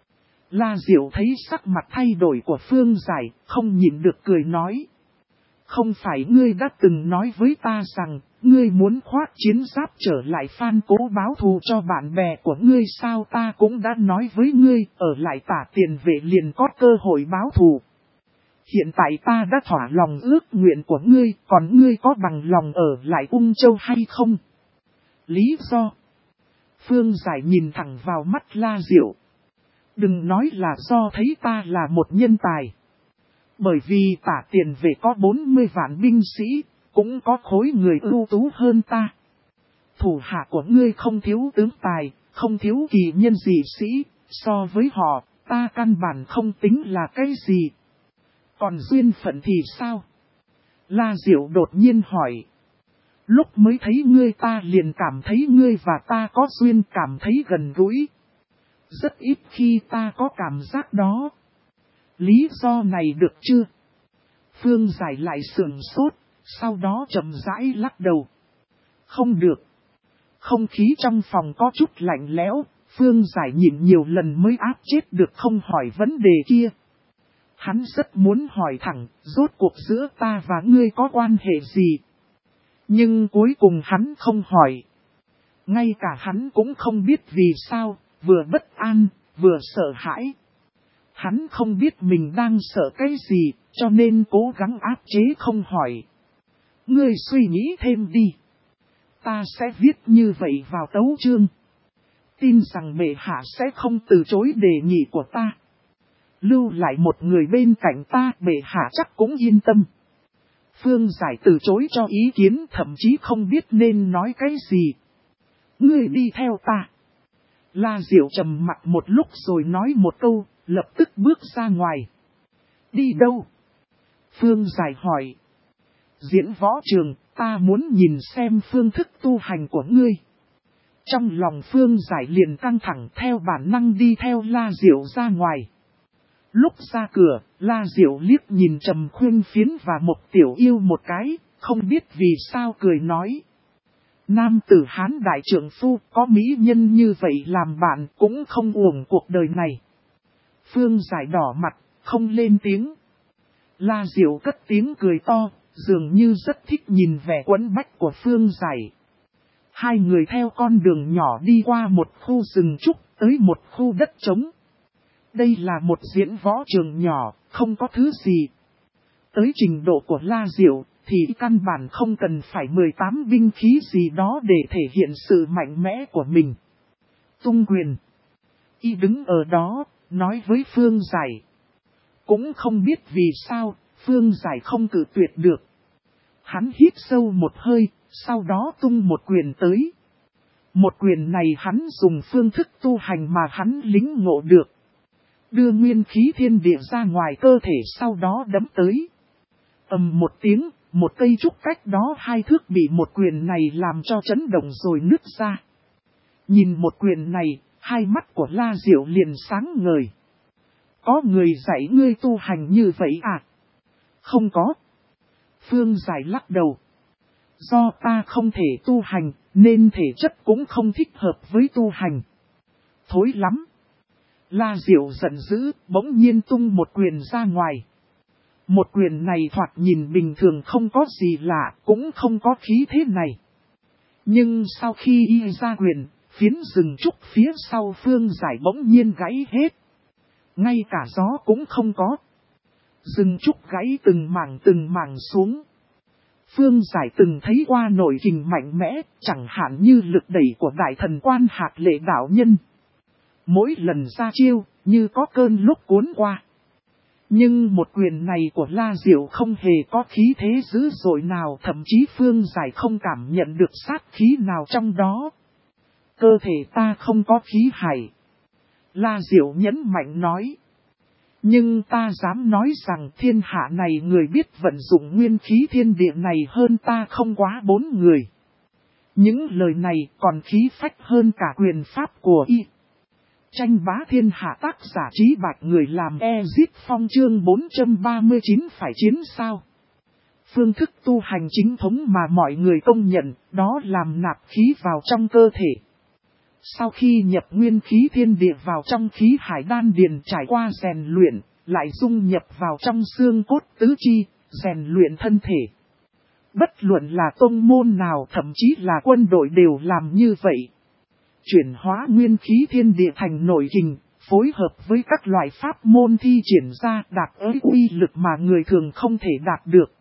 La Diệu thấy sắc mặt thay đổi của Phương Giải, không nhịn được cười nói. Không phải ngươi đã từng nói với ta rằng, ngươi muốn khoác chiến giáp trở lại Phan Cố báo thù cho bạn bè của ngươi sao? Ta cũng đã nói với ngươi, ở lại Tả Tiền Vệ liền có cơ hội báo thù. Hiện tại ta đã thỏa lòng ước nguyện của ngươi, còn ngươi có bằng lòng ở lại Ung Châu hay không? Lý do? Phương Giải nhìn thẳng vào mắt La Diệu. Đừng nói là do thấy ta là một nhân tài. Bởi vì Tả Tiền Vệ có 40 vạn binh sĩ, cũng có khối người ưu tú hơn ta. Thủ hạ của ngươi không thiếu tướng tài, không thiếu kỳ nhân dị sĩ, so với họ, ta căn bản không tính là cái gì. Còn duyên phận thì sao? La Diệu đột nhiên hỏi. Lúc mới thấy ngươi ta liền cảm thấy ngươi và ta có duyên, cảm thấy gần gũi. Rất ít khi ta có cảm giác đó. Lý do này được chưa? Phương Giải lại sườn sốt, sau đó chậm rãi lắc đầu. Không được. Không khí trong phòng có chút lạnh lẽo, Phương Giải nhịn nhiều lần mới áp chết được không hỏi vấn đề kia. Hắn rất muốn hỏi thẳng, rốt cuộc giữa ta và ngươi có quan hệ gì? Nhưng cuối cùng hắn không hỏi. Ngay cả hắn cũng không biết vì sao, vừa bất an, vừa sợ hãi. Hắn không biết mình đang sợ cái gì, cho nên cố gắng áp chế không hỏi. Ngươi suy nghĩ thêm đi. Ta sẽ viết như vậy vào tấu chương. Tin rằng bệ hạ sẽ không từ chối đề nghị của ta. Lưu lại một người bên cạnh ta, bệ hạ chắc cũng yên tâm. Phương Giải từ chối cho ý kiến, thậm chí không biết nên nói cái gì. Ngươi đi theo ta. La Diệu trầm mặc một lúc rồi nói một câu, lập tức bước ra ngoài. Đi đâu? Phương Giải hỏi. Diễn võ trường, ta muốn nhìn xem phương thức tu hành của ngươi. Trong lòng Phương Giải liền căng thẳng, theo bản năng đi theo La Diệu ra ngoài. Lúc ra cửa, La Diệu liếc nhìn Trầm Khuyên Phiến và một tiểu yêu một cái, không biết vì sao cười nói. Nam tử Hán đại trượng phu, có mỹ nhân như vậy làm bạn cũng không uổng cuộc đời này. Phương Giải đỏ mặt, không lên tiếng. La Diệu cất tiếng cười to, dường như rất thích nhìn vẻ quẫn bách của Phương Giải. Hai người theo con đường nhỏ đi qua một khu rừng trúc, tới một khu đất trống. Đây là một diễn võ trường nhỏ, không có thứ gì. Tới trình độ của La Diệu, thì căn bản không cần phải 18 binh khí gì đó để thể hiện sự mạnh mẽ của mình. Tung quyền. Y đứng ở đó, nói với Phương Giải. Cũng không biết vì sao, Phương Giải không cự tuyệt được. Hắn hít sâu một hơi, sau đó tung một quyền tới. Một quyền này hắn dùng phương thức tu hành mà hắn lĩnh ngộ được. Đưa nguyên khí thiên địa ra ngoài cơ thể, sau đó đấm tới. Ầm một tiếng, một cây trúc cách đó 2 thước bị một quyền này làm cho chấn động rồi nứt ra. Nhìn một quyền này, hai mắt của La Diệu liền sáng ngời. Có người dạy ngươi tu hành như vậy à? Không có. Phương Giải lắc đầu. Do ta không thể tu hành, nên thể chất cũng không thích hợp với tu hành. Thối lắm. La Diệu giận dữ, bỗng nhiên tung một quyền ra ngoài. Một quyền này thoạt nhìn bình thường không có gì lạ, cũng không có khí thế này. Nhưng sau khi y ra quyền, phiến rừng trúc phía sau Phương Giải bỗng nhiên gãy hết. Ngay cả gió cũng không có. Rừng trúc gãy từng mảng xuống. Phương Giải từng thấy qua nội kình mạnh mẽ, chẳng hạn như lực đẩy của đại thần Quan Hạc Lệ đạo nhân. Mỗi lần ra chiêu, như có cơn lúc cuốn qua. Nhưng một quyền này của La Diệu không hề có khí thế dữ dội nào, thậm chí Phương Giải không cảm nhận được sát khí nào trong đó. Cơ thể ta không có khí hải. La Diệu nhấn mạnh nói. Nhưng ta dám nói rằng thiên hạ này người biết vận dụng nguyên khí thiên địa này hơn ta không quá 4 người. Những lời này còn khí phách hơn cả quyền pháp của y. Tranh bá thiên hạ tác giả Trí Bạch người làm Ezit Phong chương 439 phải chiến sao? Phương thức tu hành chính thống mà mọi người công nhận, đó làm nạp khí vào trong cơ thể. Sau khi nhập nguyên khí thiên địa vào trong khí hải đan điền trải qua rèn luyện, lại dung nhập vào trong xương cốt tứ chi, rèn luyện thân thể. Bất luận là tông môn nào, thậm chí là quân đội đều làm như vậy. Chuyển hóa nguyên khí thiên địa thành nội kình, phối hợp với các loại pháp môn thi triển ra đạt tới uy lực mà người thường không thể đạt được.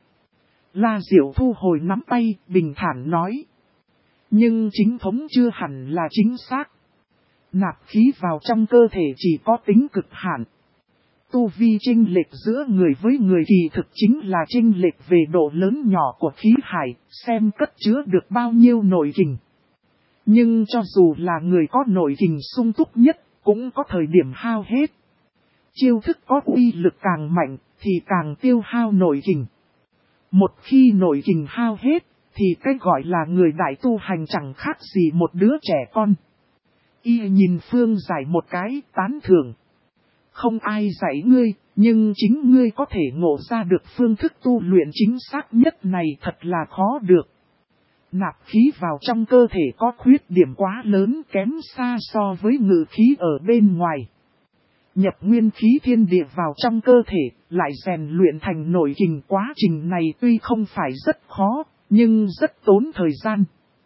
La Diệu thu hồi nắm tay, bình thản nói. Nhưng chính thống chưa hẳn là chính xác. Nạp khí vào trong cơ thể chỉ có tính cực hạn. Tu vi chênh lệch giữa người với người kỳ thực chính là chênh lệch về độ lớn nhỏ của khí hải, xem cất chứa được bao nhiêu nội kình. Nhưng cho dù là người có nội kình sung túc nhất, cũng có thời điểm hao hết. Chiêu thức có uy lực càng mạnh, thì càng tiêu hao nội kình. Một khi nội kình hao hết, thì cái gọi là người đại tu hành chẳng khác gì một đứa trẻ con. Y nhìn Phương Giải một cái, tán thưởng. Không ai dạy ngươi, nhưng chính ngươi có thể ngộ ra được phương thức tu luyện chính xác nhất này thật là khó được. Nạp khí vào trong cơ thể có khuyết điểm quá lớn, kém xa so với ngự khí ở bên ngoài. Nhập nguyên khí thiên địa vào trong cơ thể, lại rèn luyện thành nội kình, quá trình này tuy không phải rất khó, nhưng rất tốn thời gian.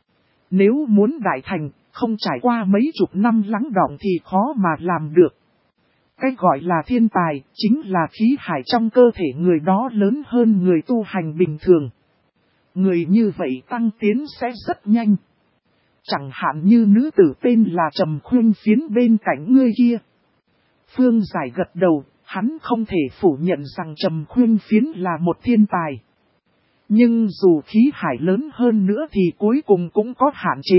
Nếu muốn đại thành, không trải qua mấy chục năm lắng đọng thì khó mà làm được. Cái gọi là thiên tài, chính là khí hải trong cơ thể người đó lớn hơn người tu hành bình thường. Người như vậy tăng tiến sẽ rất nhanh. Chẳng hạn như nữ tử tên là Trầm Khuyên Phiến bên cạnh ngươi kia. Phương Giải gật đầu, hắn không thể phủ nhận rằng Trầm Khuyên Phiến là một thiên tài. Nhưng dù khí hải lớn hơn nữa thì cuối cùng cũng có hạn chế.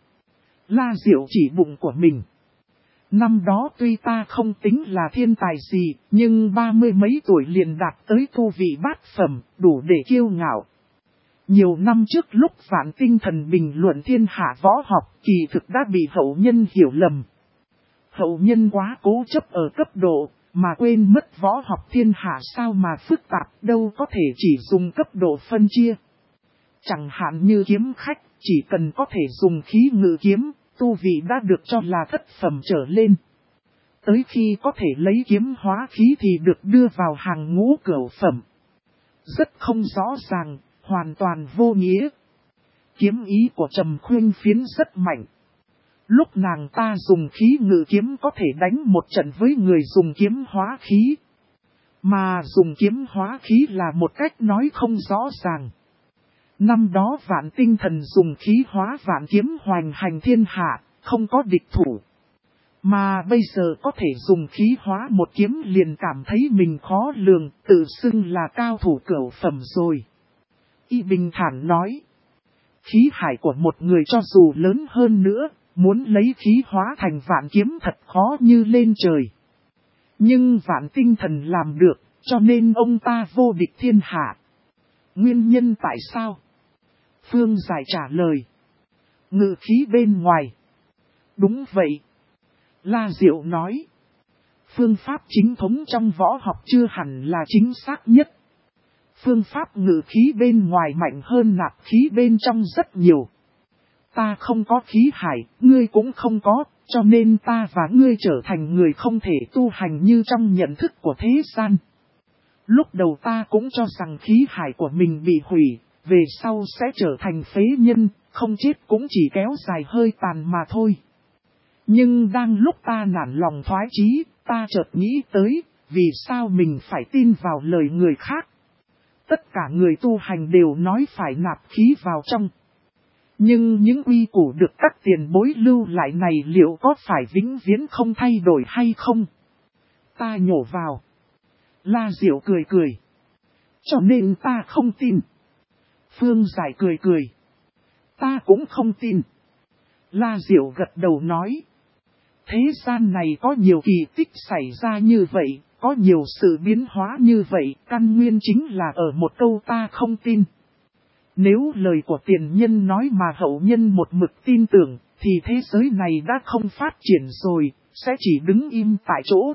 La Diệu chỉ bụng của mình. Năm đó tuy ta không tính là thiên tài gì, nhưng 30 mấy tuổi liền đạt tới tu vị bát phẩm, đủ để kiêu ngạo. Nhiều năm trước lúc Vạn Tinh Thần bình luận thiên hạ võ học, kỳ thực đã bị hậu nhân hiểu lầm. Hậu nhân quá cố chấp ở cấp độ, mà quên mất võ học thiên hạ sao mà phức tạp, đâu có thể chỉ dùng cấp độ phân chia. Chẳng hạn như kiếm khách, chỉ cần có thể dùng khí ngự kiếm, tu vị đã được cho là thất phẩm trở lên. Tới khi có thể lấy kiếm hóa khí thì được đưa vào hàng ngũ cửu phẩm. Rất không rõ ràng, hoàn toàn vô nghĩa. Kiếm ý của Trầm Khuyên Phiến rất mạnh. Lúc nàng ta dùng khí ngự kiếm có thể đánh một trận với người dùng kiếm hóa khí. Mà dùng kiếm hóa khí là một cách nói không rõ ràng. Năm đó Vạn Tinh Thần dùng khí hóa vạn kiếm hoành hành thiên hạ, không có địch thủ. Mà bây giờ có thể dùng khí hóa một kiếm liền cảm thấy mình khó lường, tự xưng là cao thủ cửu phẩm rồi. Y bình thản nói, khí hải của một người cho dù lớn hơn nữa, muốn lấy khí hóa thành vạn kiếm thật khó như lên trời. Nhưng Vạn Tinh Thần làm được, cho nên ông ta vô địch thiên hạ. Nguyên nhân tại sao? Phương Giải trả lời. Ngự khí bên ngoài. Đúng vậy. La Diệu nói. Phương pháp chính thống trong võ học chưa hẳn là chính xác nhất. Phương pháp ngự khí bên ngoài mạnh hơn nạp khí bên trong rất nhiều. Ta không có khí hải, ngươi cũng không có, cho nên ta và ngươi trở thành người không thể tu hành như trong nhận thức của thế gian. Lúc đầu ta cũng cho rằng khí hải của mình bị hủy, về sau sẽ trở thành phế nhân, không chết cũng chỉ kéo dài hơi tàn mà thôi. Nhưng đang lúc ta nản lòng thoái chí, ta chợt nghĩ tới, vì sao mình phải tin vào lời người khác. Tất cả người tu hành đều nói phải nạp khí vào trong. Nhưng những quy củ được các tiền bối lưu lại này liệu có phải vĩnh viễn không thay đổi hay không? Ta nhổ vào. La Diệu cười cười. Cho nên ta không tin. Phương Giải cười cười. Ta cũng không tin. La Diệu gật đầu nói. Thế gian này có nhiều kỳ tích xảy ra như vậy, có nhiều sự biến hóa như vậy, căn nguyên chính là ở một câu ta không tin. Nếu lời của tiền nhân nói mà hậu nhân một mực tin tưởng, thì thế giới này đã không phát triển rồi, sẽ chỉ đứng im tại chỗ.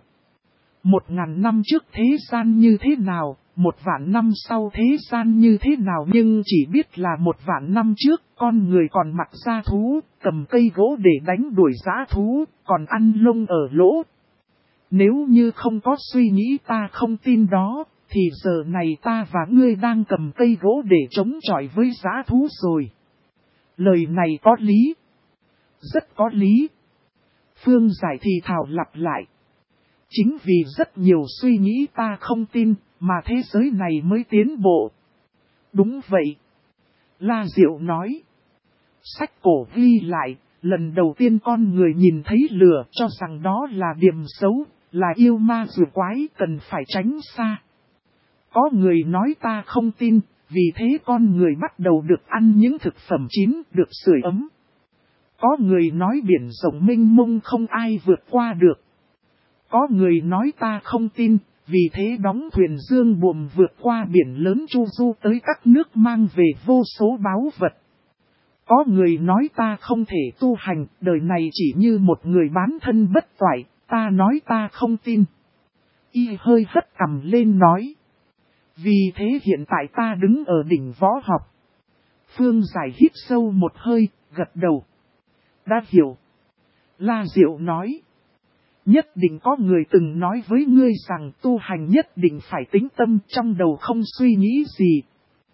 1000 năm trước thế gian như thế nào, 1.000 năm sau thế gian như thế nào, nhưng chỉ biết là 1.000 năm trước con người còn mặc da thú, cầm cây gỗ để đánh đuổi dã thú, còn ăn lông ở lỗ. Nếu như không có suy nghĩ ta không tin đó, thì giờ này ta và ngươi đang cầm cây gỗ để chống chọi với dã thú rồi. Lời này có lý. Rất có lý. Phương Giải thì thào lặp lại. Chính vì rất nhiều suy nghĩ ta không tin, mà thế giới này mới tiến bộ. Đúng vậy. La Diệu nói. Sách cổ ghi lại, lần đầu tiên con người nhìn thấy lửa cho rằng đó là điềm xấu, là yêu ma rùa quái cần phải tránh xa. Có người nói ta không tin, vì thế con người bắt đầu được ăn những thực phẩm chín, được sưởi ấm. Có người nói biển rộng mênh mông không ai vượt qua được. Có người nói ta không tin, vì thế đóng thuyền dương buồm vượt qua biển lớn chu du tới các nước mang về vô số báu vật. Có người nói ta không thể tu hành, đời này chỉ như một người bán thân bất toại, ta nói ta không tin. Y hơi hất cằm lên nói. Vì thế hiện tại ta đứng ở đỉnh võ học. Phương Giải hít sâu một hơi, gật đầu. Đã hiểu. La Diệu nói. Nhất định có người từng nói với ngươi rằng tu hành nhất định phải tĩnh tâm, trong đầu không suy nghĩ gì.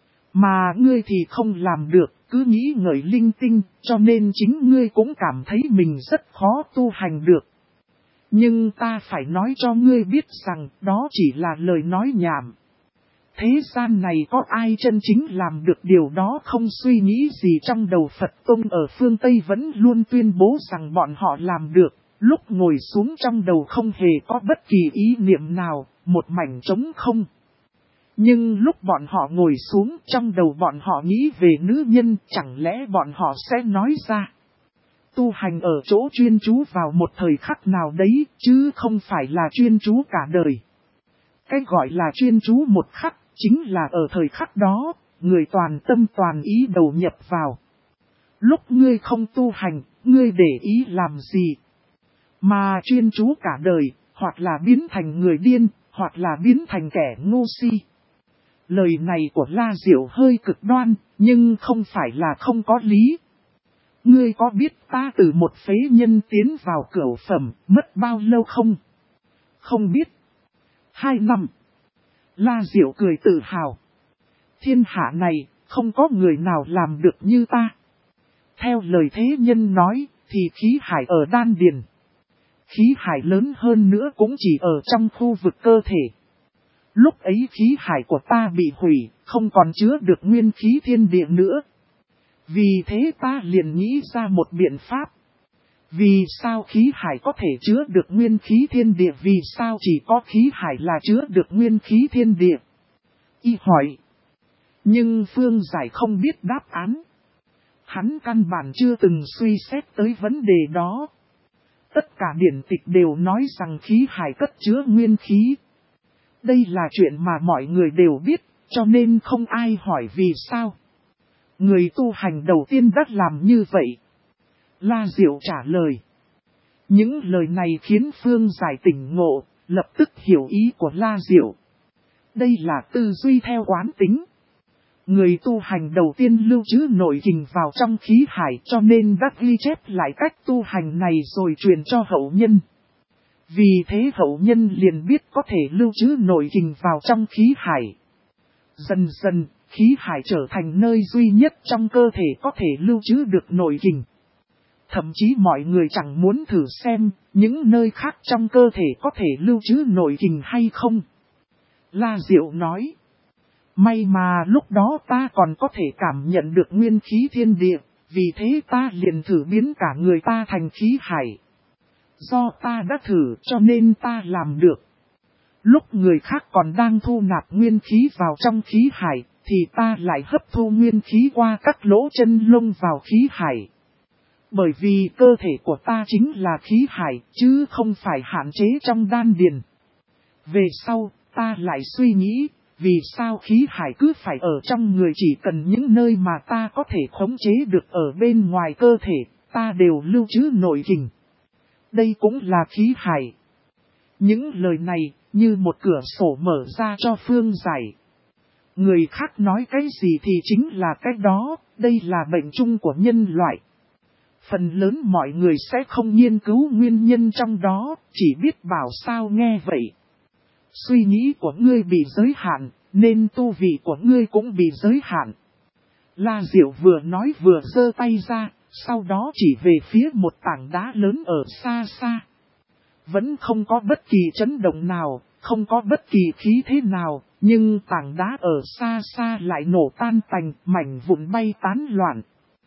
Mà ngươi thì không làm được, cứ nghĩ ngợi linh tinh, cho nên chính ngươi cũng cảm thấy mình rất khó tu hành được. Nhưng ta phải nói cho ngươi biết rằng đó chỉ là lời nói nhảm. Thế gian này có ai chân chính làm được điều đó không? Suy nghĩ gì trong đầu Phật Tông ở phương Tây vẫn luôn tuyên bố rằng bọn họ làm được. Lúc ngồi xuống trong đầu không hề có bất kỳ ý niệm nào, một mảnh trống không. Nhưng lúc bọn họ ngồi xuống trong đầu bọn họ nghĩ về nữ nhân, chẳng lẽ bọn họ sẽ nói ra. Tu hành ở chỗ chuyên chú vào một thời khắc nào đấy, chứ không phải là chuyên chú cả đời. Cái gọi là chuyên chú một khắc, chính là ở thời khắc đó, người toàn tâm toàn ý đầu nhập vào. Lúc ngươi không tu hành, ngươi để ý làm gì? Mà chuyên chú cả đời, hoặc là biến thành người điên, hoặc là biến thành kẻ ngu si. Lời này của La Diệu hơi cực đoan, nhưng không phải là không có lý. Ngươi có biết ta từ một phế nhân tiến vào cửu phẩm, mất bao lâu không? Không biết. 2 năm. La Diệu cười tự hào. Thiên hạ này, không có người nào làm được như ta. Theo lời thế nhân nói, thì khí hải ở đan điền. Khí hải lớn hơn nữa cũng chỉ ở trong khu vực cơ thể. Lúc ấy khí hải của ta bị hủy, không còn chứa được nguyên khí thiên địa nữa. Vì thế ta liền nghĩ ra một biện pháp. Vì sao khí hải có thể chứa được nguyên khí thiên địa? Vì sao chỉ có khí hải là chứa được nguyên khí thiên địa? Y hỏi. Nhưng Phương Giải không biết đáp án. Hắn căn bản chưa từng suy xét tới vấn đề đó. Tất cả điển tịch đều nói rằng khí hải cất chứa nguyên khí. Đây là chuyện mà mọi người đều biết, cho nên không ai hỏi vì sao. Người tu hành đầu tiên đã làm như vậy. La Diệu trả lời. Những lời này khiến Phương Giải tỉnh ngộ, lập tức hiểu ý của La Diệu. Đây là tư duy theo quán tính. Người tu hành đầu tiên lưu trữ nội kình vào trong khí hải, cho nên đã ghi chép lại cách tu hành này rồi truyền cho hậu nhân. Vì thế hậu nhân liền biết có thể lưu trữ nội kình vào trong khí hải. Dần dần, khí hải trở thành nơi duy nhất trong cơ thể có thể lưu trữ được nội kình. Thậm chí mọi người chẳng muốn thử xem, những nơi khác trong cơ thể có thể lưu trữ nội kình hay không. La Diệu nói. May mà lúc đó ta còn có thể cảm nhận được nguyên khí thiên địa, vì thế ta liền thử biến cả người ta thành khí hải. Do ta đã thử cho nên ta làm được. Lúc người khác còn đang thu nạp nguyên khí vào trong khí hải, thì ta lại hấp thu nguyên khí qua các lỗ chân lông vào khí hải. Bởi vì cơ thể của ta chính là khí hải, chứ không phải hạn chế trong đan điền. Về sau, ta lại suy nghĩ, vì sao khí hải cứ phải ở trong người? Chỉ cần những nơi mà ta có thể khống chế được ở bên ngoài cơ thể, ta đều lưu trữ nội kình. Đây cũng là khí hải. Những lời này, như một cửa sổ mở ra cho Phương Giải. Người khác nói cái gì thì chính là cái đó, đây là bệnh chung của nhân loại. Phần lớn mọi người sẽ không nghiên cứu nguyên nhân trong đó, chỉ biết bảo sao nghe vậy. Suy nghĩ của ngươi bị giới hạn, nên tu vị của ngươi cũng bị giới hạn. La Diệu vừa nói vừa giơ tay ra, sau đó chỉ về phía một tảng đá lớn ở xa xa. Vẫn không có bất kỳ chấn động nào, không có bất kỳ khí thế nào, nhưng tảng đá ở xa xa lại nổ tan tành, mảnh vụn bay tán loạn.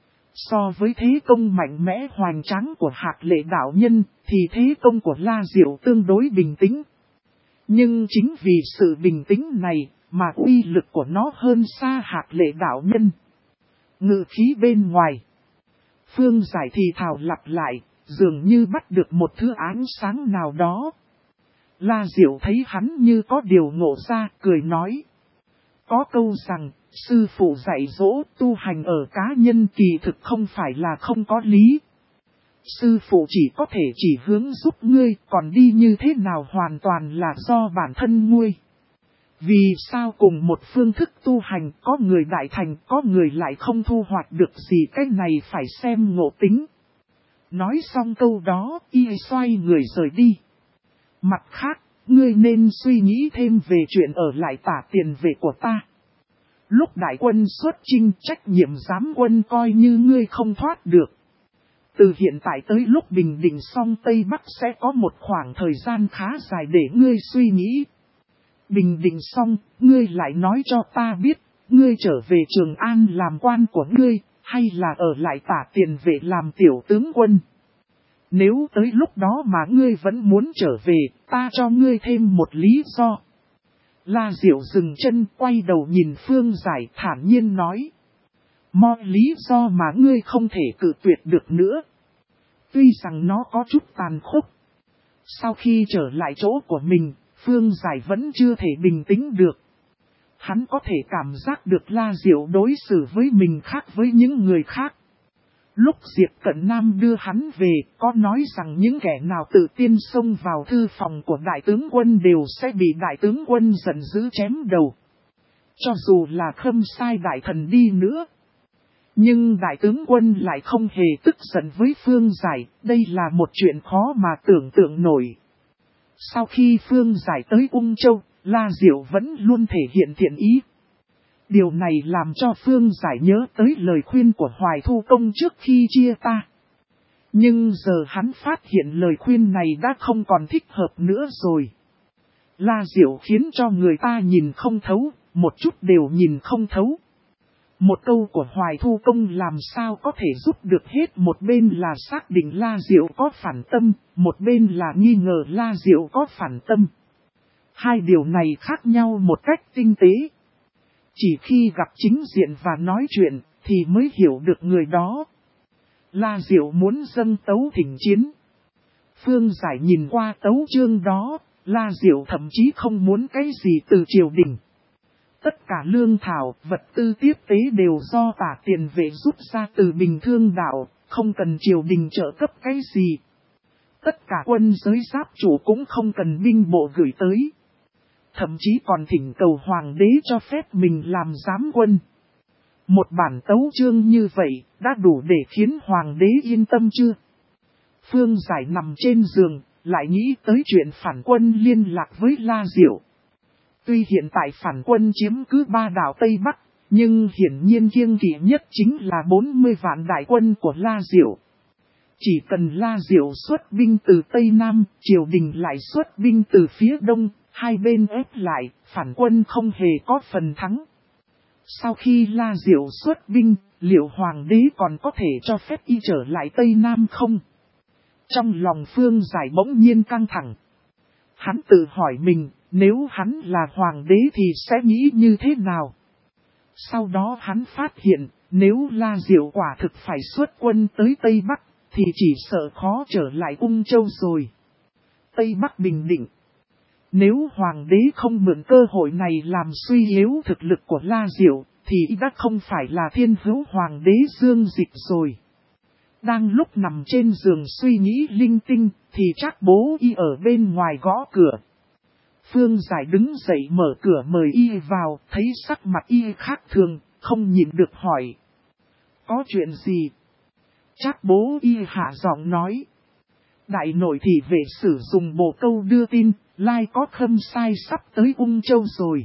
So với thế công mạnh mẽ hoành tráng của Hạc Lệ đạo nhân, thì thế công của La Diệu tương đối bình tĩnh. Nhưng chính vì sự bình tĩnh này, mà uy lực của nó hơn xa Hạc Lệ đạo nhân. Ngự khí bên ngoài. Phương Giải thì thào lặp lại, dường như bắt được một thứ ánh sáng nào đó. La Diệu thấy hắn như có điều ngộ ra, cười nói. Có câu rằng, sư phụ dạy dỗ tu hành ở cá nhân kỳ thực không phải là không có lý. Sư phụ chỉ có thể chỉ hướng giúp ngươi, còn đi như thế nào hoàn toàn là do bản thân ngươi. Vì sao cùng một phương thức tu hành có người đại thành, có người lại không thu hoạch được gì, cái này phải xem ngộ tính. Nói xong câu đó, y xoay người rời đi. Mặt khác, ngươi nên suy nghĩ thêm về chuyện ở lại Tả Tiền Vệ của ta. Lúc đại quân xuất chinh, trách nhiệm giám quân coi như ngươi không thoát được. Từ hiện tại tới lúc bình định xong Tây Bắc sẽ có một khoảng thời gian khá dài để ngươi suy nghĩ. Bình định xong, ngươi lại nói cho ta biết, ngươi trở về Trường An làm quan của ngươi, hay là ở lại Tả Tiền Vệ làm tiểu tướng quân. Nếu tới lúc đó mà ngươi vẫn muốn trở về, ta cho ngươi thêm một lý do. La Diệu dừng chân, quay đầu nhìn Phương Giải, thản nhiên nói. Mọi lý do mà ngươi không thể cự tuyệt được nữa. Tuy rằng nó có chút tàn khốc. Sau khi trở lại chỗ của mình, Phương Giải vẫn chưa thể bình tĩnh được. Hắn có thể cảm giác được La Diệu đối xử với mình khác với những người khác. Lúc Diệp Cận Nam đưa hắn về, có nói rằng những kẻ nào tự tiên xông vào thư phòng của đại tướng quân đều sẽ bị đại tướng quân giận dữ chém đầu. Cho dù là Khâm Sai đại thần đi nữa. Nhưng đại tướng quân lại không hề tức giận với Phương Giải, đây là một chuyện khó mà tưởng tượng nổi. Sau khi Phương Giải tới Ung Châu, La Diệu vẫn luôn thể hiện thiện ý. Điều này làm cho Phương Giải nhớ tới lời khuyên của Hoài Thu Công trước khi chia ta. Nhưng giờ hắn phát hiện lời khuyên này đã không còn thích hợp nữa rồi. La Diệu khiến cho người ta nhìn không thấu, một chút đều nhìn không thấu. Một câu của Hoài Thu Công làm sao có thể giúp được hết, một bên là xác định La Diệu có phản tâm, một bên là nghi ngờ La Diệu có phản tâm. Hai điều này khác nhau một cách tinh tế. Chỉ khi gặp chính diện và nói chuyện thì mới hiểu được người đó. La Diệu muốn dâng tấu thỉnh chiến. Phương Giải nhìn qua tấu chương đó, La Diệu thậm chí không muốn cái gì từ triều đình. Tất cả lương thảo, vật tư tiếp tế đều do Tả Tiền Vệ rút ra từ Bình Thương Đạo, không cần triều đình trợ cấp cái gì. Tất cả quân giới giáp chủ cũng không cần binh bộ gửi tới. Thậm chí còn thỉnh cầu hoàng đế cho phép mình làm giám quân. Một bản tấu chương như vậy đã đủ để khiến hoàng đế yên tâm chưa? Phương Giải nằm trên giường, lại nghĩ tới chuyện phản quân liên lạc với La Diệu. Tuy hiện tại phản quân chiếm cứ 3 đảo Tây Bắc, nhưng hiển nhiên kiêng kỵ nhất chính là 40 vạn đại quân của La Diệu. Chỉ cần La Diệu xuất binh từ Tây Nam, triều đình lại xuất binh từ phía Đông, hai bên ép lại, phản quân không hề có phần thắng. Sau khi La Diệu xuất binh, liệu hoàng đế còn có thể cho phép y trở lại Tây Nam không? Trong lòng Phương Giải bỗng nhiên căng thẳng. Hắn tự hỏi mình, nếu hắn là hoàng đế thì sẽ nghĩ như thế nào? Sau đó hắn phát hiện, nếu La Diệu quả thực phải xuất quân tới Tây Bắc, thì chỉ sợ khó trở lại Ung Châu rồi. Tây Bắc bình định. Nếu hoàng đế không mượn cơ hội này làm suy yếu thực lực của La Diệu, thì đã không phải là thiên hữu hoàng đế Dương Dịch rồi. Đang lúc nằm trên giường suy nghĩ linh tinh, thì Trác Bố Y ở bên ngoài gõ cửa. Phương Giải đứng dậy mở cửa mời y vào, thấy sắc mặt y khác thường, không nhịn được hỏi. Có chuyện gì? Trác Bố Y hạ giọng nói. Đại nội thị vệ sử dùng bồ câu đưa tin, lai có Khâm Sai sắp tới Ung Châu rồi.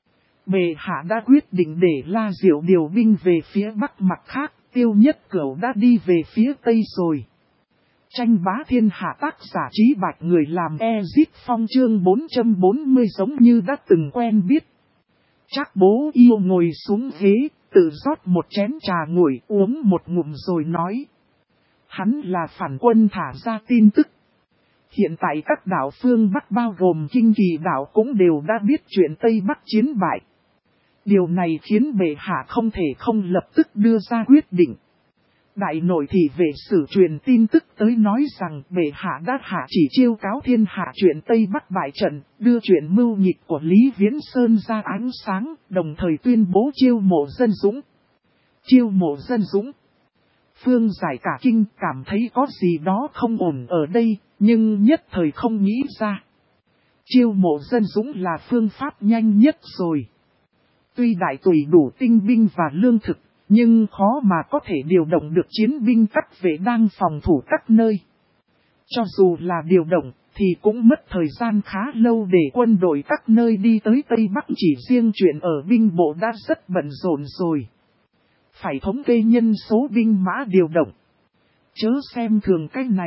Bệ hạ đã quyết định để La Diệu điều binh về phía Bắc, mặt khác, Tiêu Nhất Cửu đã đi về phía Tây rồi. Tranh bá thiên hạ, tác giả Trí Bạch, người làm Ezit Phong, chương 440 giống như đã từng quen biết. Trác Bố Yêu ngồi xuống ghế, tự rót một chén trà nguội uống một ngụm rồi nói. Hắn là phản quân thả ra tin tức. Hiện tại các đảo phương Bắc bao gồm Kinh Kỳ đảo cũng đều đã biết chuyện Tây Bắc chiến bại. Điều này khiến bệ hạ không thể không lập tức đưa ra quyết định. Đại nội thị vệ sử truyền tin tức tới nói rằng bệ hạ đã hạ chỉ chiêu cáo thiên hạ chuyện Tây Bắc bại trận, đưa chuyện mưu nghịch của Lý Viễn Sơn ra ánh sáng, đồng thời tuyên bố chiêu mộ dân dũng. Chiêu mộ dân dũng. Phương Giải cả kinh, cảm thấy có gì đó không ổn ở đây, nhưng nhất thời không nghĩ ra. Chiêu mộ dân dũng là phương pháp nhanh nhất rồi. Tuy đại tùy đủ tinh binh và lương thực, nhưng khó mà có thể điều động được chiến binh cắt vệ đang phòng thủ các nơi. Cho dù là điều động, thì cũng mất thời gian khá lâu để quân đội các nơi đi tới Tây Bắc, chỉ riêng chuyện ở binh bộ đã rất bận rộn rồi. Phải thống kê nhân số binh mã điều động. Chớ xem thường cái này.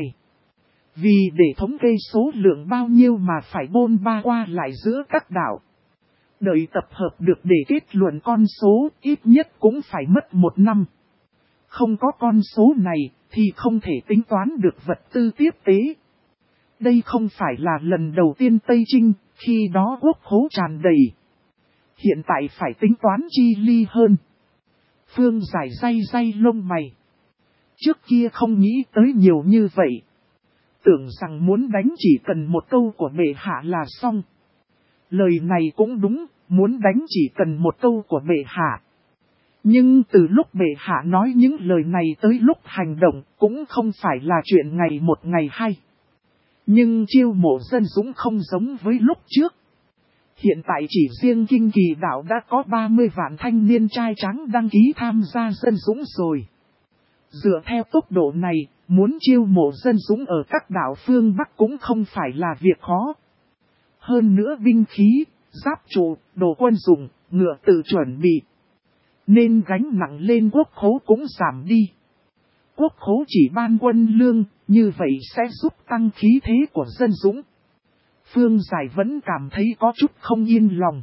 Vì để thống kê số lượng bao nhiêu mà phải bôn ba qua lại giữa các đảo. Đợi tập hợp được để kết luận con số, ít nhất cũng phải mất 1 năm. Không có con số này, thì không thể tính toán được vật tư tiếp tế. Đây không phải là lần đầu tiên Tây Trinh, khi đó quốc khố tràn đầy. Hiện tại phải tính toán chi ly hơn. Phương Giải day lông mày. Trước kia không nghĩ tới nhiều như vậy. Tưởng rằng muốn đánh chỉ cần một câu của bệ hạ là xong. Lời này cũng đúng, muốn đánh chỉ cần một câu của bệ hạ. Nhưng từ lúc bệ hạ nói những lời này tới lúc hành động cũng không phải là chuyện ngày một ngày hai. Nhưng chiêu mộ dân dũng không giống với lúc trước. Hiện tại chỉ riêng Kinh Kỳ đảo đã có 30 vạn thanh niên trai trắng đăng ký tham gia dân dũng rồi. Dựa theo tốc độ này, muốn chiêu mộ dân dũng ở các đảo phương Bắc cũng không phải là việc khó. Hơn nữa binh khí, giáp trụ, đồ quân dụng, ngựa tự chuẩn bị. Nên gánh nặng lên quốc khố cũng giảm đi. Quốc khố chỉ ban quân lương, như vậy sẽ giúp tăng khí thế của dân dũng. Phương Giải vẫn cảm thấy có chút không yên lòng.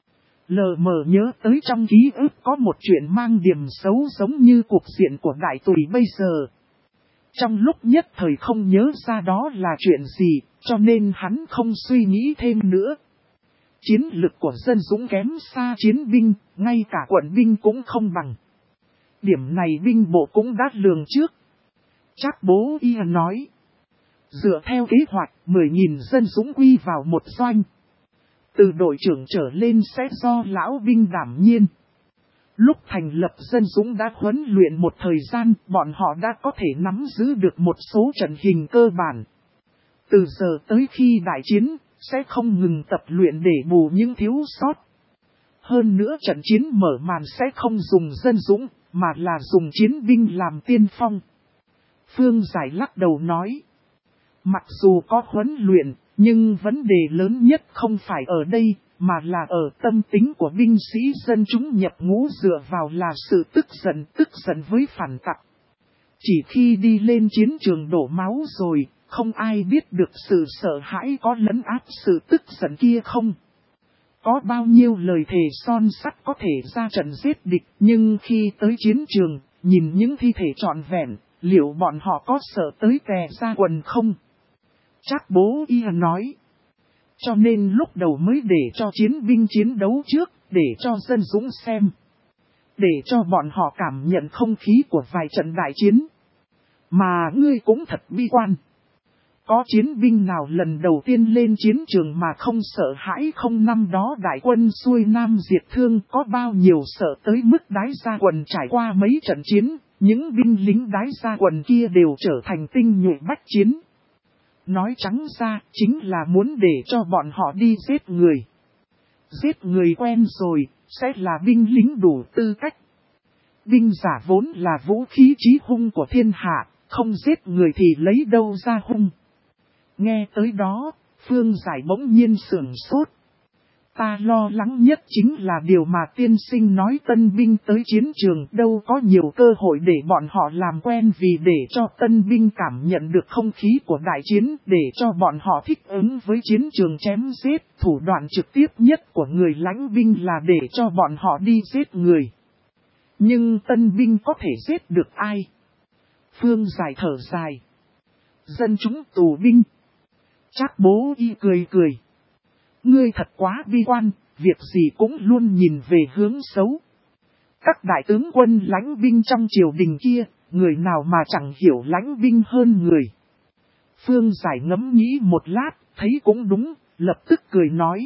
Lờ mờ nhớ tới trong ký ức có một chuyện mang điểm xấu giống như cuộc diện của đại tùy bây giờ. Trong lúc nhất thời không nhớ ra đó là chuyện gì, cho nên hắn không suy nghĩ thêm nữa. Chiến lực của dân dũng kém xa chiến binh, ngay cả quận binh cũng không bằng. Điểm này binh bộ cũng đã lường trước. Trác Bố Y nói. Dựa theo kế hoạch, 10.000 dân dũng quy vào một doanh. Từ đội trưởng trở lên sẽ do lão binh đảm nhiên. Lúc thành lập dân dũng đã huấn luyện một thời gian, bọn họ đã có thể nắm giữ được một số trận hình cơ bản. Từ giờ tới khi đại chiến, sẽ không ngừng tập luyện để bù những thiếu sót. Hơn nữa trận chiến mở màn sẽ không dùng dân dũng, mà là dùng chiến binh làm tiên phong. Phương Giải lắc đầu nói. Mặc dù có huấn luyện, nhưng vấn đề lớn nhất không phải ở đây, mà là ở tâm tính của binh sĩ dân chúng nhập ngũ dựa vào là sự tức giận với phản tặc. Chỉ khi đi lên chiến trường đổ máu rồi, không ai biết được sự sợ hãi có lấn áp sự tức giận kia không. Có bao nhiêu lời thề son sắt có thể ra trận giết địch, nhưng khi tới chiến trường, nhìn những thi thể trọn vẹn, liệu bọn họ có sợ tới tè ra quần không? Trác Bố Y nói. Cho nên lúc đầu mới để cho chiến binh chiến đấu trước, để cho dân dũng xem. Để cho bọn họ cảm nhận không khí của vài trận đại chiến. Mà ngươi cũng thật bi quan. Có chiến binh nào lần đầu tiên lên chiến trường mà không sợ hãi không? Năm đó đại quân xuôi nam diệt Thương có bao nhiêu sợ tới mức đái ra quần. Trải qua mấy trận chiến, những binh lính đái ra quần kia đều trở thành tinh nhuệ bách chiến. Nói trắng ra, chính là muốn để cho bọn họ đi giết người. Giết người quen rồi, sẽ là binh lính đủ tư cách. Binh giả vốn là vũ khí chí hung của thiên hạ, không giết người thì lấy đâu ra hung. Nghe tới đó, Phương Giải bỗng nhiên sửng sốt. Ta lo lắng nhất chính là điều mà tiên sinh nói, tân binh tới chiến trường đâu có nhiều cơ hội để bọn họ làm quen, vì để cho tân binh cảm nhận được không khí của đại chiến, để cho bọn họ thích ứng với chiến trường chém giết, thủ đoạn trực tiếp nhất của người lãnh binh là để cho bọn họ đi giết người. Nhưng tân binh có thể giết được ai? Phương Giải thở dài. Dân chúng tù binh. Trác Bố Y cười. Ngươi thật quá bi quan, việc gì cũng luôn nhìn về hướng xấu. Các đại tướng quân lãnh binh trong triều đình kia, người nào mà chẳng hiểu lãnh binh hơn người. Phương Giải ngẫm nghĩ một lát, thấy cũng đúng, lập tức cười nói.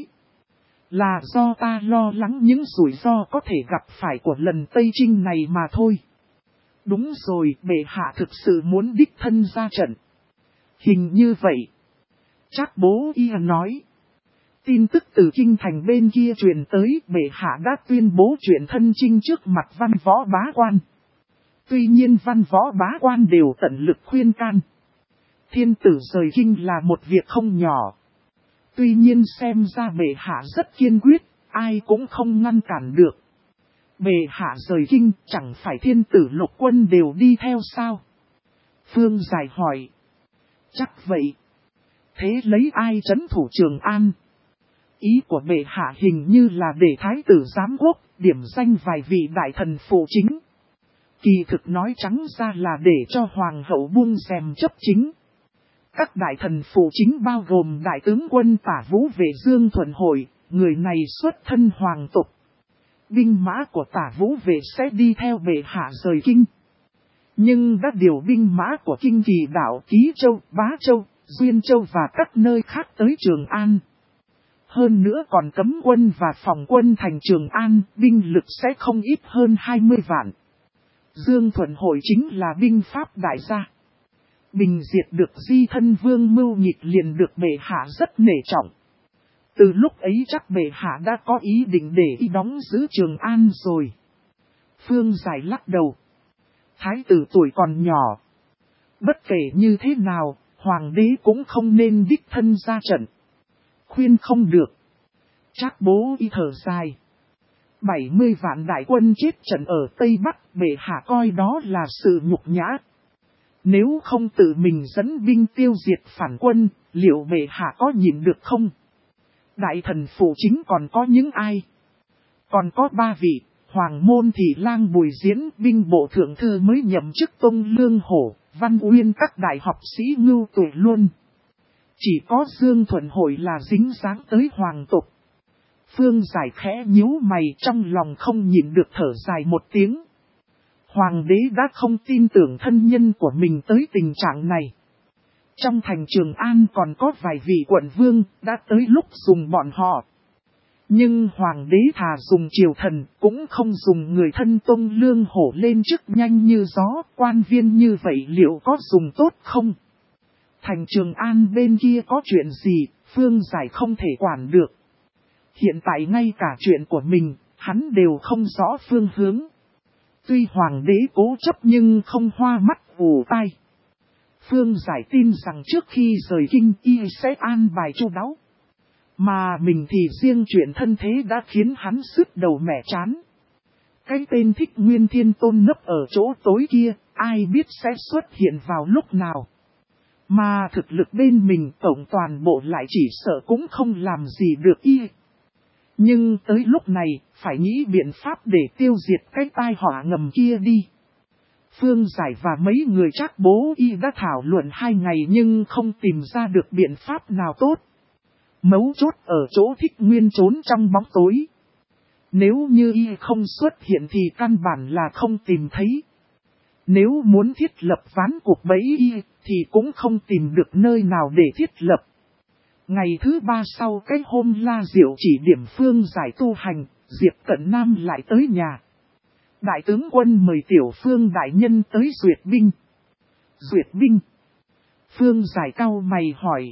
Là do ta lo lắng những rủi ro có thể gặp phải của lần Tây Trinh này mà thôi. Đúng rồi, bệ hạ thực sự muốn đích thân ra trận. Hình như vậy. Trác Bố Y nói. tin tức từ kinh thành bên kia truyền tới, bệ hạ đã tuyên bố chuyện thân chinh trước mặt văn võ bá quan. Tuy nhiên văn võ bá quan đều tận lực khuyên can. Thiên tử rời kinh là một việc không nhỏ. Tuy nhiên xem ra bệ hạ rất kiên quyết, ai cũng không ngăn cản được. Bệ hạ rời kinh, chẳng phải thiên tử lục quân đều đi theo sao? Phương Giải hỏi. Chắc vậy. Thế lấy ai trấn thủ Trường An? Ý của bệ hạ hình như là để thái tử giám quốc, điểm danh vài vị đại thần phụ chính. Kỳ thực nói trắng ra là để cho hoàng hậu buông rèm chấp chính. Các đại thần phụ chính bao gồm đại tướng quân Tả Vũ Vệ Dương Thuận Hội, người này xuất thân hoàng tộc. Binh mã của Tả Vũ Vệ sẽ đi theo bệ hạ rời kinh. Nhưng đã điều binh mã của Kinh Kỳ Đảo, Ký Châu, Bá Châu, Duyên Châu và các nơi khác tới Trường An. Hơn nữa còn cấm quân và phòng quân thành Trường An, binh lực sẽ không ít hơn 20 vạn. Dương Thuận Hội chính là binh pháp đại gia. Bình diệt được Di Thân Vương Mưu Nhịch liền được bệ hạ rất nể trọng. Từ lúc ấy chắc bệ hạ đã có ý định để y đóng giữ Trường An rồi. Phương Giải lắc đầu. Thái tử tuổi còn nhỏ. Bất kể như thế nào, hoàng đế cũng không nên đích thân ra trận. Khuyên không được. Trác Bố y thở dài. 70 vạn đại quân chết trận ở Tây Bắc, bệ hạ coi đó là sự nhục nhã. Nếu không tự mình dẫn binh tiêu diệt phản quân, liệu bệ hạ có nhìn được không? Đại thần phụ chính còn có những ai? Còn có 3 vị, Hoàng Môn Thị Lang Bùi Diễn, binh bộ thượng thư mới nhậm chức Tông Lương Hổ, Văn Uyên các đại học sĩ ngưu tuổi luôn. Chỉ có Dương Thuận Hội là dính dáng tới hoàng tộc. Phương Giải khẽ nhíu mày, trong lòng không nhịn được thở dài một tiếng. Hoàng đế đã không tin tưởng thân nhân của mình tới tình trạng này. Trong thành Trường An còn có vài vị quận vương, đã tới lúc dùng bọn họ. Nhưng hoàng đế thà dùng triều thần, cũng không dùng người thân Tông Lương Hổ lên chức nhanh như gió, quan viên như vậy liệu có dùng tốt không? Thành Trường An bên kia có chuyện gì, Phương Giải không thể quản được. Hiện tại ngay cả chuyện của mình, hắn đều không rõ phương hướng. Tuy hoàng đế cố chấp nhưng không hoa mắt ù tai. Phương Giải tin rằng trước khi rời kinh y sẽ an bài chu đáo. Mà mình thì riêng chuyện thân thế đã khiến hắn sứt đầu mẻ chán. Cái tên Thích Nguyên Thiên Tôn nấp ở chỗ tối kia, ai biết sẽ xuất hiện vào lúc nào. Mà thực lực bên mình tổng toàn bộ lại chỉ sợ cũng không làm gì được y. Nhưng tới lúc này, phải nghĩ biện pháp để tiêu diệt cái tai họa ngầm kia đi. Phương Giải và mấy người Trác Bố y đã thảo luận 2 ngày nhưng không tìm ra được biện pháp nào tốt. Mấu chốt ở chỗ Thích Nguyên trốn trong bóng tối. Nếu như y không xuất hiện thì căn bản là không tìm thấy. Nếu muốn thiết lập ván cuộc bẫy y thì cũng không tìm được nơi nào để thiết lập. Ngày thứ 3 sau cái hôm La Diệu chỉ điểm Phương Giải tu hành, Diệp Cận Nam lại tới nhà. Đại tướng quân mời Tiểu Phương đại nhân tới duyệt binh. Duyệt binh? Phương Giải cau mày hỏi.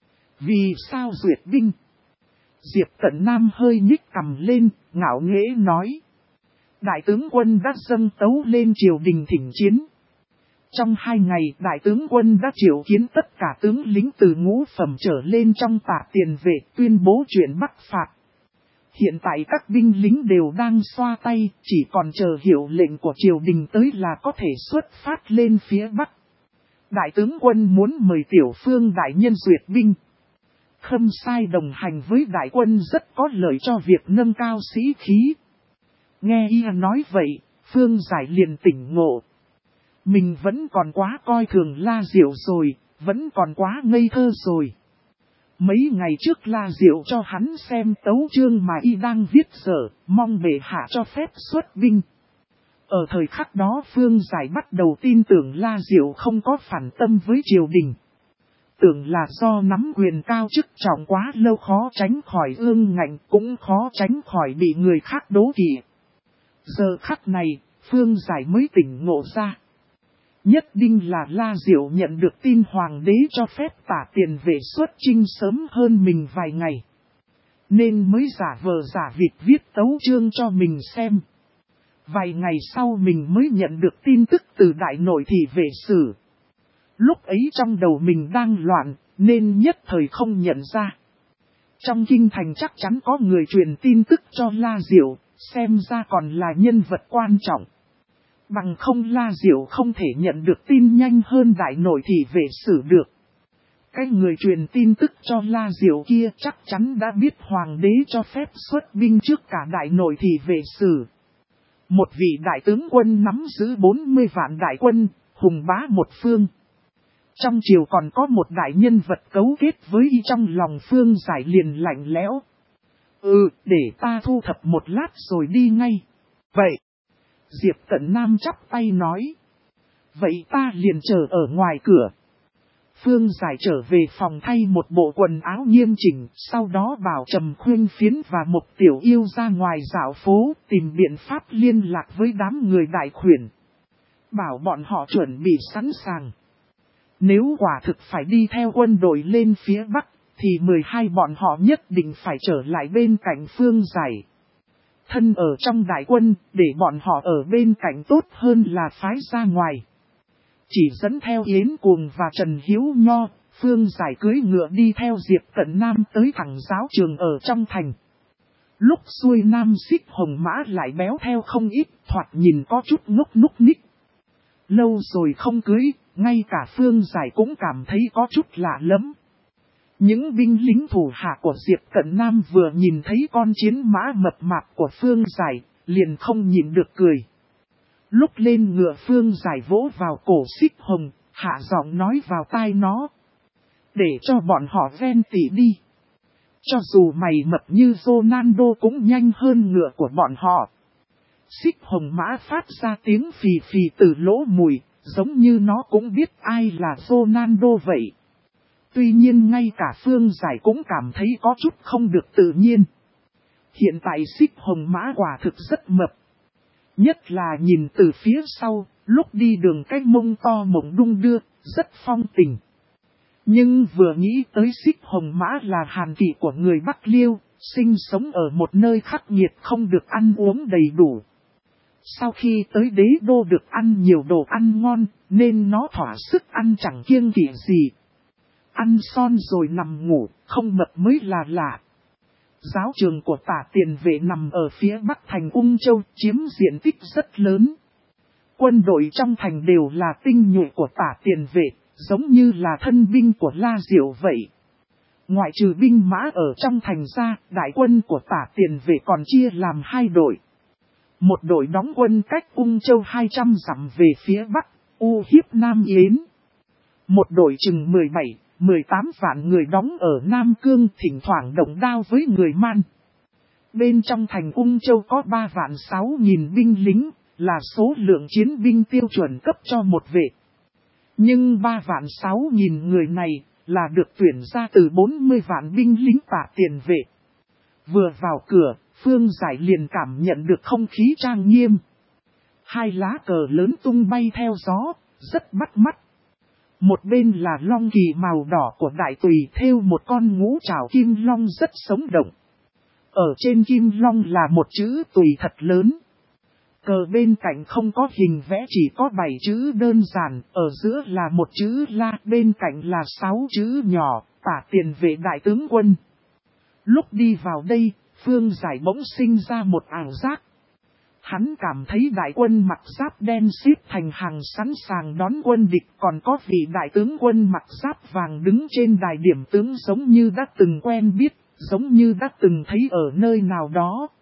Vì sao duyệt binh? Diệp Cận Nam hơi nhích cằm lên, ngạo nghễ nói. Đại tướng quân đã dâng tấu lên triều đình thỉnh chiến. Trong 2 ngày, đại tướng quân đã triệu kiến tất cả tướng lính từ ngũ phẩm trở lên trong Tả Tiền Vệ, tuyên bố chuyện bắc phạt. Hiện tại các binh lính đều đang xoa tay, chỉ còn chờ hiệu lệnh của triều đình tới là có thể xuất phát lên phía bắc. Đại tướng quân muốn mời Tiểu Phương đại nhân duyệt binh. Khâm Sai đồng hành với đại quân rất có lợi cho việc nâng cao sĩ khí. Nghe y nói vậy, Phương Giải liền tỉnh ngộ. Mình vẫn còn quá coi thường La Diệu rồi, vẫn còn quá ngây thơ rồi. Mấy ngày trước La Diệu cho hắn xem tấu chương mà y đang viết dở, mong bệ hạ cho phép xuất binh. Ở thời khắc đó Phương Giải bắt đầu tin tưởng La Diệu không có phản tâm với triều đình. Tưởng là do nắm quyền cao chức trọng quá lâu khó tránh khỏi ương ngạnh, cũng khó tránh khỏi bị người khác đố kỵ. Giờ khắc này, Phương Giải mới tỉnh ngộ ra. Nhất định là La Diệu nhận được tin hoàng đế cho phép Tả Tiền Vệ xuất chinh sớm hơn mình vài ngày. nên mới giả vờ giả vịt viết tấu chương cho mình xem. Vài ngày sau mình mới nhận được tin tức từ đại nội thị vệ sử. Lúc ấy trong đầu mình đang loạn, nên nhất thời không nhận ra. Trong kinh thành chắc chắn có người truyền tin tức cho La Diệu, xem ra còn là nhân vật quan trọng. Bằng không La Diệu không thể nhận được tin nhanh hơn đại nội thị vệ sử được. Cái người truyền tin tức cho La Diệu kia chắc chắn đã biết hoàng đế cho phép xuất binh trước cả đại nội thị vệ sử. Một vị đại tướng quân nắm giữ 40 vạn đại quân, hùng bá một phương. Trong triều còn có một đại nhân vật cấu kết với y, trong lòng Phương Giải liền lạnh lẽo. Để ta thu thập một lát rồi đi ngay. Vậy, Diệp Cận Nam chắp tay nói. Vậy ta liền chờ ở ngoài cửa. Phương Giải trở về phòng thay một bộ quần áo nghiêm chỉnh, sau đó bảo Trầm Khuyên Phiến và Mộc Tiểu Yêu ra ngoài dạo phố, tìm biện pháp liên lạc với đám người đại khuyển. Bảo bọn họ chuẩn bị sẵn sàng. Nếu quả thực phải đi theo quân đội lên phía Bắc, thì 12 bọn họ nhất định phải trở lại bên cạnh Phương Giải. Thân ở trong đại quân, để bọn họ ở bên cạnh tốt hơn là phái ra ngoài. Chỉ dẫn theo Yến Cuồng và Trần Hiếu Nho, Phương Giải cưỡi ngựa đi theo Diệp Cận Nam tới thẳng giáo trường ở trong thành. Lúc xuôi nam Xích Hồng Mã lại béo theo không ít, thoạt nhìn có chút ngốc núc ních. Lâu rồi không cưới, ngay cả Phương Giải cũng cảm thấy có chút lạ lắm. Những binh lính thủ hạ của Diệp Cận Nam vừa nhìn thấy con chiến mã mập mạp của Phương Giải, liền không nhịn được cười. Lúc lên ngựa Phương Giải vỗ vào cổ Xích Hồng, hạ giọng nói vào tai nó. Để cho bọn họ ven tỉ đi. Cho dù mày mập như Ronaldo cũng nhanh hơn ngựa của bọn họ. Xích Hồng Mã phát ra tiếng phì phì từ lỗ mũi, giống như nó cũng biết ai là Ronaldo vậy. Tuy nhiên ngay cả Phương Giải cũng cảm thấy có chút không được tự nhiên. Hiện tại Xích Hồng Mã quả thực rất mập. Nhất là nhìn từ phía sau, lúc đi đường cái mông to mộng đung đưa, rất phong tình. Nhưng vừa nghĩ tới Xích Hồng Mã là hàn thị của người Bắc Liêu, sinh sống ở một nơi khắc nghiệt không được ăn uống đầy đủ. Sau khi tới đế đô được ăn nhiều đồ ăn ngon, nên nó thỏa sức ăn chẳng kiêng kỵ gì. Ăn son rồi nằm ngủ, không mập mới là lạ. Giáo trường của Tả Tiền Vệ nằm ở phía bắc thành Ung Châu, chiếm diện tích rất lớn. Quân đội trong thành đều là tinh nhuệ của Tả Tiền Vệ, giống như là thân binh của La Diệu vậy. Ngoại trừ binh mã ở trong thành ra, đại quân của Tả Tiền Vệ còn chia làm hai đội. Một đội đóng quân cách Ung Châu 200 dặm về phía bắc, u hiếp Nam Yến. Một đội chừng 17-18 vạn người đóng ở Nam Cương, thỉnh thoảng động đao với người Man. Bên trong thành Ung Châu có 3.600.000 binh lính, là số lượng chiến binh tiêu chuẩn cấp cho một vệ. Nhưng 3.600.000 người này là được tuyển ra từ 40 vạn binh lính Tả Tiền Vệ. Vừa vào cửa, Phương Giải liền cảm nhận được không khí trang nghiêm. Hai lá cờ lớn tung bay theo gió, rất bắt mắt. Một bên là long kỳ màu đỏ của đại tùy thêu một con ngũ trảo kim long rất sống động. Ở trên kim long là một chữ tùy thật lớn. Cờ bên cạnh không có hình vẽ, chỉ có 7 chữ đơn giản, ở giữa là một chữ La, bên cạnh là 6 chữ nhỏ, Tả Tiền Vệ đại tướng quân. Lúc đi vào đây, Phương Giải bỗng sinh ra một ảo giác. Hắn cảm thấy đại quân mặc giáp đen xếp thành hàng sẵn sàng đón quân địch, còn có vị đại tướng quân mặc giáp vàng đứng trên đài điểm tướng giống như đã từng quen biết, giống như đã từng thấy ở nơi nào đó.